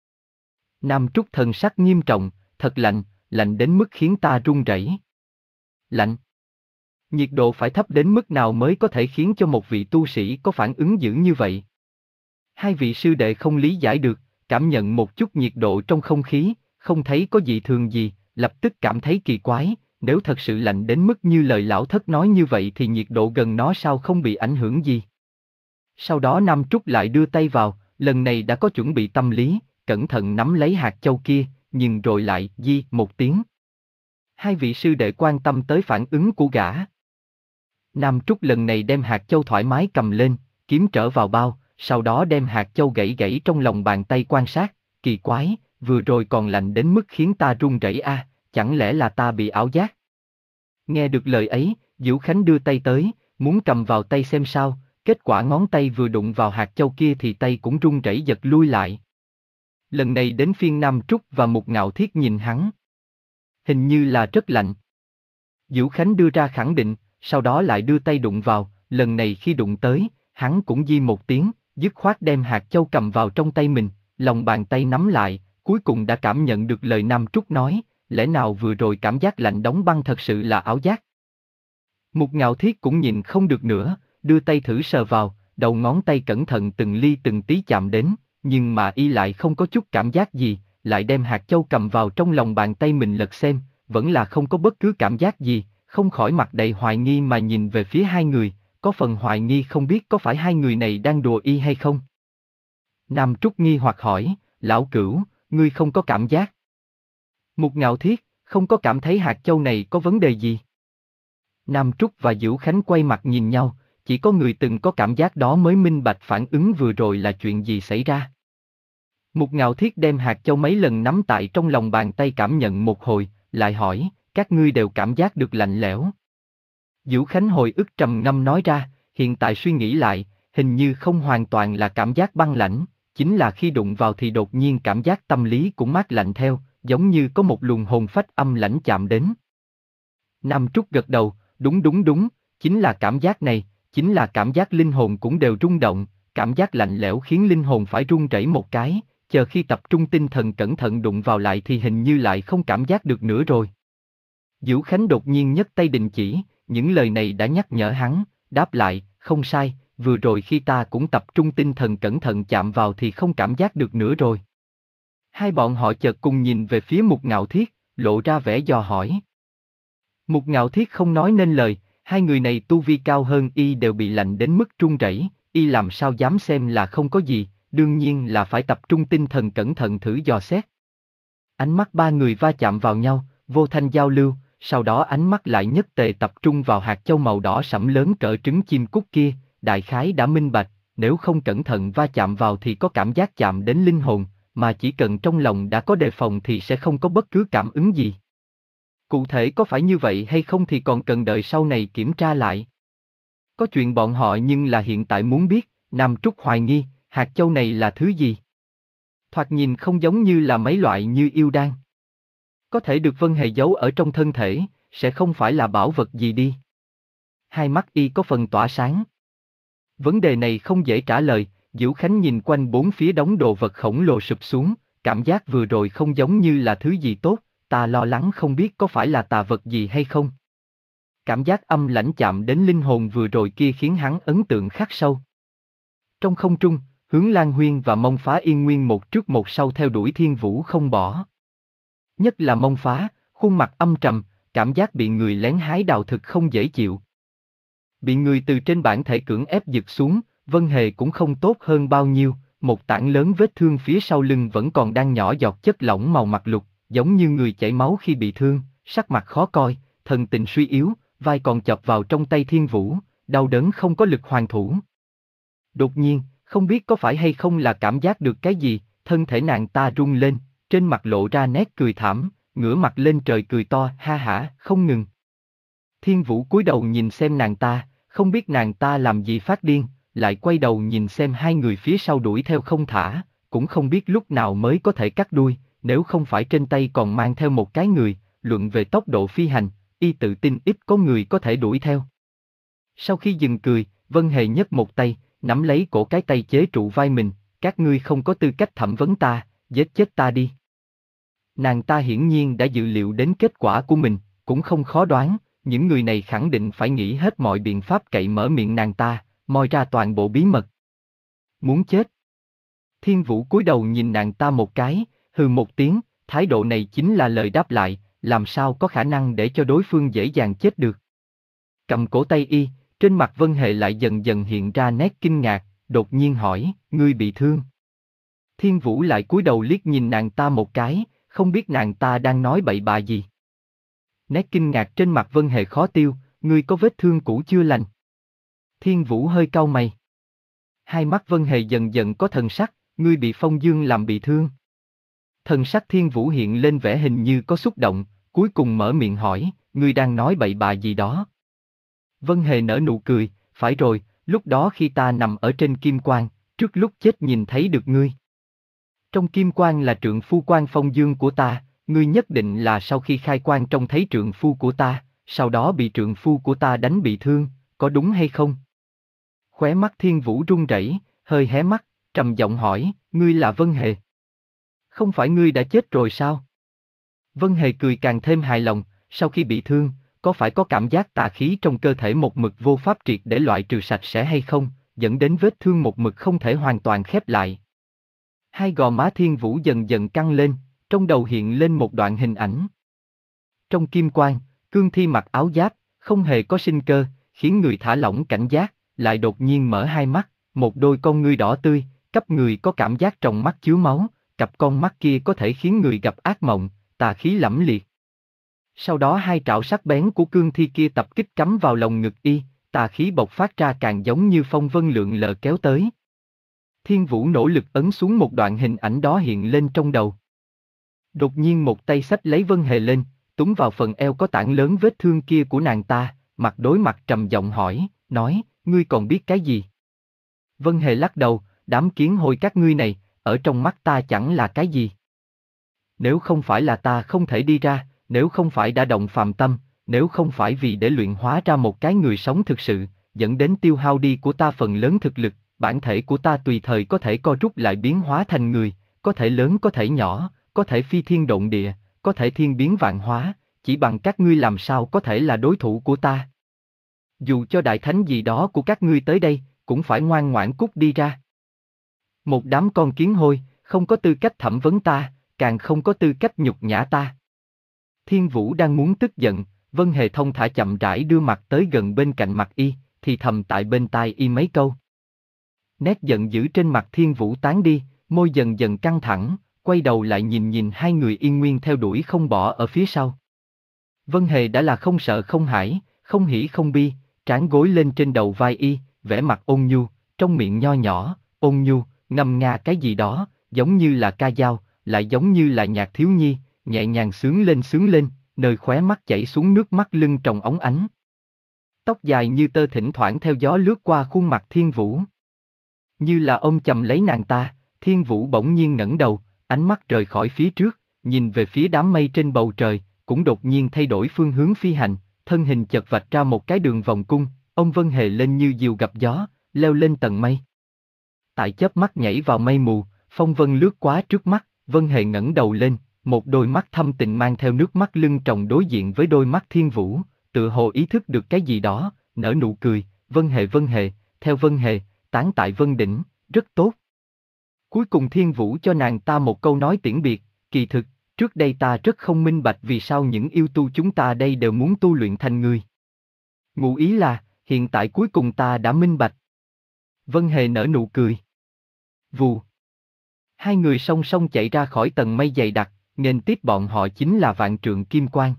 [SPEAKER 1] Nam Trúc thần sắc nghiêm trọng, thật lạnh, lạnh đến mức khiến ta run rẩy. Lạnh? Nhiệt độ phải thấp đến mức nào mới có thể khiến cho một vị tu sĩ có phản ứng dữ như vậy? Hai vị sư đệ không lý giải được, cảm nhận một chút nhiệt độ trong không khí, không thấy có dị thường gì, lập tức cảm thấy kỳ quái, nếu thật sự lạnh đến mức như lời lão thất nói như vậy thì nhiệt độ gần nó sao không bị ảnh hưởng gì? Sau đó Nam Trúc lại đưa tay vào, lần này đã có chuẩn bị tâm lý, cẩn thận nắm lấy hạt châu kia, nhưng rồi lại di một tiếng. Hai vị sư đệ quan tâm tới phản ứng của gã. Nam Trúc lần này đem hạt châu thoải mái cầm lên, kiếm trở vào bao, sau đó đem hạt châu gãy gãy trong lòng bàn tay quan sát, kỳ quái, vừa rồi còn lạnh đến mức khiến ta run rẩy a, à, chẳng lẽ là ta bị ảo giác? Nghe được lời ấy, Vũ Khánh đưa tay tới, muốn cầm vào tay xem sao, kết quả ngón tay vừa đụng vào hạt châu kia thì tay cũng run rẩy giật lui lại. Lần này đến phiên Nam Trúc và Mục Ngạo Thiết nhìn hắn. Hình như là rất lạnh. Diễu Khánh đưa ra khẳng định, sau đó lại đưa tay đụng vào, lần này khi đụng tới, hắn cũng di một tiếng, dứt khoát đem hạt châu cầm vào trong tay mình, lòng bàn tay nắm lại, cuối cùng đã cảm nhận được lời Nam Trúc nói, lẽ nào vừa rồi cảm giác lạnh đóng băng thật sự là ảo giác. Mục Ngạo Thiết cũng nhìn không được nữa, đưa tay thử sờ vào, đầu ngón tay cẩn thận từng ly từng tí chạm đến, nhưng mà y lại không có chút cảm giác gì, lại đem hạt châu cầm vào trong lòng bàn tay mình lật xem, vẫn là không có bất cứ cảm giác gì, không khỏi mặt đầy hoài nghi mà nhìn về phía hai người, có phần hoài nghi không biết có phải hai người này đang đùa y hay không. Nam Trúc nghi hoặc hỏi, lão Cửu, ngươi không có cảm giác. Mục Ngạo Thiết, không có cảm thấy hạt châu này có vấn đề gì. Nam Trúc và Diễu Khánh quay mặt nhìn nhau, chỉ có người từng có cảm giác đó mới minh bạch phản ứng vừa rồi là chuyện gì xảy ra. Mục Ngạo Thiết đem hạt châu mấy lần nắm tại trong lòng bàn tay cảm nhận một hồi, lại hỏi, các ngươi đều cảm giác được lạnh lẽo. Diễu Khánh hồi ức trầm ngâm nói ra, hiện tại suy nghĩ lại, hình như không hoàn toàn là cảm giác băng lãnh, chính là khi đụng vào thì đột nhiên cảm giác tâm lý cũng mát lạnh theo, giống như có một luồng hồn phách âm lãnh chạm đến. Nam Trúc gật đầu, đúng đúng đúng, chính là cảm giác này, chính là cảm giác linh hồn cũng đều rung động, cảm giác lạnh lẽo khiến linh hồn phải run rẩy một cái, chờ khi tập trung tinh thần cẩn thận đụng vào lại thì hình như lại không cảm giác được nữa rồi. Diễu Khánh đột nhiên nhấc tay đình chỉ, những lời này đã nhắc nhở hắn, đáp lại, không sai, vừa rồi khi ta cũng tập trung tinh thần cẩn thận chạm vào thì không cảm giác được nữa rồi. Hai bọn họ chợt cùng nhìn về phía Mục Ngạo Thiết, lộ ra vẻ dò hỏi. Mục Ngạo Thiết không nói nên lời, hai người này tu vi cao hơn y đều bị lạnh đến mức run rẩy, y làm sao dám xem là không có gì, đương nhiên là phải tập trung tinh thần cẩn thận thử dò xét. Ánh mắt ba người va chạm vào nhau, vô thanh giao lưu, sau đó ánh mắt lại nhất tề tập trung vào hạt châu màu đỏ sẫm lớn cỡ trứng chim cút kia, đại khái đã minh bạch, nếu không cẩn thận va chạm vào thì có cảm giác chạm đến linh hồn, mà chỉ cần trong lòng đã có đề phòng thì sẽ không có bất cứ cảm ứng gì. Cụ thể có phải như vậy hay không thì còn cần đợi sau này kiểm tra lại. Có chuyện bọn họ nhưng là hiện tại muốn biết, Nam Trúc hoài nghi, hạt châu này là thứ gì? Thoạt nhìn không giống như là mấy loại như yêu đan. Có thể được Vân Hề giấu ở trong thân thể, sẽ không phải là bảo vật gì đi. Hai mắt y có phần tỏa sáng. Vấn đề này không dễ trả lời, Diễu Khánh nhìn quanh bốn phía đống đồ vật khổng lồ sụp xuống, cảm giác vừa rồi không giống như là thứ gì tốt, ta lo lắng không biết có phải là tà vật gì hay không. Cảm giác âm lãnh chạm đến linh hồn vừa rồi kia khiến hắn ấn tượng khắc sâu. Trong không trung, Hướng Lan Huyên và Mông Phá Yên Nguyên một trước một sau theo đuổi Thiên Vũ không bỏ. Nhất là Mông Phá, khuôn mặt âm trầm, cảm giác bị người lén hái đào thực không dễ chịu. Bị người từ trên bản thể cưỡng ép giật xuống, Vân Hề cũng không tốt hơn bao nhiêu, một tảng lớn vết thương phía sau lưng vẫn còn đang nhỏ giọt chất lỏng màu mặt lục, giống như người chảy máu khi bị thương, sắc mặt khó coi, thần tình suy yếu, vai còn chọc vào trong tay Thiên Vũ, đau đớn không có lực hoàn thủ. Đột nhiên, không biết có phải hay không là cảm giác được cái gì, thân thể nàng ta rung lên, trên mặt lộ ra nét cười thảm, ngửa mặt lên trời cười to ha hả, không ngừng. Thiên Vũ cúi đầu nhìn xem nàng ta, không biết nàng ta làm gì phát điên, lại quay đầu nhìn xem hai người phía sau đuổi theo không thả, cũng không biết lúc nào mới có thể cắt đuôi, nếu không phải trên tay còn mang theo một cái người, luận về tốc độ phi hành, y tự tin ít có người có thể đuổi theo. Sau khi dừng cười, Vân Hề nhấc một tay, nắm lấy cổ cái tay chế trụ vai mình, các ngươi không có tư cách thẩm vấn ta, giết chết ta đi. Nàng ta hiển nhiên đã dự liệu đến kết quả của mình, cũng không khó đoán, những người này khẳng định phải nghĩ hết mọi biện pháp cậy mở miệng nàng ta, moi ra toàn bộ bí mật. Muốn chết. Thiên Vũ cúi đầu nhìn nàng ta một cái, hừ một tiếng, thái độ này chính là lời đáp lại, làm sao có khả năng để cho đối phương dễ dàng chết được. Cầm cổ tay y, trên mặt Vân Hề lại dần dần hiện ra nét kinh ngạc, đột nhiên hỏi, ngươi bị thương. Thiên Vũ lại cúi đầu liếc nhìn nàng ta một cái, không biết nàng ta đang nói bậy bạ gì. Nét kinh ngạc trên mặt Vân Hề khó tiêu, ngươi có vết thương cũ chưa lành. Thiên Vũ hơi cau mày. Hai mắt Vân Hề dần dần có thần sắc, ngươi bị Phong Dương làm bị thương. Thần sắc Thiên Vũ hiện lên vẻ hình như có xúc động, cuối cùng mở miệng hỏi, ngươi đang nói bậy bạ gì đó. Vân Hề nở nụ cười, phải rồi, lúc đó khi ta nằm ở trên kim quan, trước lúc chết nhìn thấy được ngươi. Trong kim quan là trượng phu Quan Phong Dương của ta, ngươi nhất định là sau khi khai quan trông thấy trượng phu của ta, sau đó bị trượng phu của ta đánh bị thương, có đúng hay không? Khóe mắt Thiên Vũ run rẩy, hơi hé mắt, trầm giọng hỏi, ngươi là Vân Hề. Không phải ngươi đã chết rồi sao? Vân Hề cười càng thêm hài lòng, sau khi bị thương, có phải có cảm giác tà khí trong cơ thể một mực vô pháp triệt để loại trừ sạch sẽ hay không, dẫn đến vết thương một mực không thể hoàn toàn khép lại. Hai gò má Thiên Vũ dần dần căng lên, trong đầu hiện lên một đoạn hình ảnh. Trong kim quan, cương thi mặc áo giáp, không hề có sinh cơ, khiến người thả lỏng cảnh giác, lại đột nhiên mở hai mắt, một đôi con ngươi đỏ tươi, cấp người có cảm giác trong mắt chứa máu, cặp con mắt kia có thể khiến người gặp ác mộng, tà khí lẫm liệt. Sau đó hai trảo sắc bén của cương thi kia tập kích cắm vào lồng ngực y, tà khí bộc phát ra càng giống như phong vân lượn lờ kéo tới. Thiên Vũ nỗ lực ấn xuống một đoạn hình ảnh đó hiện lên trong đầu. Đột nhiên một tay xách lấy Vân Hề lên, túm vào phần eo có tảng lớn vết thương kia của nàng ta, mặt đối mặt trầm giọng hỏi, nói, ngươi còn biết cái gì? Vân Hề lắc đầu, đám kiến hôi các ngươi này, ở trong mắt ta chẳng là cái gì. Nếu không phải là ta không thể đi ra, nếu không phải đã động phàm tâm, nếu không phải vì để luyện hóa ra một cái người sống thực sự, dẫn đến tiêu hao đi của ta phần lớn thực lực, bản thể của ta tùy thời có thể co rút lại biến hóa thành người, có thể lớn có thể nhỏ, có thể phi thiên độn địa, có thể thiên biến vạn hóa, chỉ bằng các ngươi làm sao có thể là đối thủ của ta. Dù cho đại thánh gì đó của các ngươi tới đây, cũng phải ngoan ngoãn cút đi ra. Một đám con kiến hôi, không có tư cách thẩm vấn ta, càng không có tư cách nhục nhã ta. Thiên Vũ đang muốn tức giận, Vân Hề thông thả chậm rãi đưa mặt tới gần bên cạnh mặt y, thì thầm tại bên tai y mấy câu. Nét giận dữ trên mặt Thiên Vũ tán đi, môi dần dần căng thẳng, quay đầu lại nhìn nhìn hai người yên nguyên theo đuổi không bỏ ở phía sau. Vân Hề đã là không sợ không hãi, không hỉ không bi, trán gối lên trên đầu vai y, vẻ mặt ôn nhu, trong miệng nho nhỏ, ôn nhu, ngâm nga cái gì đó, giống như là ca dao, lại giống như là nhạc thiếu nhi, nhẹ nhàng sướng lên sướng lên, nơi khóe mắt chảy xuống nước mắt lưng tròng óng ánh. Tóc dài như tơ thỉnh thoảng theo gió lướt qua khuôn mặt Thiên Vũ. Như là ôm chầm lấy nàng ta, Thiên Vũ bỗng nhiên ngẩng đầu, ánh mắt rời khỏi phía trước, nhìn về phía đám mây trên bầu trời, cũng đột nhiên thay đổi phương hướng phi hành, thân hình chợt vạch ra một cái đường vòng cung, ông Vân Hề lên như diều gặp gió, leo lên tầng mây. Tại chớp mắt nhảy vào mây mù, phong vân lướt quá trước mắt, Vân Hề ngẩng đầu lên, một đôi mắt thâm tình mang theo nước mắt lưng tròng đối diện với đôi mắt Thiên Vũ, tựa hồ ý thức được cái gì đó, nở nụ cười, Vân Hề Vân Hề, theo Vân Hề, tán tại Vân Đỉnh, rất tốt. Cuối cùng Thiên Vũ cho nàng ta một câu nói tiễn biệt, kỳ thực, trước đây ta rất không minh bạch vì sao những yêu tu chúng ta đây đều muốn tu luyện thành người. Ngụ ý là, hiện tại cuối cùng ta đã minh bạch. Vân Hề nở nụ cười. Vù. Hai người song song chạy ra khỏi tầng mây dày đặc, nghênh tiếp bọn họ chính là Vạn Trượng Kim Quang.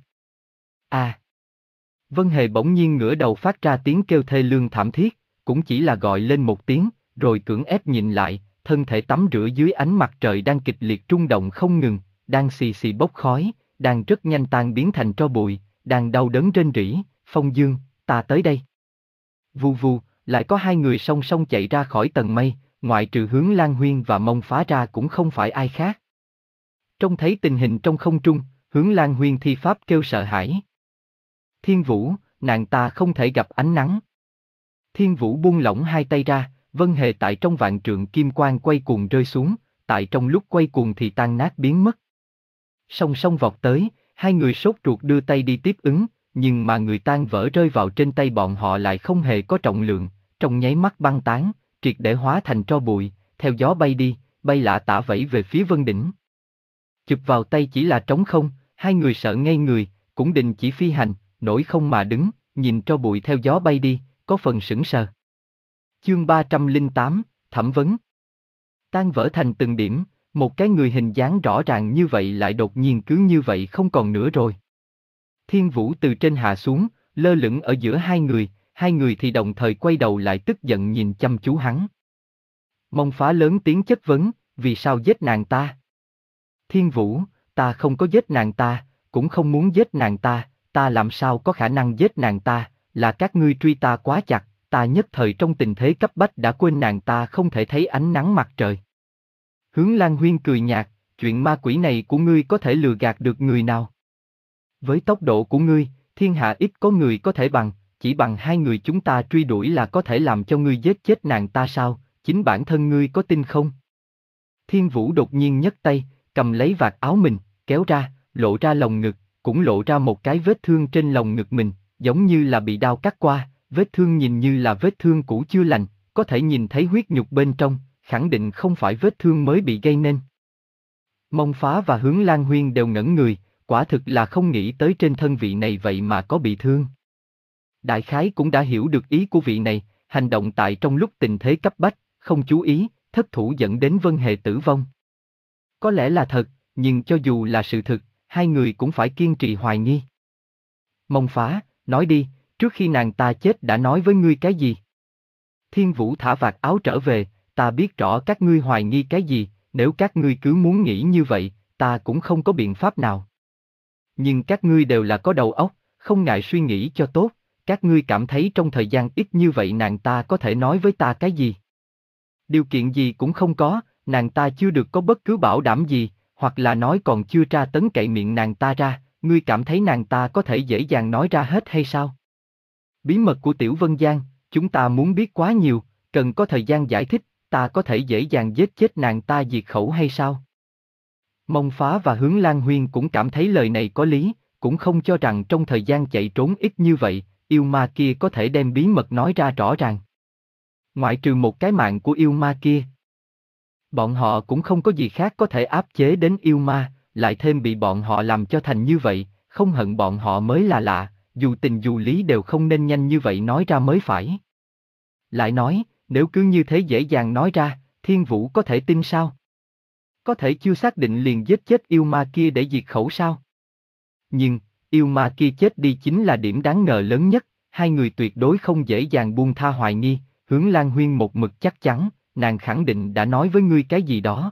[SPEAKER 1] À. Vân Hề bỗng nhiên ngửa đầu phát ra tiếng kêu thê lương thảm thiết, cũng chỉ là gọi lên một tiếng, rồi cưỡng ép nhìn lại, thân thể tắm rửa dưới ánh mặt trời đang kịch liệt rung động không ngừng, đang xì xì bốc khói, đang rất nhanh tan biến thành tro bụi, đang đau đớn rên rỉ, Phong Dương, ta tới đây. Vù vù, lại có hai người song song chạy ra khỏi tầng mây, ngoại trừ Hướng Lan Huyên và Mông Phá ra cũng không phải ai khác. Trông thấy tình hình trong không trung, Hướng Lan Huyên thi pháp kêu sợ hãi. Thiên Vũ, nàng ta không thể gặp ánh nắng. Thiên Vũ buông lỏng hai tay ra, Vân Hề tại trong Vạn Trượng Kim Quang quay cuồng rơi xuống, tại trong lúc quay cuồng thì tan nát biến mất. Song song vọt tới, hai người sốt ruột đưa tay đi tiếp ứng, nhưng mà người tan vỡ rơi vào trên tay bọn họ lại không hề có trọng lượng, trong nháy mắt băng tán, triệt để hóa thành tro bụi, theo gió bay đi, bay lả tả vẫy về phía Vân Đỉnh. Chụp vào tay chỉ là trống không, hai người sợ ngây người, cũng đình chỉ phi hành, nổi không mà đứng, nhìn tro bụi theo gió bay đi, có phần sững sờ. Chương ba trăm lẻ tám, Thẩm vấn. Tan vỡ thành từng điểm, một cái người hình dáng rõ ràng như vậy lại đột nhiên cứ như vậy không còn nữa rồi. Thiên Vũ từ trên hạ xuống, lơ lửng ở giữa hai người, hai người thì đồng thời quay đầu lại tức giận nhìn chăm chú hắn. Mông Phá lớn tiếng chất vấn, vì sao giết nàng ta? Thiên Vũ, ta không có giết nàng ta, cũng không muốn giết nàng ta, ta làm sao có khả năng giết nàng ta, là các ngươi truy ta quá chặt, ta nhất thời trong tình thế cấp bách đã quên nàng ta không thể thấy ánh nắng mặt trời. Hướng Lan Huyên cười nhạt, chuyện ma quỷ này của ngươi có thể lừa gạt được người nào? Với tốc độ của ngươi, thiên hạ ít có người có thể bằng, chỉ bằng hai người chúng ta truy đuổi là có thể làm cho ngươi giết chết nàng ta sao, chính bản thân ngươi có tin không? Thiên Vũ đột nhiên nhấc tay, cầm lấy vạt áo mình, kéo ra, lộ ra lồng ngực, cũng lộ ra một cái vết thương trên lồng ngực mình, giống như là bị đao cắt qua, vết thương nhìn như là vết thương cũ chưa lành, có thể nhìn thấy huyết nhục bên trong, khẳng định không phải vết thương mới bị gây nên. Mông Phá và Hướng Lan Huyên đều ngẩn người, quả thực là không nghĩ tới trên thân vị này vậy mà có bị thương. Đại khái cũng đã hiểu được ý của vị này, hành động tại trong lúc tình thế cấp bách, không chú ý, thất thủ dẫn đến Vân Hề tử vong. Có lẽ là thật, nhưng cho dù là sự thực, hai người cũng phải kiên trì hoài nghi. Mông Phá, nói đi, trước khi nàng ta chết đã nói với ngươi cái gì? Thiên Vũ thả vạt áo trở về, ta biết rõ các ngươi hoài nghi cái gì, nếu các ngươi cứ muốn nghĩ như vậy, ta cũng không có biện pháp nào. Nhưng các ngươi đều là có đầu óc, không ngại suy nghĩ cho tốt, các ngươi cảm thấy trong thời gian ít như vậy nàng ta có thể nói với ta cái gì? Điều kiện gì cũng không có, nàng ta chưa được có bất cứ bảo đảm gì, hoặc là nói còn chưa tra tấn cậy miệng nàng ta ra, ngươi cảm thấy nàng ta có thể dễ dàng nói ra hết hay sao? Bí mật của Tiểu Vân Giang, chúng ta muốn biết quá nhiều, cần có thời gian giải thích, ta có thể dễ dàng giết chết nàng ta diệt khẩu hay sao? Mông Phá và Hướng Lan Huyên cũng cảm thấy lời này có lý, cũng không cho rằng trong thời gian chạy trốn ít như vậy, yêu ma kia có thể đem bí mật nói ra rõ ràng. Ngoại trừ một cái mạng của yêu ma kia, bọn họ cũng không có gì khác có thể áp chế đến yêu ma, lại thêm bị bọn họ làm cho thành như vậy, không hận bọn họ mới là lạ, dù tình dù lý đều không nên nhanh như vậy nói ra mới phải. Lại nói, nếu cứ như thế dễ dàng nói ra, Thiên Vũ có thể tin sao? Có thể chưa xác định liền giết chết yêu ma kia để diệt khẩu sao? Nhưng, yêu ma kia chết đi chính là điểm đáng ngờ lớn nhất, hai người tuyệt đối không dễ dàng buông tha hoài nghi, Hướng Lan Huyên một mực chắc chắn, nàng khẳng định đã nói với ngươi cái gì đó.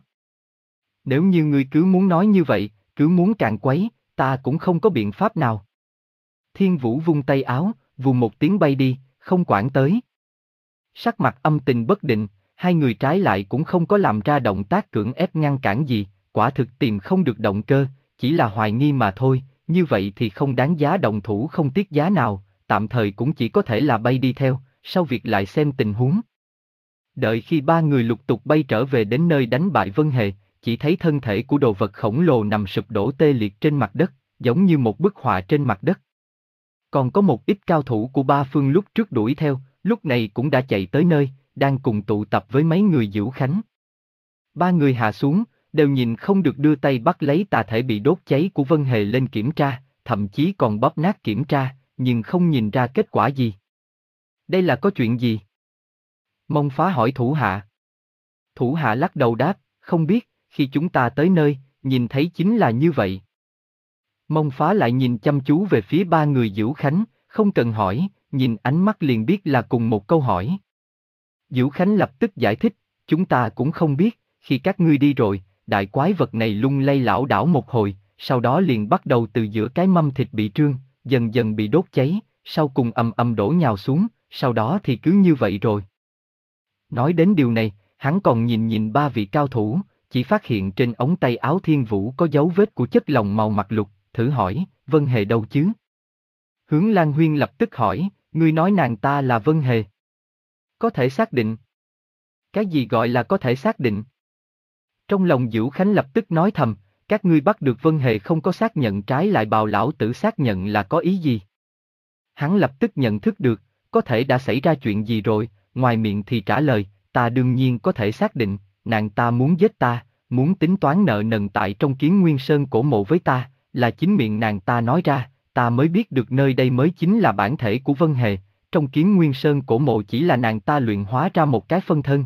[SPEAKER 1] Nếu như ngươi cứ muốn nói như vậy, cứ muốn càn quấy, ta cũng không có biện pháp nào. Thiên Vũ vung tay áo, vù một tiếng bay đi, không quản tới. Sắc mặt âm tình bất định, hai người trái lại cũng không có làm ra động tác cưỡng ép ngăn cản gì, quả thực tìm không được động cơ, chỉ là hoài nghi mà thôi, như vậy thì không đáng giá động thủ không tiếc giá nào, tạm thời cũng chỉ có thể là bay đi theo, sau việc lại xem tình huống. Đợi khi ba người lục tục bay trở về đến nơi đánh bại Vân Hề, chỉ thấy thân thể của đồ vật khổng lồ nằm sụp đổ tê liệt trên mặt đất, giống như một bức họa trên mặt đất. Còn có một ít cao thủ của ba phương lúc trước đuổi theo, lúc này cũng đã chạy tới nơi, đang cùng tụ tập với mấy người Dữu Khánh. Ba người hạ xuống, đều nhìn không được đưa tay bắt lấy tà thể bị đốt cháy của Vân Hề lên kiểm tra, thậm chí còn bóp nát kiểm tra, nhưng không nhìn ra kết quả gì. Đây là có chuyện gì? Mông Phá hỏi thủ hạ. Thủ hạ lắc đầu đáp, không biết, khi chúng ta tới nơi, nhìn thấy chính là như vậy. Mông Phá lại nhìn chăm chú về phía ba người Dữu Khánh, không cần hỏi, nhìn ánh mắt liền biết là cùng một câu hỏi. Dữu Khánh lập tức giải thích, chúng ta cũng không biết, khi các ngươi đi rồi, đại quái vật này lung lay lảo đảo một hồi, sau đó liền bắt đầu từ giữa cái mâm thịt bị trương, dần dần bị đốt cháy, sau cùng ầm ầm đổ nhào xuống, sau đó thì cứ như vậy rồi. Nói đến điều này, hắn còn nhìn nhìn ba vị cao thủ, chỉ phát hiện trên ống tay áo Thiên Vũ có dấu vết của chất lỏng màu mặt lục, thử hỏi, Vân Hề đâu chứ? Hướng Lan Huyên lập tức hỏi, ngươi nói nàng ta là Vân Hề? Có thể xác định. Cái gì gọi là có thể xác định? Trong lòng Dữu Khánh lập tức nói thầm, các ngươi bắt được Vân Hề không có xác nhận trái lại bào lão tử xác nhận là có ý gì? Hắn lập tức nhận thức được, có thể đã xảy ra chuyện gì rồi, ngoài miệng thì trả lời, ta đương nhiên có thể xác định, nàng ta muốn giết ta, muốn tính toán nợ nần tại trong Kiến Nguyên Sơn cổ mộ với ta, là chính miệng nàng ta nói ra, ta mới biết được nơi đây mới chính là bản thể của Vân Hề, trong Kiến Nguyên Sơn cổ mộ chỉ là nàng ta luyện hóa ra một cái phân thân.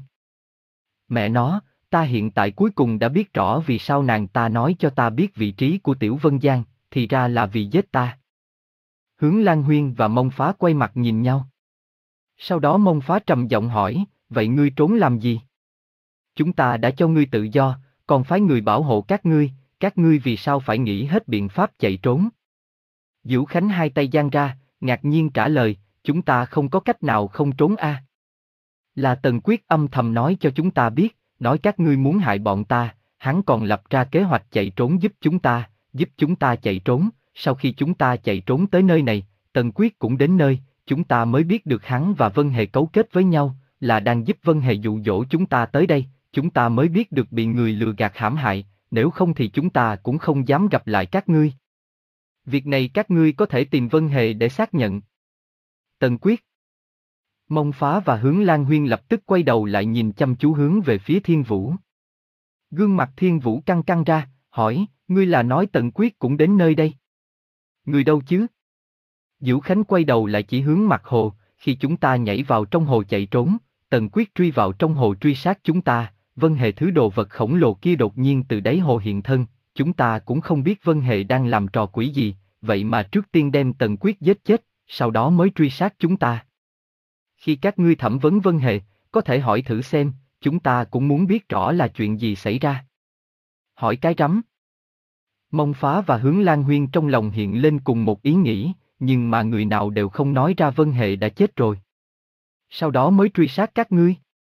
[SPEAKER 1] Mẹ nó, ta hiện tại cuối cùng đã biết rõ vì sao nàng ta nói cho ta biết vị trí của Tiểu Vân Giang, thì ra là vì giết ta. Hướng Lan Huyên và Mông Phá quay mặt nhìn nhau. Sau đó Mông Phá trầm giọng hỏi, vậy ngươi trốn làm gì? Chúng ta đã cho ngươi tự do, còn phái người bảo hộ các ngươi, các ngươi vì sao phải nghĩ hết biện pháp chạy trốn? Dữu Khánh hai tay giang ra, ngạc nhiên trả lời, chúng ta không có cách nào không trốn a. Là Tần Quyết âm thầm nói cho chúng ta biết, nói các ngươi muốn hại bọn ta, hắn còn lập ra kế hoạch chạy trốn giúp chúng ta, giúp chúng ta chạy trốn, sau khi chúng ta chạy trốn tới nơi này, Tần Quyết cũng đến nơi, chúng ta mới biết được hắn và Vân Hề cấu kết với nhau, là đang giúp Vân Hề dụ dỗ chúng ta tới đây, chúng ta mới biết được bị người lừa gạt hãm hại, nếu không thì chúng ta cũng không dám gặp lại các ngươi. Việc này các ngươi có thể tìm Vân Hề để xác nhận. Tần Quyết, Mông Phá và Hướng Lan Huyên lập tức quay đầu lại nhìn chăm chú hướng về phía Thiên Vũ. Gương mặt Thiên Vũ căng căng ra, hỏi, ngươi là nói Tần Quyết cũng đến nơi đây? Người đâu chứ? Diệu Khánh quay đầu lại chỉ hướng mặt hồ, khi chúng ta nhảy vào trong hồ chạy trốn, Tần Quyết truy vào trong hồ truy sát chúng ta, Vân Hề thứ đồ vật khổng lồ kia đột nhiên từ đáy hồ hiện thân, chúng ta cũng không biết Vân Hề đang làm trò quỷ gì, vậy mà trước tiên đem Tần Quyết giết chết, sau đó mới truy sát chúng ta. Khi các ngươi thẩm vấn Vân Hề, có thể hỏi thử xem, chúng ta cũng muốn biết rõ là chuyện gì xảy ra. Hỏi cái rắm. Mông Phá và Hướng Lan Huyên trong lòng hiện lên cùng một ý nghĩ, nhưng mà người nào đều không nói ra Vân Hề đã chết rồi. Sau đó mới truy sát các ngươi.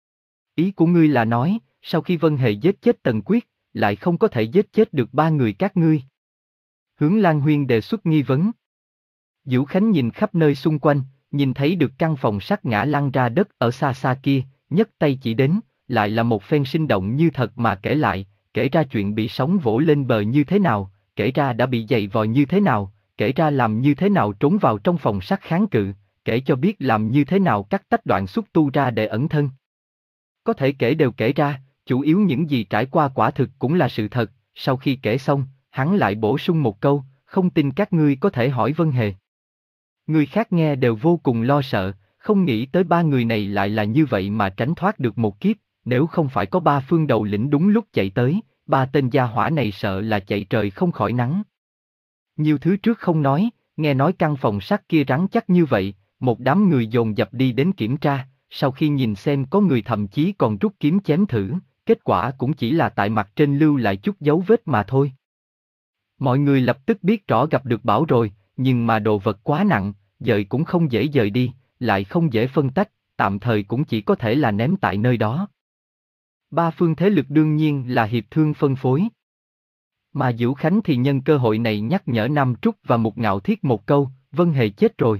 [SPEAKER 1] Ý của ngươi là nói, sau khi Vân Hề giết chết Tần Quyết, lại không có thể giết chết được ba người các ngươi. Hướng Lan Huyên đề xuất nghi vấn. Diệu Khánh nhìn khắp nơi xung quanh, nhìn thấy được căn phòng sắt ngã lăn ra đất ở xa xa kia, nhấc tay chỉ đến, lại là một phen sinh động như thật mà kể lại, kể ra chuyện bị sóng vỗ lên bờ như thế nào, kể ra đã bị giày vò như thế nào, kể ra làm như thế nào trốn vào trong phòng sắt kháng cự, kể cho biết làm như thế nào cắt tách đoạn xúc tu ra để ẩn thân. Có thể kể đều kể ra, chủ yếu những gì trải qua quả thực cũng là sự thật, sau khi kể xong, hắn lại bổ sung một câu, không tin các ngươi có thể hỏi Vân Hề. Người khác nghe đều vô cùng lo sợ, không nghĩ tới ba người này lại là như vậy mà tránh thoát được một kiếp, nếu không phải có ba phương đầu lĩnh đúng lúc chạy tới, ba tên gia hỏa này sợ là chạy trời không khỏi nắng. Nhiều thứ trước không nói, nghe nói căn phòng sắt kia rắn chắc như vậy, một đám người dồn dập đi đến kiểm tra, sau khi nhìn xem có người thậm chí còn rút kiếm chém thử, kết quả cũng chỉ là tại mặt trên lưu lại chút dấu vết mà thôi. Mọi người lập tức biết rõ gặp được bảo rồi, nhưng mà đồ vật quá nặng, dời cũng không dễ dời đi, lại không dễ phân tách, tạm thời cũng chỉ có thể là ném tại nơi đó. Ba phương thế lực đương nhiên là hiệp thương phân phối. Mà Diệu Khánh thì nhân cơ hội này nhắc nhở Nam Trúc và Mục Ngạo Thiết một câu, Vân Hề chết rồi.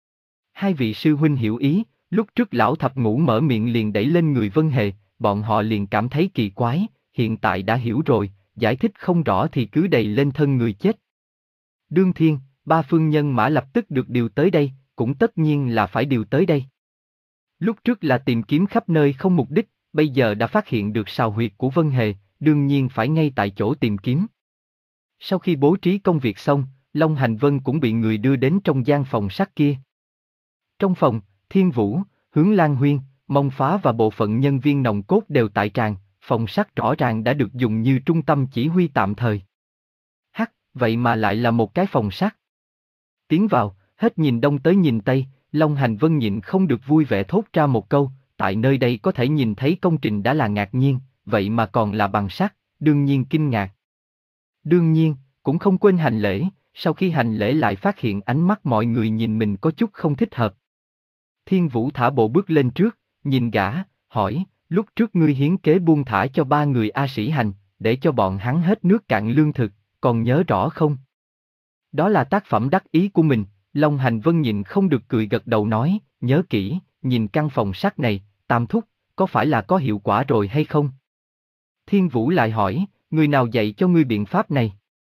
[SPEAKER 1] Hai vị sư huynh hiểu ý, lúc trước lão thập ngũ mở miệng liền đẩy lên người Vân Hề, bọn họ liền cảm thấy kỳ quái, hiện tại đã hiểu rồi, giải thích không rõ thì cứ đẩy lên thân người chết. Đương thiên, ba phương nhân mã lập tức được điều tới đây, cũng tất nhiên là phải điều tới đây. Lúc trước là tìm kiếm khắp nơi không mục đích, bây giờ đã phát hiện được sào huyệt của Vân Hề, đương nhiên phải ngay tại chỗ tìm kiếm. Sau khi bố trí công việc xong, Long Hành Vân cũng bị người đưa đến trong gian phòng sắt kia. Trong phòng, Thiên Vũ, Hướng Lan Huyên, Mông Phá và bộ phận nhân viên nòng cốt đều tại tràng, phòng sắt rõ ràng đã được dùng như trung tâm chỉ huy tạm thời. Hắc, vậy mà lại là một cái phòng sắt. Tiến vào, hết nhìn đông tới nhìn tây, Long Hành Vân nhịn không được vui vẻ thốt ra một câu, tại nơi đây có thể nhìn thấy công trình đã là ngạc nhiên, vậy mà còn là bằng sắt, đương nhiên kinh ngạc. Đương nhiên, cũng không quên hành lễ, sau khi hành lễ lại phát hiện ánh mắt mọi người nhìn mình có chút không thích hợp. Thiên Vũ thả bộ bước lên trước, nhìn gã, hỏi, lúc trước ngươi hiến kế buông thả cho ba người A Sĩ Hành, để cho bọn hắn hết nước cạn lương thực, còn nhớ rõ không? Đó là tác phẩm đắc ý của mình, Long Hành Vân nhìn không được cười gật đầu nói, nhớ kỹ, nhìn căn phòng sắt này, Tam thúc, có phải là có hiệu quả rồi hay không? Thiên Vũ lại hỏi, người nào dạy cho ngươi biện pháp này?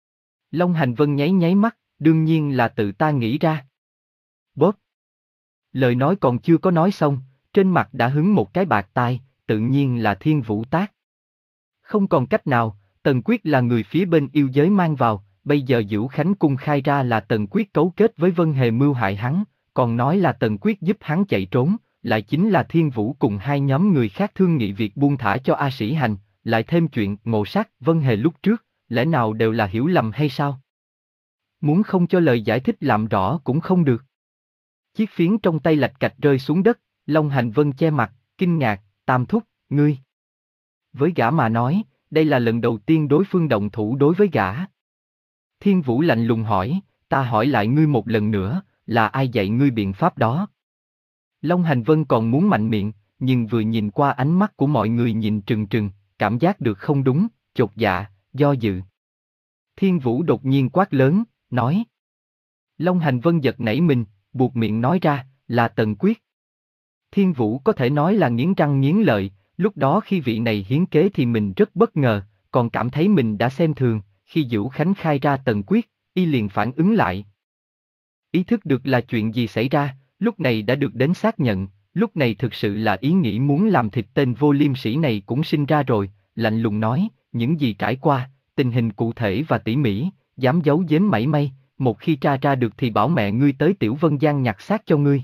[SPEAKER 1] Long Hành Vân nháy nháy mắt, đương nhiên là tự ta nghĩ ra. Bóp. Lời nói còn chưa có nói xong, trên mặt đã hứng một cái bạt tai, tự nhiên là Thiên Vũ tác. Không còn cách nào, Tần Quyết là người phía bên yêu giới mang vào, bây giờ Diệu Khánh cung khai ra là Tần Quyết cấu kết với Vân Hề mưu hại hắn, còn nói là Tần Quyết giúp hắn chạy trốn, lại chính là Thiên Vũ cùng hai nhóm người khác thương nghị việc buông thả cho A Sĩ Hành, lại thêm chuyện ngộ sát Vân Hề lúc trước, lẽ nào đều là hiểu lầm hay sao? Muốn không cho lời giải thích làm rõ cũng không được. Chiếc phiến trong tay lạch cạch rơi xuống đất, Long Hành Vân che mặt, kinh ngạc, Tam thúc, ngươi. Với gã mà nói, đây là lần đầu tiên đối phương động thủ đối với gã. Thiên Vũ lạnh lùng hỏi, ta hỏi lại ngươi một lần nữa, là ai dạy ngươi biện pháp đó? Long Hành Vân còn muốn mạnh miệng, nhưng vừa nhìn qua ánh mắt của mọi người nhìn trừng trừng, cảm giác được không đúng, chột dạ, do dự. Thiên Vũ đột nhiên quát lớn, nói. Long Hành Vân giật nảy mình, buột miệng nói ra, là Tần Quyết. Thiên Vũ có thể nói là nghiến răng nghiến lợi, lúc đó khi vị này hiến kế thì mình rất bất ngờ, còn cảm thấy mình đã xem thường, khi Vũ Khánh khai ra Tần Quyết, y liền phản ứng lại. Ý thức được là chuyện gì xảy ra, lúc này đã được đến xác nhận, lúc này thực sự là ý nghĩ muốn làm thịt tên vô liêm sỉ này cũng sinh ra rồi, lạnh lùng nói, những gì trải qua, tình hình cụ thể và tỉ mỉ, dám giấu giếm mảy may, một khi tra ra được thì bảo mẹ ngươi tới Tiểu Vân Giang nhặt xác cho ngươi.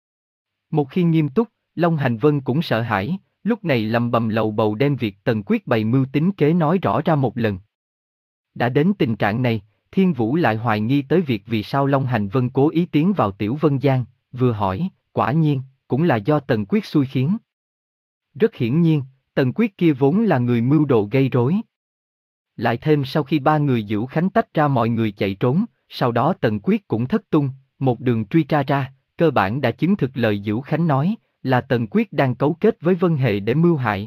[SPEAKER 1] Một khi nghiêm túc, Long Hành Vân cũng sợ hãi, lúc này lầm bầm lầu bầu đem việc Tần Quyết bày mưu tính kế nói rõ ra một lần. Đã đến tình trạng này, Thiên Vũ lại hoài nghi tới việc vì sao Long Hành Vân cố ý tiến vào Tiểu Vân Giang, vừa hỏi, quả nhiên, cũng là do Tần Quyết xui khiến. Rất hiển nhiên, Tần Quyết kia vốn là người mưu đồ gây rối. Lại thêm sau khi ba người Vũ Khánh tách ra mọi người chạy trốn, sau đó Tần Quyết cũng thất tung, một đường truy tra ra, cơ bản đã chứng thực lời Vũ Khánh nói, là Tần Quyết đang cấu kết với Vân Hề để mưu hại.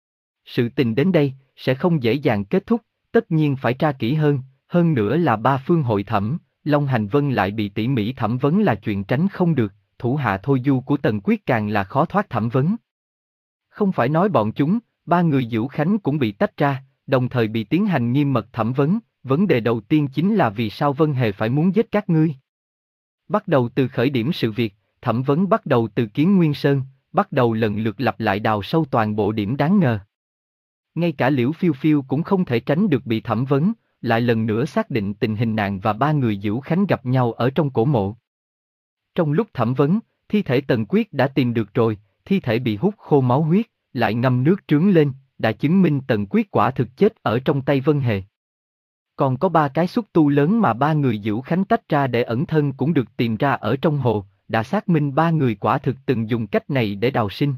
[SPEAKER 1] Sự tình đến đây, sẽ không dễ dàng kết thúc, tất nhiên phải tra kỹ hơn, hơn nữa là ba phương hội thẩm, Long Hành Vân lại bị tỉ mỉ thẩm vấn là chuyện tránh không được, thủ hạ thôi du của Tần Quyết càng là khó thoát thẩm vấn. Không phải nói bọn chúng, ba người Vũ Khánh cũng bị tách ra, đồng thời bị tiến hành nghiêm mật thẩm vấn, vấn đề đầu tiên chính là vì sao Vân Hề phải muốn giết các ngươi. Bắt đầu từ khởi điểm sự việc, thẩm vấn bắt đầu từ Kiến Nguyên Sơn, bắt đầu lần lượt lặp lại đào sâu toàn bộ điểm đáng ngờ. Ngay cả Liễu Phiêu Phiêu cũng không thể tránh được bị thẩm vấn, lại lần nữa xác định tình hình nàng và ba người Vũ Khánh gặp nhau ở trong cổ mộ. Trong lúc thẩm vấn, thi thể Tần Quyết đã tìm được rồi, thi thể bị hút khô máu huyết, lại ngâm nước trướng lên, đã chứng minh Tần Quyết quả thực chết ở trong tay Vân Hề. Còn có ba cái xúc tu lớn mà ba người Vũ Khánh tách ra để ẩn thân cũng được tìm ra ở trong hồ, đã xác minh ba người quả thực từng dùng cách này để đào sinh.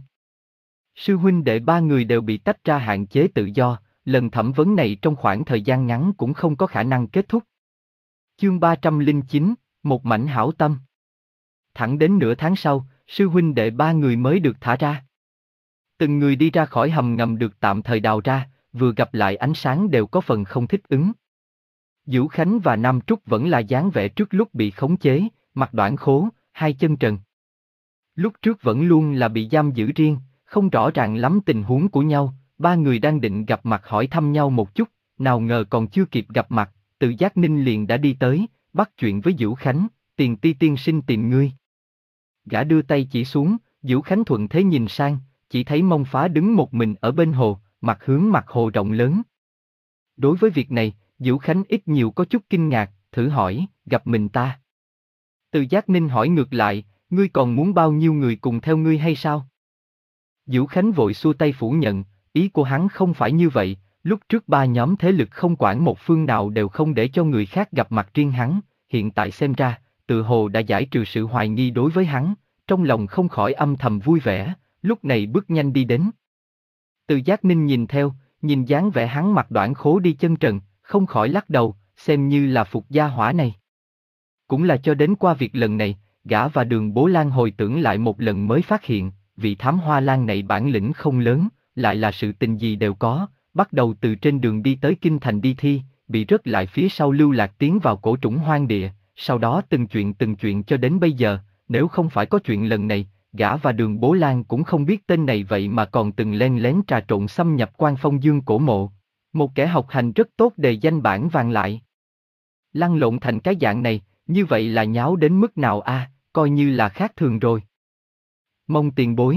[SPEAKER 1] Sư huynh đệ ba người đều bị tách ra hạn chế tự do, lần thẩm vấn này trong khoảng thời gian ngắn cũng không có khả năng kết thúc. Chương ba trăm lẻ chín, một mảnh hảo tâm. Thẳng đến nửa tháng sau, sư huynh đệ ba người mới được thả ra. Từng người đi ra khỏi hầm ngầm được tạm thời đào ra, vừa gặp lại ánh sáng đều có phần không thích ứng. Vũ Khánh và Nam Trúc vẫn là dáng vẻ trước lúc bị khống chế, mặt đoản khố, hai chân trần. Lúc trước vẫn luôn là bị giam giữ riêng, không rõ ràng lắm tình huống của nhau, ba người đang định gặp mặt hỏi thăm nhau một chút, nào ngờ còn chưa kịp gặp mặt, Tự Giác Ninh liền đã đi tới, bắt chuyện với Vũ Khánh, Tiền Ti tiên sinh tìm ngươi. Gã đưa tay chỉ xuống, Vũ Khánh thuận thế nhìn sang, chỉ thấy Mông Phá đứng một mình ở bên hồ, mặt hướng mặt hồ rộng lớn. Đối với việc này, Vũ Khánh ít nhiều có chút kinh ngạc, thử hỏi, gặp mình ta. Từ Giác Ninh hỏi ngược lại, ngươi còn muốn bao nhiêu người cùng theo ngươi hay sao? Vũ Khánh vội xua tay phủ nhận, ý của hắn không phải như vậy, lúc trước ba nhóm thế lực không quản một phương nào đều không để cho người khác gặp mặt riêng hắn, hiện tại xem ra, tự hồ đã giải trừ sự hoài nghi đối với hắn, trong lòng không khỏi âm thầm vui vẻ, lúc này bước nhanh đi đến. Từ Giác Ninh nhìn theo, nhìn dáng vẻ hắn mặt đoản khố đi chân trần, không khỏi lắc đầu, xem như là phục gia hỏa này. Cũng là cho đến qua việc lần này, gã và Đường Bố Lan hồi tưởng lại một lần mới phát hiện, vị thám hoa lan này bản lĩnh không lớn, lại là sự tình gì đều có, bắt đầu từ trên đường đi tới kinh thành đi thi, bị rớt lại phía sau lưu lạc tiến vào cổ trũng hoang địa, sau đó từng chuyện từng chuyện cho đến bây giờ, nếu không phải có chuyện lần này, gã và Đường Bố Lan cũng không biết tên này vậy mà còn từng len lén trà trộn xâm nhập Quan Phong Dương cổ mộ. Một kẻ học hành rất tốt đề danh bản vàng lại. Lăn lộn thành cái dạng này, như vậy là nháo đến mức nào a, à, coi như là khác thường rồi. Mông tiền bối.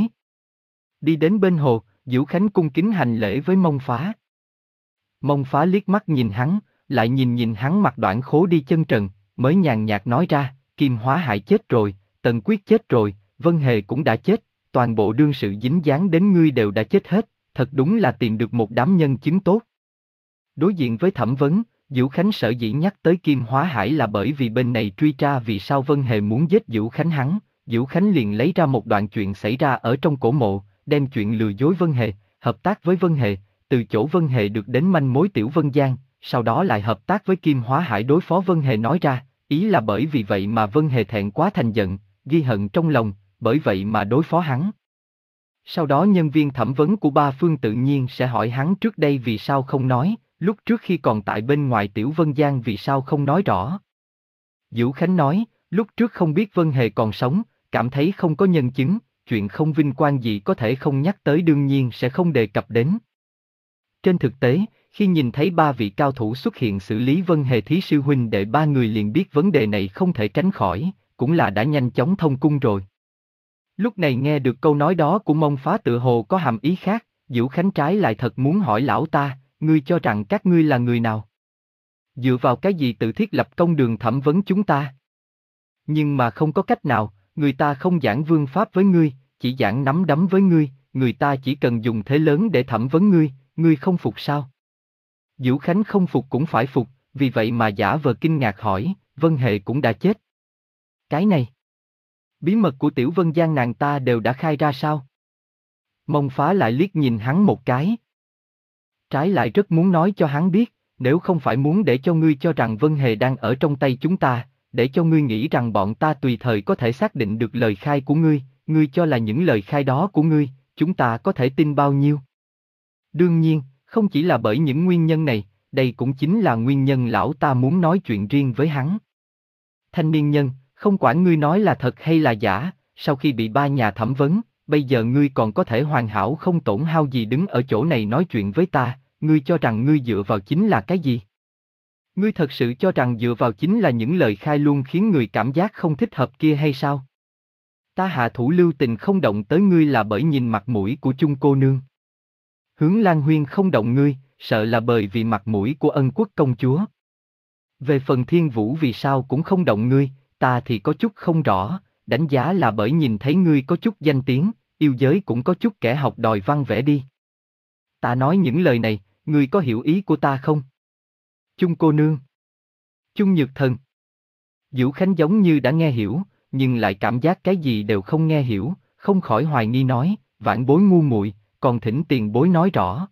[SPEAKER 1] Đi đến bên hồ, Vũ Khánh cung kính hành lễ với Mông Phá. Mông Phá liếc mắt nhìn hắn, lại nhìn nhìn hắn mặt đoản khố đi chân trần, mới nhàn nhạt nói ra, Kim Hóa Hại chết rồi, Tần Quyết chết rồi, Vân Hề cũng đã chết, toàn bộ đương sự dính dáng đến ngươi đều đã chết hết, thật đúng là tìm được một đám nhân chứng tốt. Đối diện với thẩm vấn, Vũ Khánh sở dĩ nhắc tới Kim Hóa Hải là bởi vì bên này truy tra vì sao Vân Hề muốn giết Vũ Khánh hắn, Vũ Khánh liền lấy ra một đoạn chuyện xảy ra ở trong cổ mộ, đem chuyện lừa dối Vân Hề, hợp tác với Vân Hề, từ chỗ Vân Hề được đến manh mối Tiểu Vân Giang, sau đó lại hợp tác với Kim Hóa Hải đối phó Vân Hề nói ra, ý là bởi vì vậy mà Vân Hề thẹn quá thành giận, ghi hận trong lòng, bởi vậy mà đối phó hắn. Sau đó nhân viên thẩm vấn của ba phương tự nhiên sẽ hỏi hắn trước đây vì sao không nói, lúc trước khi còn tại bên ngoài Tiểu Vân Giang vì sao không nói rõ. Vũ Khánh nói, lúc trước không biết Vân Hề còn sống, cảm thấy không có nhân chứng, chuyện không vinh quang gì có thể không nhắc tới đương nhiên sẽ không đề cập đến. Trên thực tế, khi nhìn thấy ba vị cao thủ xuất hiện xử lý Vân Hề thí sư huynh đệ ba người liền biết vấn đề này không thể tránh khỏi, cũng là đã nhanh chóng thông cung rồi. Lúc này nghe được câu nói đó của Mông Phá tựa hồ có hàm ý khác, Vũ Khánh trái lại thật muốn hỏi lão ta, ngươi cho rằng các ngươi là người nào? Dựa vào cái gì tự thiết lập công đường thẩm vấn chúng ta? Nhưng mà không có cách nào, người ta không giảng vương pháp với ngươi, chỉ giảng nắm đấm với ngươi, người ta chỉ cần dùng thế lớn để thẩm vấn ngươi, ngươi không phục sao? Vũ Khánh không phục cũng phải phục, vì vậy mà giả vờ kinh ngạc hỏi, Vân Hề cũng đã chết. Cái này, bí mật của Tiểu Vân Giang nàng ta đều đã khai ra sao? Mông Phá lại liếc nhìn hắn một cái. Trái lại rất muốn nói cho hắn biết, nếu không phải muốn để cho ngươi cho rằng Vân Hề đang ở trong tay chúng ta, để cho ngươi nghĩ rằng bọn ta tùy thời có thể xác định được lời khai của ngươi, ngươi cho là những lời khai đó của ngươi, chúng ta có thể tin bao nhiêu? Đương nhiên, không chỉ là bởi những nguyên nhân này, đây cũng chính là nguyên nhân lão ta muốn nói chuyện riêng với hắn. Thanh niên nhân, không quản ngươi nói là thật hay là giả, sau khi bị ba nhà thẩm vấn, bây giờ ngươi còn có thể hoàn hảo không tổn hao gì đứng ở chỗ này nói chuyện với ta, ngươi cho rằng ngươi dựa vào chính là cái gì? Ngươi thật sự cho rằng dựa vào chính là những lời khai luôn khiến người cảm giác không thích hợp kia hay sao? Ta hạ thủ lưu tình không động tới ngươi là bởi nhìn mặt mũi của chung cô nương. Hướng Lan Huyên không động ngươi, sợ là bởi vì mặt mũi của Ân Quốc công chúa. Về phần Thiên Vũ vì sao cũng không động ngươi, ta thì có chút không rõ, đánh giá là bởi nhìn thấy ngươi có chút danh tiếng, yêu giới cũng có chút kẻ học đòi văn vẽ đi. Ta nói những lời này, ngươi có hiểu ý của ta không? Chung cô nương. Chung Nhược Thần. Vũ Khánh giống như đã nghe hiểu, nhưng lại cảm giác cái gì đều không nghe hiểu, không khỏi hoài nghi nói, vãn bối ngu muội, còn thỉnh tiền bối nói rõ.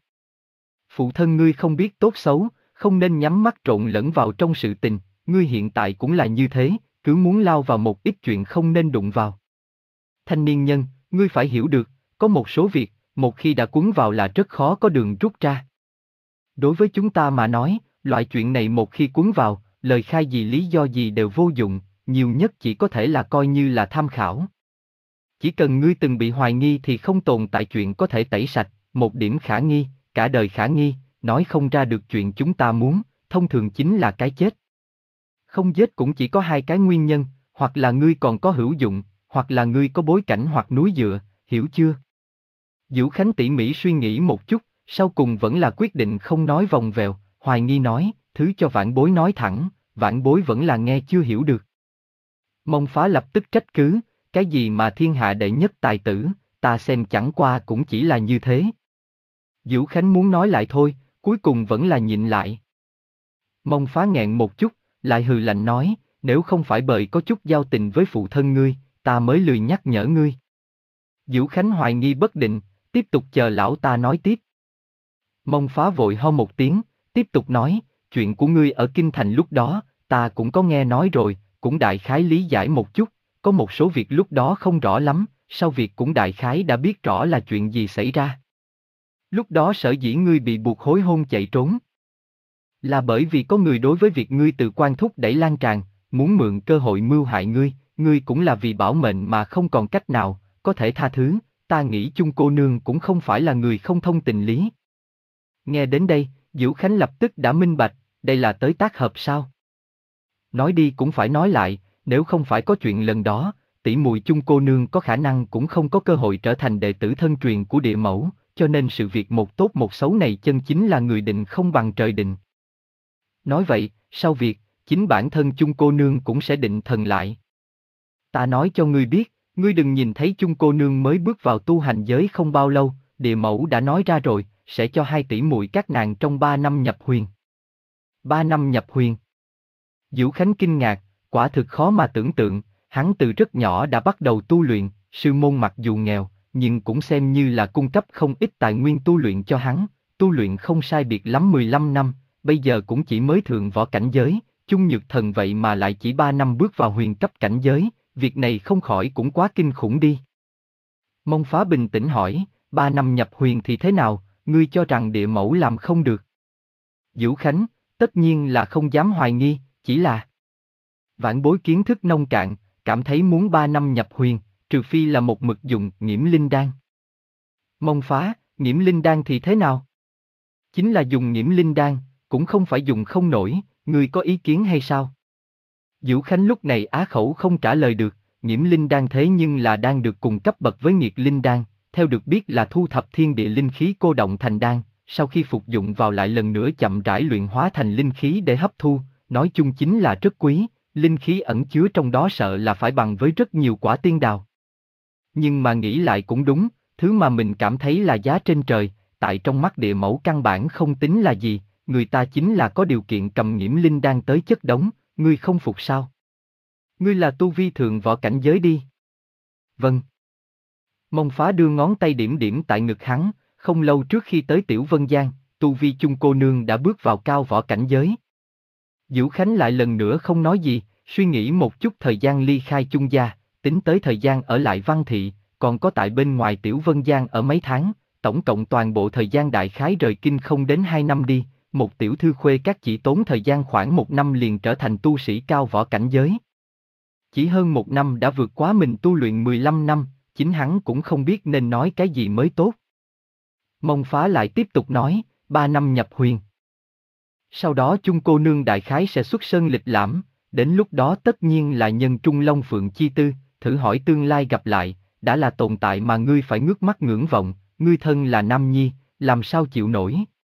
[SPEAKER 1] Phụ thân ngươi không biết tốt xấu, không nên nhắm mắt trộn lẫn vào trong sự tình, ngươi hiện tại cũng là như thế, cứ muốn lao vào một ít chuyện không nên đụng vào. Thanh niên nhân, ngươi phải hiểu được, có một số việc, một khi đã cuốn vào là rất khó có đường rút ra. Đối với chúng ta mà nói, loại chuyện này một khi cuốn vào, lời khai gì lý do gì đều vô dụng, nhiều nhất chỉ có thể là coi như là tham khảo. Chỉ cần ngươi từng bị hoài nghi thì không tồn tại chuyện có thể tẩy sạch, một điểm khả nghi, cả đời khả nghi, nói không ra được chuyện chúng ta muốn, thông thường chính là cái chết. Không giết cũng chỉ có hai cái nguyên nhân, hoặc là ngươi còn có hữu dụng, hoặc là ngươi có bối cảnh hoặc núi dựa, hiểu chưa? Vũ Khánh tỉ mỉ suy nghĩ một chút, sau cùng vẫn là quyết định không nói vòng vèo, hoài nghi nói, thứ cho vãn bối nói thẳng, vãn bối vẫn là nghe chưa hiểu được. Mông Phá lập tức trách cứ, cái gì mà thiên hạ đệ nhất tài tử, ta xem chẳng qua cũng chỉ là như thế. Vũ Khánh muốn nói lại thôi, cuối cùng vẫn là nhịn lại. Mông Phá nghẹn một chút, lại hừ lạnh nói, nếu không phải bởi có chút giao tình với phụ thân ngươi, ta mới lười nhắc nhở ngươi. Vũ Khánh hoài nghi bất định, tiếp tục chờ lão ta nói tiếp. Mông Phá vội ho một tiếng, tiếp tục nói, chuyện của ngươi ở Kinh Thành lúc đó, ta cũng có nghe nói rồi, cũng đại khái lý giải một chút, có một số việc lúc đó không rõ lắm, sau việc cũng đại khái đã biết rõ là chuyện gì xảy ra. Lúc đó sở dĩ ngươi bị buộc hối hôn chạy trốn, là bởi vì có người đối với việc ngươi từ Quan thúc đẩy lan tràn, muốn mượn cơ hội mưu hại ngươi, ngươi cũng là vì bảo mệnh mà không còn cách nào, có thể tha thứ, ta nghĩ chung cô nương cũng không phải là người không thông tình lý. Nghe đến đây, Vũ Khánh lập tức đã minh bạch, đây là tới tác hợp sao? Nói đi cũng phải nói lại, nếu không phải có chuyện lần đó, tỷ muội chung cô nương có khả năng cũng không có cơ hội trở thành đệ tử thân truyền của địa mẫu, cho nên sự việc một tốt một xấu này chân chính là người định không bằng trời định. Nói vậy, sau việc, chính bản thân chung cô nương cũng sẽ định thần lại. Ta nói cho ngươi biết, ngươi đừng nhìn thấy chung cô nương mới bước vào tu hành giới không bao lâu, địa mẫu đã nói ra rồi, sẽ cho hai tỷ muội các nàng trong ba năm nhập huyền. Ba năm nhập huyền. Vũ Khánh kinh ngạc, quả thực khó mà tưởng tượng, hắn từ rất nhỏ đã bắt đầu tu luyện, sư môn mặc dù nghèo, nhưng cũng xem như là cung cấp không ít tài nguyên tu luyện cho hắn, tu luyện không sai biệt lắm mười lăm năm, bây giờ cũng chỉ mới thượng võ cảnh giới, chung Nhược Thần vậy mà lại chỉ ba năm bước vào huyền cấp cảnh giới, việc này không khỏi cũng quá kinh khủng đi. Mông Phá bình tĩnh hỏi, ba năm nhập huyền thì thế nào, ngươi cho rằng địa mẫu làm không được? Vũ Khánh, tất nhiên là không dám hoài nghi, chỉ là vãn bối kiến thức nông cạn, cảm thấy muốn ba năm nhập huyền, trừ phi là một mực dùng nghiễm linh đan. Mông Phá, nghiễm linh đan thì thế nào? Chính là dùng nghiễm linh đan, cũng không phải dùng không nổi, ngươi có ý kiến hay sao? Vũ Khánh lúc này á khẩu không trả lời được, nghiễm linh đan thế nhưng là đang được cùng cấp bậc với nghiệt linh đan, theo được biết là thu thập thiên địa linh khí cô động thành đan, sau khi phục dụng vào lại lần nữa chậm rãi luyện hóa thành linh khí để hấp thu, nói chung chính là rất quý, linh khí ẩn chứa trong đó sợ là phải bằng với rất nhiều quả tiên đào. Nhưng mà nghĩ lại cũng đúng, thứ mà mình cảm thấy là giá trên trời, tại trong mắt địa mẫu căn bản không tính là gì, người ta chính là có điều kiện cầm nghiễm linh đan tới chất đống, ngươi không phục sao? Ngươi là tu vi thượng võ cảnh giới đi. Vâng. Mông Phá đưa ngón tay điểm điểm tại ngực hắn, không lâu trước khi tới Tiểu Vân Giang, tu vi chung cô nương đã bước vào cao võ cảnh giới. Vũ Khánh lại lần nữa không nói gì, suy nghĩ một chút thời gian ly khai chung gia, tính tới thời gian ở lại Văn Thị, còn có tại bên ngoài Tiểu Vân Giang ở mấy tháng, tổng cộng toàn bộ thời gian đại khái rời kinh không đến hai năm đi, một tiểu thư khuê các chỉ tốn thời gian khoảng một năm liền trở thành tu sĩ cao võ cảnh giới. Chỉ hơn một năm đã vượt quá mình tu luyện mười lăm năm, chính hắn cũng không biết nên nói cái gì mới tốt. Mông Phá lại tiếp tục nói, ba năm nhập huyền. Sau đó chung cô nương đại khái sẽ xuất sơn lịch lãm, đến lúc đó tất nhiên là nhân trung long phượng chi tư, thử hỏi tương lai gặp lại, đã là tồn tại mà ngươi phải ngước mắt ngưỡng vọng, ngươi thân là nam nhi, làm sao chịu nổi.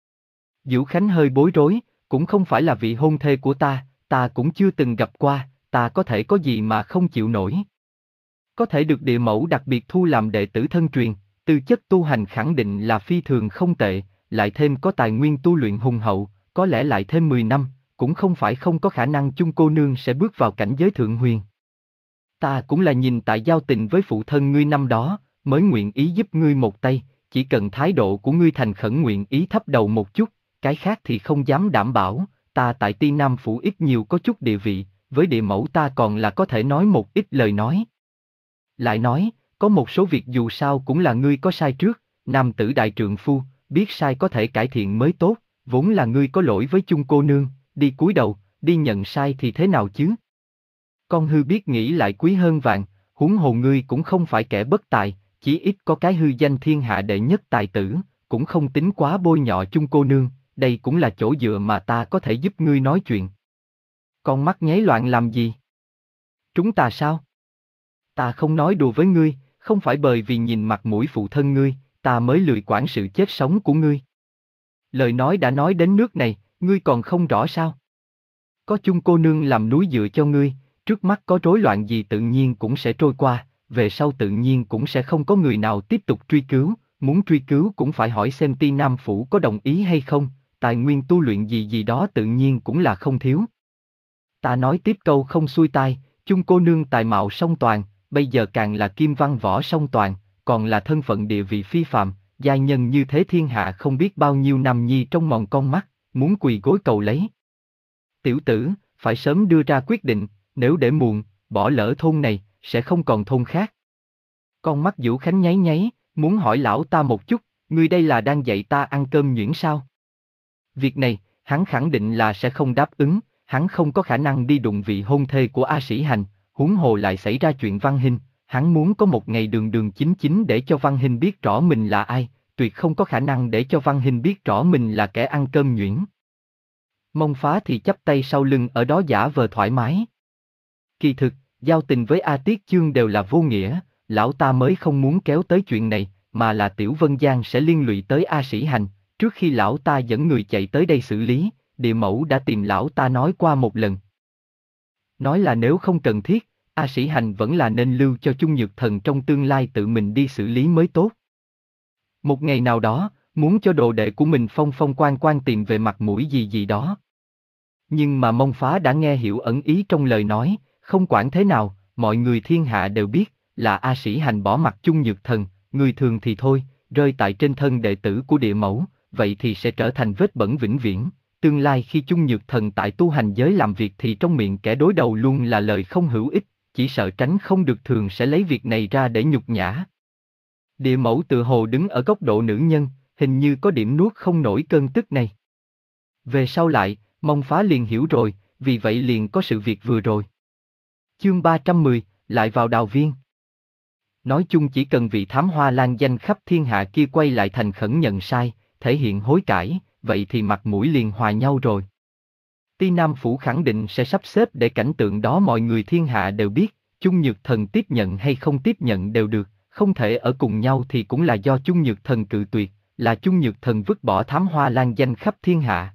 [SPEAKER 1] Vũ Khánh hơi bối rối, cũng không phải là vị hôn thê của ta, ta cũng chưa từng gặp qua, ta có thể có gì mà không chịu nổi. Có thể được địa mẫu đặc biệt thu làm đệ tử thân truyền, tư chất tu hành khẳng định là phi thường không tệ, lại thêm có tài nguyên tu luyện hùng hậu, có lẽ lại thêm mười năm, cũng không phải không có khả năng chung cô nương sẽ bước vào cảnh giới thượng huyền. Ta cũng là nhìn tại giao tình với phụ thân ngươi năm đó, mới nguyện ý giúp ngươi một tay, chỉ cần thái độ của ngươi thành khẩn nguyện ý thấp đầu một chút, cái khác thì không dám đảm bảo, ta tại Ti Nam Phủ ít nhiều có chút địa vị, với địa mẫu ta còn là có thể nói một ít lời nói. Lại nói, có một số việc dù sao cũng là ngươi có sai trước, nam tử đại trượng phu, biết sai có thể cải thiện mới tốt, vốn là ngươi có lỗi với chung cô nương, đi cúi đầu, đi nhận sai thì thế nào chứ? Con hư biết nghĩ lại quý hơn vàng, huống hồ ngươi cũng không phải kẻ bất tài, chỉ ít có cái hư danh thiên hạ đệ nhất tài tử, cũng không tính quá bôi nhọ chung cô nương, đây cũng là chỗ dựa mà ta có thể giúp ngươi nói chuyện. Con mắt nháy loạn làm gì? Chúng ta sao? Ta không nói đùa với ngươi, không phải bởi vì nhìn mặt mũi phụ thân ngươi, ta mới lười quản sự chết sống của ngươi. Lời nói đã nói đến nước này, ngươi còn không rõ sao? Có chung cô nương làm núi dựa cho ngươi, trước mắt có rối loạn gì tự nhiên cũng sẽ trôi qua, về sau tự nhiên cũng sẽ không có người nào tiếp tục truy cứu, muốn truy cứu cũng phải hỏi xem Ti Nam Phủ có đồng ý hay không, tài nguyên tu luyện gì gì đó tự nhiên cũng là không thiếu. Ta nói tiếp câu không xuôi tai, chung cô nương tài mạo song toàn, bây giờ càng là kim văn võ song toàn, còn là thân phận địa vị phi phàm, giai nhân như thế thiên hạ không biết bao nhiêu nam nhi trong mòn con mắt, muốn quỳ gối cầu lấy. Tiểu tử, phải sớm đưa ra quyết định, nếu để muộn, bỏ lỡ thôn này, sẽ không còn thôn khác. Con mắt Vũ Khánh nháy nháy, muốn hỏi lão ta một chút, ngươi đây là đang dạy ta ăn cơm nhuyễn sao? Việc này, hắn khẳng định là sẽ không đáp ứng, hắn không có khả năng đi đụng vị hôn thê của A Sĩ Hành, huống hồ lại xảy ra chuyện Văn Hinh, hắn muốn có một ngày đường đường chính chính để cho Văn Hinh biết rõ mình là ai, tuyệt không có khả năng để cho Văn Hinh biết rõ mình là kẻ ăn cơm nhuyễn. Mông Phá thì chắp tay sau lưng ở đó giả vờ thoải mái. Kỳ thực, giao tình với A Tiết Chương đều là vô nghĩa, lão ta mới không muốn kéo tới chuyện này, mà là Tiểu Vân Giang sẽ liên lụy tới A Sĩ Hành, trước khi lão ta dẫn người chạy tới đây xử lý, địa mẫu đã tìm lão ta nói qua một lần. Nói là nếu không cần thiết, A Sĩ Hành vẫn là nên lưu cho Chung Nhược Thần trong tương lai tự mình đi xử lý mới tốt. Một ngày nào đó, muốn cho đồ đệ của mình phong phong quan quan tìm về mặt mũi gì gì đó. Nhưng mà Mông Phá đã nghe hiểu ẩn ý trong lời nói, không quản thế nào, mọi người thiên hạ đều biết, là A Sĩ Hành bỏ mặt Chung Nhược Thần, người thường thì thôi, rơi tại trên thân đệ tử của địa mẫu, vậy thì sẽ trở thành vết bẩn vĩnh viễn. Tương lai khi Chung Nhược Thần tại tu hành giới làm việc thì trong miệng kẻ đối đầu luôn là lời không hữu ích, chỉ sợ tránh không được thường sẽ lấy việc này ra để nhục nhã. Địa mẫu tự hồ đứng ở góc độ nữ nhân, hình như có điểm nuốt không nổi cơn tức này. Về sau lại, Mông Phá liền hiểu rồi, vì vậy liền có sự việc vừa rồi. Chương ba trăm mười, lại vào đào viên. Nói chung chỉ cần vị thám hoa lan danh khắp thiên hạ kia quay lại thành khẩn nhận sai, thể hiện hối cải, vậy thì mặt mũi liền hòa nhau rồi. Ti Nam Phủ khẳng định sẽ sắp xếp để cảnh tượng đó mọi người thiên hạ đều biết, Chung Nhược Thần tiếp nhận hay không tiếp nhận đều được, không thể ở cùng nhau thì cũng là do Chung Nhược Thần cự tuyệt, là Chung Nhược Thần vứt bỏ thám hoa lan danh khắp thiên hạ.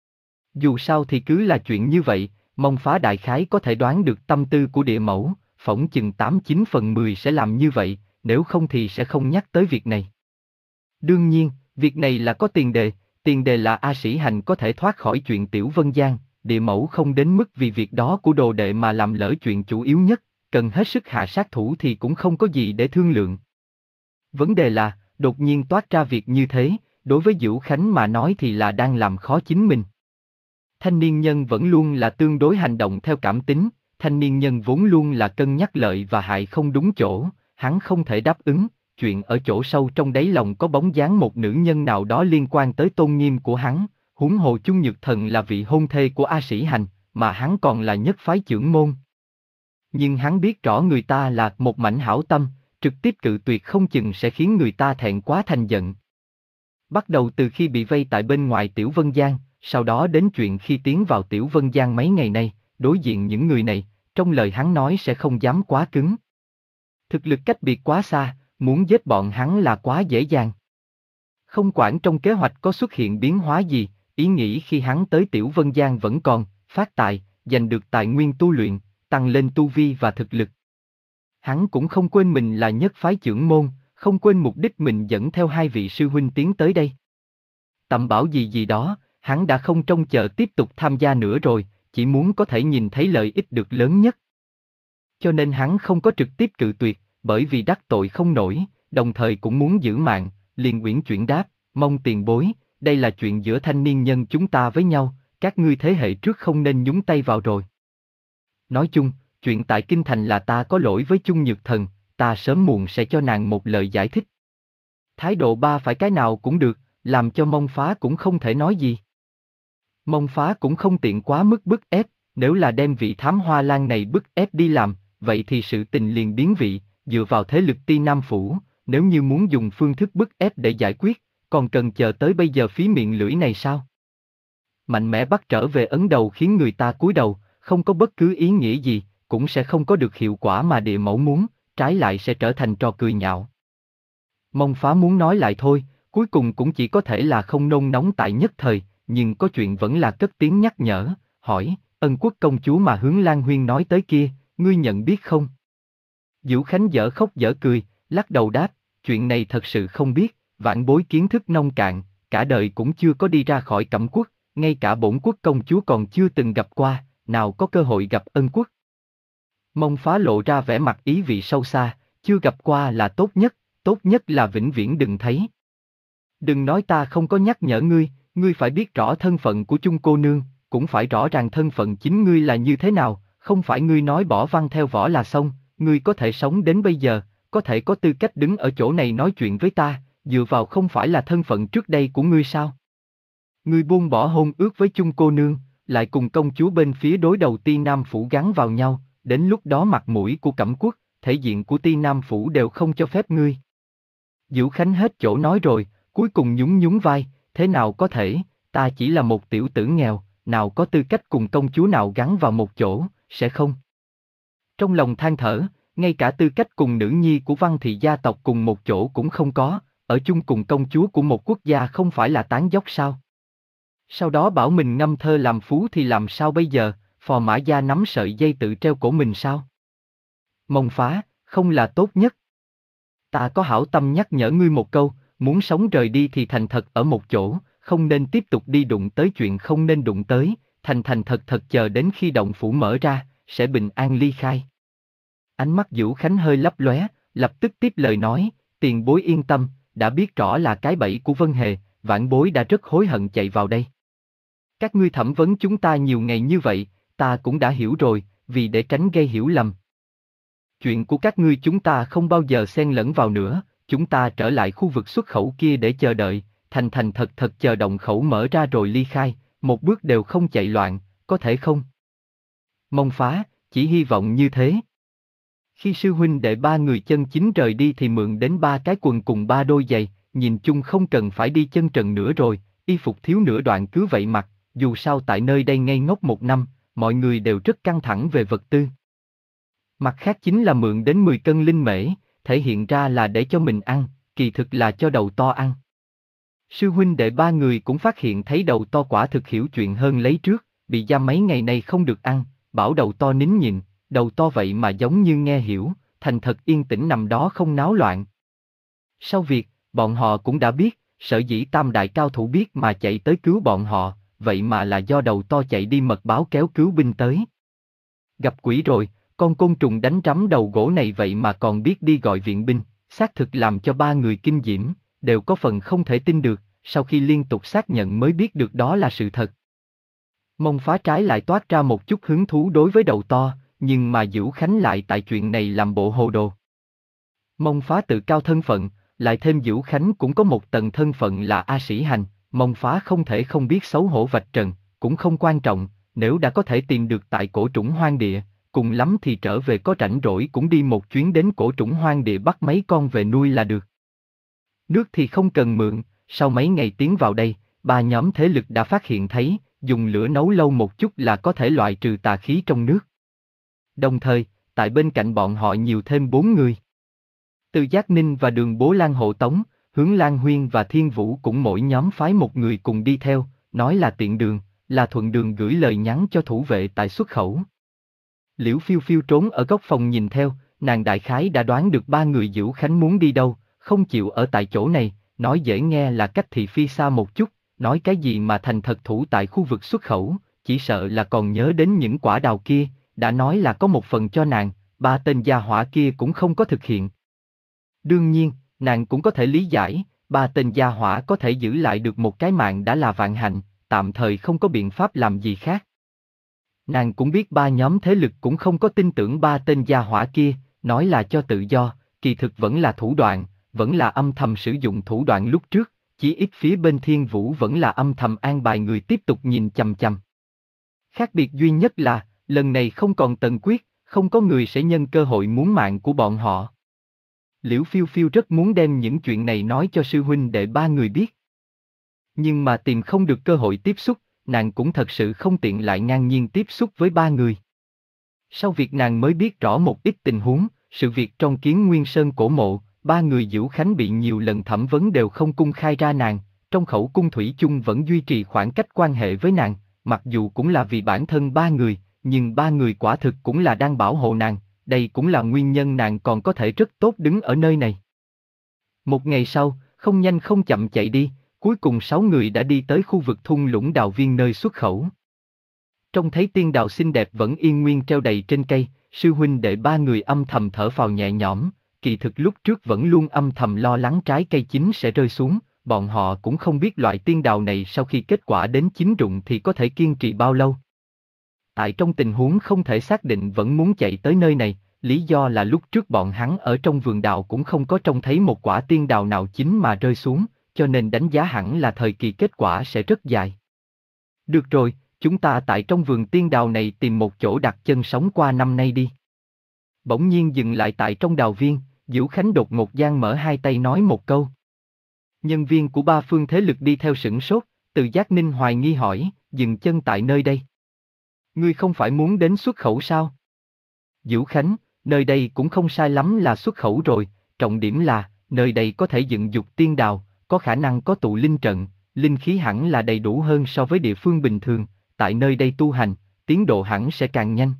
[SPEAKER 1] Dù sao thì cứ là chuyện như vậy, Mông Phá đại khái có thể đoán được tâm tư của địa mẫu, phỏng chừng tám chín phần mười sẽ làm như vậy, nếu không thì sẽ không nhắc tới việc này. Đương nhiên, việc này là có tiền đề, tiền đề là A Sĩ Hành có thể thoát khỏi chuyện Tiểu Vân Giang, địa mẫu không đến mức vì việc đó của đồ đệ mà làm lỡ chuyện chủ yếu nhất, cần hết sức hạ sát thủ thì cũng không có gì để thương lượng. Vấn đề là, đột nhiên toát ra việc như thế, đối với Dữu Khánh mà nói thì là đang làm khó chính mình. Thanh niên nhân vẫn luôn là tương đối hành động theo cảm tính, thanh niên nhân vốn luôn là cân nhắc lợi và hại không đúng chỗ, hắn không thể đáp ứng, chuyện ở chỗ sâu trong đáy lòng có bóng dáng một nữ nhân nào đó liên quan tới tôn nghiêm của hắn, huống hồ Chung Nhược Thần là vị hôn thê của A Sĩ Hành, mà hắn còn là nhất phái chưởng môn. Nhưng hắn biết rõ người ta là một mảnh hảo tâm, trực tiếp cự tuyệt không chừng sẽ khiến người ta thẹn quá thành giận. Bắt đầu từ khi bị vây tại bên ngoài Tiểu Vân Giang, sau đó đến chuyện khi tiến vào Tiểu Vân Giang mấy ngày nay, đối diện những người này, trong lời hắn nói sẽ không dám quá cứng. Thực lực cách biệt quá xa, muốn giết bọn hắn là quá dễ dàng. Không quản trong kế hoạch có xuất hiện biến hóa gì, ý nghĩ khi hắn tới Tiểu Vân Giang vẫn còn, phát tài, giành được tài nguyên tu luyện, tăng lên tu vi và thực lực. Hắn cũng không quên mình là nhất phái chưởng môn, không quên mục đích mình dẫn theo hai vị sư huynh tiến tới đây. Tầm bảo gì gì đó, hắn đã không trông chờ tiếp tục tham gia nữa rồi, chỉ muốn có thể nhìn thấy lợi ích được lớn nhất. Cho nên hắn không có trực tiếp cự tuyệt, bởi vì đắc tội không nổi, đồng thời cũng muốn giữ mạng, liền uyển chuyển đáp, mong tiền bối, đây là chuyện giữa thanh niên nhân chúng ta với nhau, các ngươi thế hệ trước không nên nhúng tay vào rồi. Nói chung, chuyện tại Kinh Thành là ta có lỗi với Chung Nhược Thần, ta sớm muộn sẽ cho nàng một lời giải thích. Thái độ ba phải cái nào cũng được, làm cho Mông Phá cũng không thể nói gì. Mông Phá cũng không tiện quá mức bức ép, nếu là đem vị thám hoa lan này bức ép đi làm, vậy thì sự tình liền biến vị, dựa vào thế lực Ti Nam Phủ, nếu như muốn dùng phương thức bức ép để giải quyết, còn cần chờ tới bây giờ phí miệng lưỡi này sao? Mạnh mẽ bắt trở về ấn đầu khiến người ta cúi đầu, không có bất cứ ý nghĩa gì, cũng sẽ không có được hiệu quả mà địa mẫu muốn, trái lại sẽ trở thành trò cười nhạo. Mông Phá muốn nói lại thôi, cuối cùng cũng chỉ có thể là không nôn nóng tại nhất thời, nhưng có chuyện vẫn là cất tiếng nhắc nhở, hỏi, Ân Quốc công chúa mà Hướng Lan Huyên nói tới kia, ngươi nhận biết không? Dữu Khánh dở khóc dở cười, lắc đầu đáp, chuyện này thật sự không biết, vãn bối kiến thức nông cạn, cả đời cũng chưa có đi ra khỏi Cẩm Quốc, ngay cả bổn quốc công chúa còn chưa từng gặp qua, nào có cơ hội gặp Ân Quốc. Mông Phá lộ ra vẻ mặt ý vị sâu xa, chưa gặp qua là tốt nhất, tốt nhất là vĩnh viễn đừng thấy. Đừng nói ta không có nhắc nhở ngươi, ngươi phải biết rõ thân phận của Chung cô nương, cũng phải rõ ràng thân phận chính ngươi là như thế nào, không phải ngươi nói bỏ văn theo võ là xong, ngươi có thể sống đến bây giờ, có thể có tư cách đứng ở chỗ này nói chuyện với ta, dựa vào không phải là thân phận trước đây của ngươi sao? Ngươi buông bỏ hôn ước với Chung cô nương, lại cùng công chúa bên phía đối đầu Ti Nam Phủ gắn vào nhau, đến lúc đó mặt mũi của Cẩm Quốc, thể diện của Ti Nam Phủ đều không cho phép ngươi. Dữu Khánh hết chỗ nói rồi, cuối cùng nhún nhún vai, thế nào có thể, ta chỉ là một tiểu tử nghèo, nào có tư cách cùng công chúa nào gắn vào một chỗ, sẽ không. Trong lòng than thở, ngay cả tư cách cùng nữ nhi của Văn thị gia tộc cùng một chỗ cũng không có, ở chung cùng công chúa của một quốc gia không phải là tán dóc sao? Sau đó bảo mình ngâm thơ làm phú thì làm sao bây giờ, phò mã gia nắm sợi dây tự treo cổ mình sao? Mông Phá, không là tốt nhất. Ta có hảo tâm nhắc nhở ngươi một câu, muốn sống rời đi thì thành thật ở một chỗ, không nên tiếp tục đi đụng tới chuyện không nên đụng tới, thành thành thật thật chờ đến khi động phủ mở ra, sẽ bình an ly khai. Ánh mắt Dữu Khánh hơi lấp lóe, lập tức tiếp lời nói, tiền bối yên tâm, đã biết rõ là cái bẫy của Vân Hề, vãn bối đã rất hối hận chạy vào đây. Các ngươi thẩm vấn chúng ta nhiều ngày như vậy, ta cũng đã hiểu rồi, vì để tránh gây hiểu lầm. chuyện của các ngươi chúng ta không bao giờ xen lẫn vào nữa, chúng ta trở lại khu vực xuất khẩu kia để chờ đợi, thành thành thật thật chờ động khẩu mở ra rồi ly khai, một bước đều không chạy loạn, có thể không? Mông Phá, chỉ hy vọng như thế. Khi sư huynh đệ ba người chân chính rời đi thì mượn đến ba cái quần cùng ba đôi giày, nhìn chung không cần phải đi chân trần nữa rồi, y phục thiếu nửa đoạn cứ vậy mặc, dù sao tại nơi đây ngây ngốc một năm, mọi người đều rất căng thẳng về vật tư. Mặt khác chính là mượn đến mười cân linh mễ, thể hiện ra là để cho mình ăn, kỳ thực là cho đầu to ăn. Sư huynh đệ ba người cũng phát hiện thấy đầu to quả thực hiểu chuyện hơn lấy trước, bị giam mấy ngày nay không được ăn, bảo đầu to nín nhịn, đầu to vậy mà giống như nghe hiểu, thành thật yên tĩnh nằm đó không náo loạn. Sau việc, bọn họ cũng đã biết, sở dĩ tam đại cao thủ biết mà chạy tới cứu bọn họ, vậy mà là do đầu to chạy đi mật báo kéo cứu binh tới. Gặp quỷ rồi, con côn trùng đánh rắm đầu gỗ này vậy mà còn biết đi gọi viện binh, xác thực làm cho ba người kinh diễm, đều có phần không thể tin được, sau khi liên tục xác nhận mới biết được đó là sự thật. Mông Phá trái lại toát ra một chút hứng thú đối với đầu to, nhưng mà Dữu Khánh lại tại chuyện này làm bộ hồ đồ. Mông Phá tự cao thân phận, lại thêm Dữu Khánh cũng có một tầng thân phận là A Sĩ Hành, Mông Phá không thể không biết xấu hổ vạch trần, cũng không quan trọng, nếu đã có thể tìm được tại cổ trũng hoang địa, cùng lắm thì trở về có rảnh rỗi cũng đi một chuyến đến cổ trũng hoang địa bắt mấy con về nuôi là được. Nước thì không cần mượn, sau mấy ngày tiến vào đây, ba nhóm thế lực đã phát hiện thấy, dùng lửa nấu lâu một chút là có thể loại trừ tà khí trong nước. Đồng thời, tại bên cạnh bọn họ nhiều thêm bốn người. Từ Giác Ninh và Đường Bố Lan hộ tống, Hướng Lan Huyên và Thiên Vũ cũng mỗi nhóm phái một người cùng đi theo, nói là tiện đường, là thuận đường gửi lời nhắn cho thủ vệ tại xuất khẩu. Liễu Phiêu Phiêu trốn ở góc phòng nhìn theo, nàng đại khái đã đoán được ba người Dữu Khánh muốn đi đâu, không chịu ở tại chỗ này, nói dễ nghe là cách thị phi xa một chút, nói cái gì mà thành thật thủ tại khu vực xuất khẩu, chỉ sợ là còn nhớ đến những quả đào kia, đã nói là có một phần cho nàng, ba tên gia hỏa kia cũng không có thực hiện. Đương nhiên, nàng cũng có thể lý giải, ba tên gia hỏa có thể giữ lại được một cái mạng đã là vạn hạnh, tạm thời không có biện pháp làm gì khác. Nàng cũng biết ba nhóm thế lực cũng không có tin tưởng ba tên gia hỏa kia, nói là cho tự do, kỳ thực vẫn là thủ đoạn, vẫn là âm thầm sử dụng thủ đoạn lúc trước, chỉ ít phía bên Thiên Vũ vẫn là âm thầm an bài người tiếp tục nhìn chằm chằm. Khác biệt duy nhất là, lần này không còn Tần Quyết, không có người sẽ nhân cơ hội muốn mạng của bọn họ. Liễu Phiêu Phiêu rất muốn đem những chuyện này nói cho sư huynh để ba người biết. Nhưng mà tìm không được cơ hội tiếp xúc, nàng cũng thật sự không tiện lại ngang nhiên tiếp xúc với ba người. Sau việc nàng mới biết rõ một ít tình huống, sự việc trong Kiến Nguyên Sơn cổ mộ, ba người Dữu Khánh bị nhiều lần thẩm vấn đều không cung khai ra nàng, trong khẩu cung thủy chung vẫn duy trì khoảng cách quan hệ với nàng, mặc dù cũng là vì bản thân ba người, nhưng ba người quả thực cũng là đang bảo hộ nàng, đây cũng là nguyên nhân nàng còn có thể rất tốt đứng ở nơi này. Một ngày sau, không nhanh không chậm chạy đi, cuối cùng sáu người đã đi tới khu vực thung lũng đào viên nơi xuất khẩu. Trông thấy tiên đào xinh đẹp vẫn yên nguyên treo đầy trên cây, sư huynh đệ ba người âm thầm thở phào nhẹ nhõm, kỳ thực lúc trước vẫn luôn âm thầm lo lắng trái cây chín sẽ rơi xuống, bọn họ cũng không biết loại tiên đào này sau khi kết quả đến chín rụng thì có thể kiên trì bao lâu. Tại trong tình huống không thể xác định vẫn muốn chạy tới nơi này, lý do là lúc trước bọn hắn ở trong vườn đào cũng không có trông thấy một quả tiên đào nào chín mà rơi xuống, cho nên đánh giá hẳn là thời kỳ kết quả sẽ rất dài. Được rồi, chúng ta tại trong vườn tiên đào này tìm một chỗ đặt chân sống qua năm nay đi. Bỗng nhiên dừng lại tại trong đào viên, Dữu Khánh đột ngột giang mở hai tay nói một câu. Nhân viên của ba phương thế lực đi theo sửng sốt, Từ Giác Ninh hoài nghi hỏi, dừng chân tại nơi đây. Ngươi không phải muốn đến xuất khẩu sao? Dữu Khánh, nơi đây cũng không sai lắm là xuất khẩu rồi, trọng điểm là, nơi đây có thể dựng dục tiên đào, có khả năng có tụ linh trận, linh khí hẳn là đầy đủ hơn so với địa phương bình thường, tại nơi đây tu hành, tiến độ hẳn sẽ càng nhanh.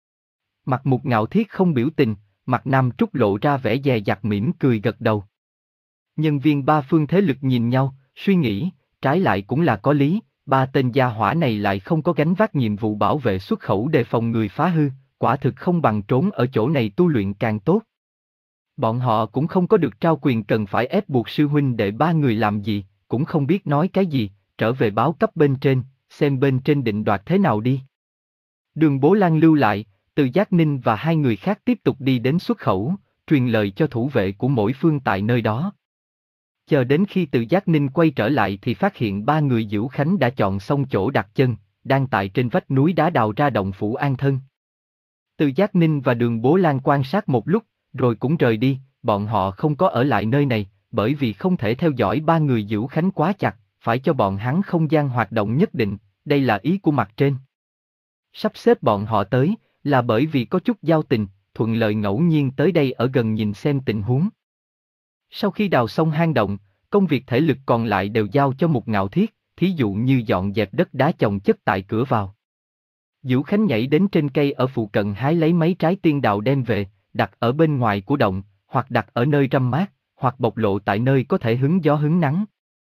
[SPEAKER 1] Mặt Mục Ngạo Thiết không biểu tình, mặt Nam Trúc lộ ra vẻ dè dặt mỉm cười gật đầu. Nhân viên ba phương thế lực nhìn nhau, suy nghĩ, trái lại cũng là có lý, ba tên gia hỏa này lại không có gánh vác nhiệm vụ bảo vệ xuất khẩu đề phòng người phá hư, quả thực không bằng trốn ở chỗ này tu luyện càng tốt. Bọn họ cũng không có được trao quyền cần phải ép buộc sư huynh để ba người làm gì, cũng không biết nói cái gì, trở về báo cấp bên trên, xem bên trên định đoạt thế nào đi. Đường Bố Lan lưu lại, Từ Giác Ninh và hai người khác tiếp tục đi đến xuất khẩu, truyền lời cho thủ vệ của mỗi phương tại nơi đó. Chờ đến khi Từ Giác Ninh quay trở lại thì phát hiện ba người Dữu Khánh đã chọn xong chỗ đặt chân, đang tại trên vách núi đá đào ra động phủ an thân. Từ Giác Ninh và Đường Bố Lan quan sát một lúc, rồi cũng rời đi, bọn họ không có ở lại nơi này, bởi vì không thể theo dõi ba người Dữu Khánh quá chặt, phải cho bọn hắn không gian hoạt động nhất định, đây là ý của mặt trên. Sắp xếp bọn họ tới, là bởi vì có chút giao tình, thuận lợi ngẫu nhiên tới đây ở gần nhìn xem tình huống. Sau khi đào xong hang động, công việc thể lực còn lại đều giao cho Mục Ngạo Thiết, thí dụ như dọn dẹp đất đá chồng chất tại cửa vào. Dữu Khánh nhảy đến trên cây ở phụ cận hái lấy mấy trái tiên đào đem về, đặt ở bên ngoài của động, hoặc đặt ở nơi râm mát, hoặc bộc lộ tại nơi có thể hứng gió hứng nắng.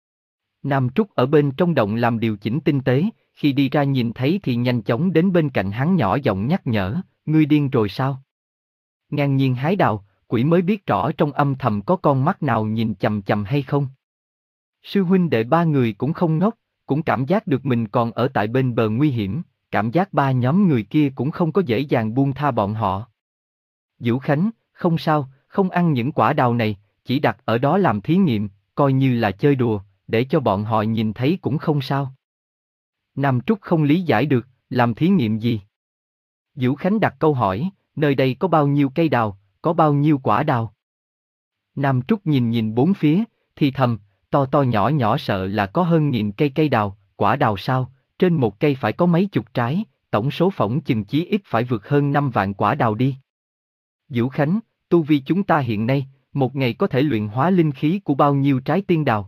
[SPEAKER 1] Nam Trúc ở bên trong động làm điều chỉnh tinh tế, khi đi ra nhìn thấy thì nhanh chóng đến bên cạnh hắn nhỏ giọng nhắc nhở, ngươi điên rồi sao? Ngang nhiên hái đào, quỷ mới biết rõ trong âm thầm có con mắt nào nhìn chằm chằm hay không. Sư huynh đệ ba người cũng không ngốc, cũng cảm giác được mình còn ở tại bên bờ nguy hiểm, cảm giác ba nhóm người kia cũng không có dễ dàng buông tha bọn họ. Dữu Khánh, không sao, không ăn những quả đào này, chỉ đặt ở đó làm thí nghiệm, coi như là chơi đùa, để cho bọn họ nhìn thấy cũng không sao. Nam Trúc không lý giải được, làm thí nghiệm gì? Dữu Khánh đặt câu hỏi, nơi đây có bao nhiêu cây đào, có bao nhiêu quả đào? Nam Trúc nhìn nhìn bốn phía, thì thầm, to to nhỏ nhỏ sợ là có hơn nghìn cây cây đào, quả đào sao, trên một cây phải có mấy chục trái, tổng số phỏng chừng chí ít phải vượt hơn năm vạn quả đào đi. Dữu Khánh, tu vi chúng ta hiện nay, một ngày có thể luyện hóa linh khí của bao nhiêu trái tiên đào?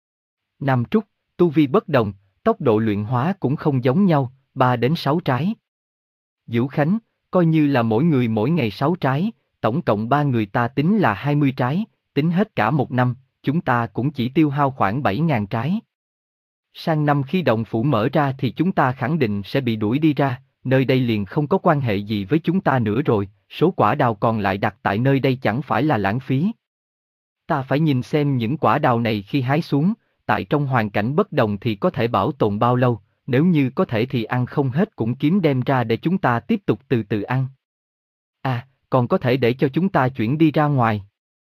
[SPEAKER 1] Nam Trúc, tu vi bất đồng, tốc độ luyện hóa cũng không giống nhau, ba đến sáu trái. Dữu Khánh, coi như là mỗi người mỗi ngày sáu trái, tổng cộng ba người ta tính là hai mươi trái, tính hết cả một năm, chúng ta cũng chỉ tiêu hao khoảng bảy ngàn trái. Sang năm khi động phủ mở ra thì chúng ta khẳng định sẽ bị đuổi đi ra, nơi đây liền không có quan hệ gì với chúng ta nữa rồi, số quả đào còn lại đặt tại nơi đây chẳng phải là lãng phí. Ta phải nhìn xem những quả đào này khi hái xuống, tại trong hoàn cảnh bất đồng thì có thể bảo tồn bao lâu, nếu như có thể thì ăn không hết cũng kiếm đem ra để chúng ta tiếp tục từ từ ăn. À, còn có thể để cho chúng ta chuyển đi ra ngoài.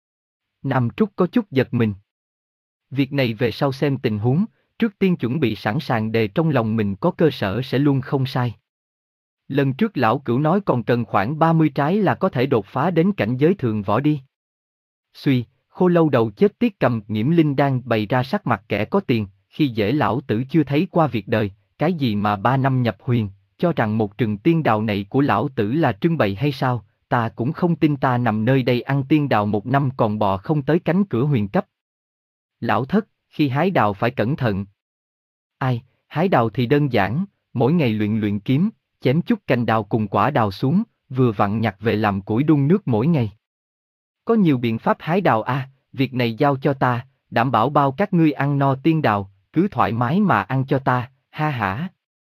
[SPEAKER 1] Nam Trúc có chút giật mình. Việc này về sau xem tình huống, trước tiên chuẩn bị sẵn sàng để trong lòng mình có cơ sở sẽ luôn không sai. Lần trước lão cửu nói còn cần khoảng ba mươi trái là có thể đột phá đến cảnh giới thường võ đi. Suy, Khô Lâu đầu chết tiết cầm Nghiễm Linh đang bày ra sắc mặt kẻ có tiền, khi dễ lão tử chưa thấy qua việc đời, cái gì mà ba năm nhập huyền, cho rằng một rừng tiên đào này của lão tử là trưng bày hay sao, ta cũng không tin ta nằm nơi đây ăn tiên đào một năm còn bò không tới cánh cửa huyền cấp. Lão thất, khi hái đào phải cẩn thận. Ai, hái đào thì đơn giản, mỗi ngày luyện luyện kiếm, chém chút cành đào cùng quả đào xuống, vừa vặn nhặt về làm củi đun nước mỗi ngày. Có nhiều biện pháp hái đào à, việc này giao cho ta, đảm bảo bao các ngươi ăn no tiên đào, cứ thoải mái mà ăn cho ta, ha hả.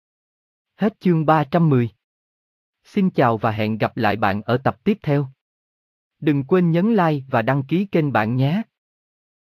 [SPEAKER 1] Hết chương ba trăm mười. Xin chào và hẹn gặp lại bạn ở tập tiếp theo. Đừng quên nhấn like và đăng ký kênh bạn nhé.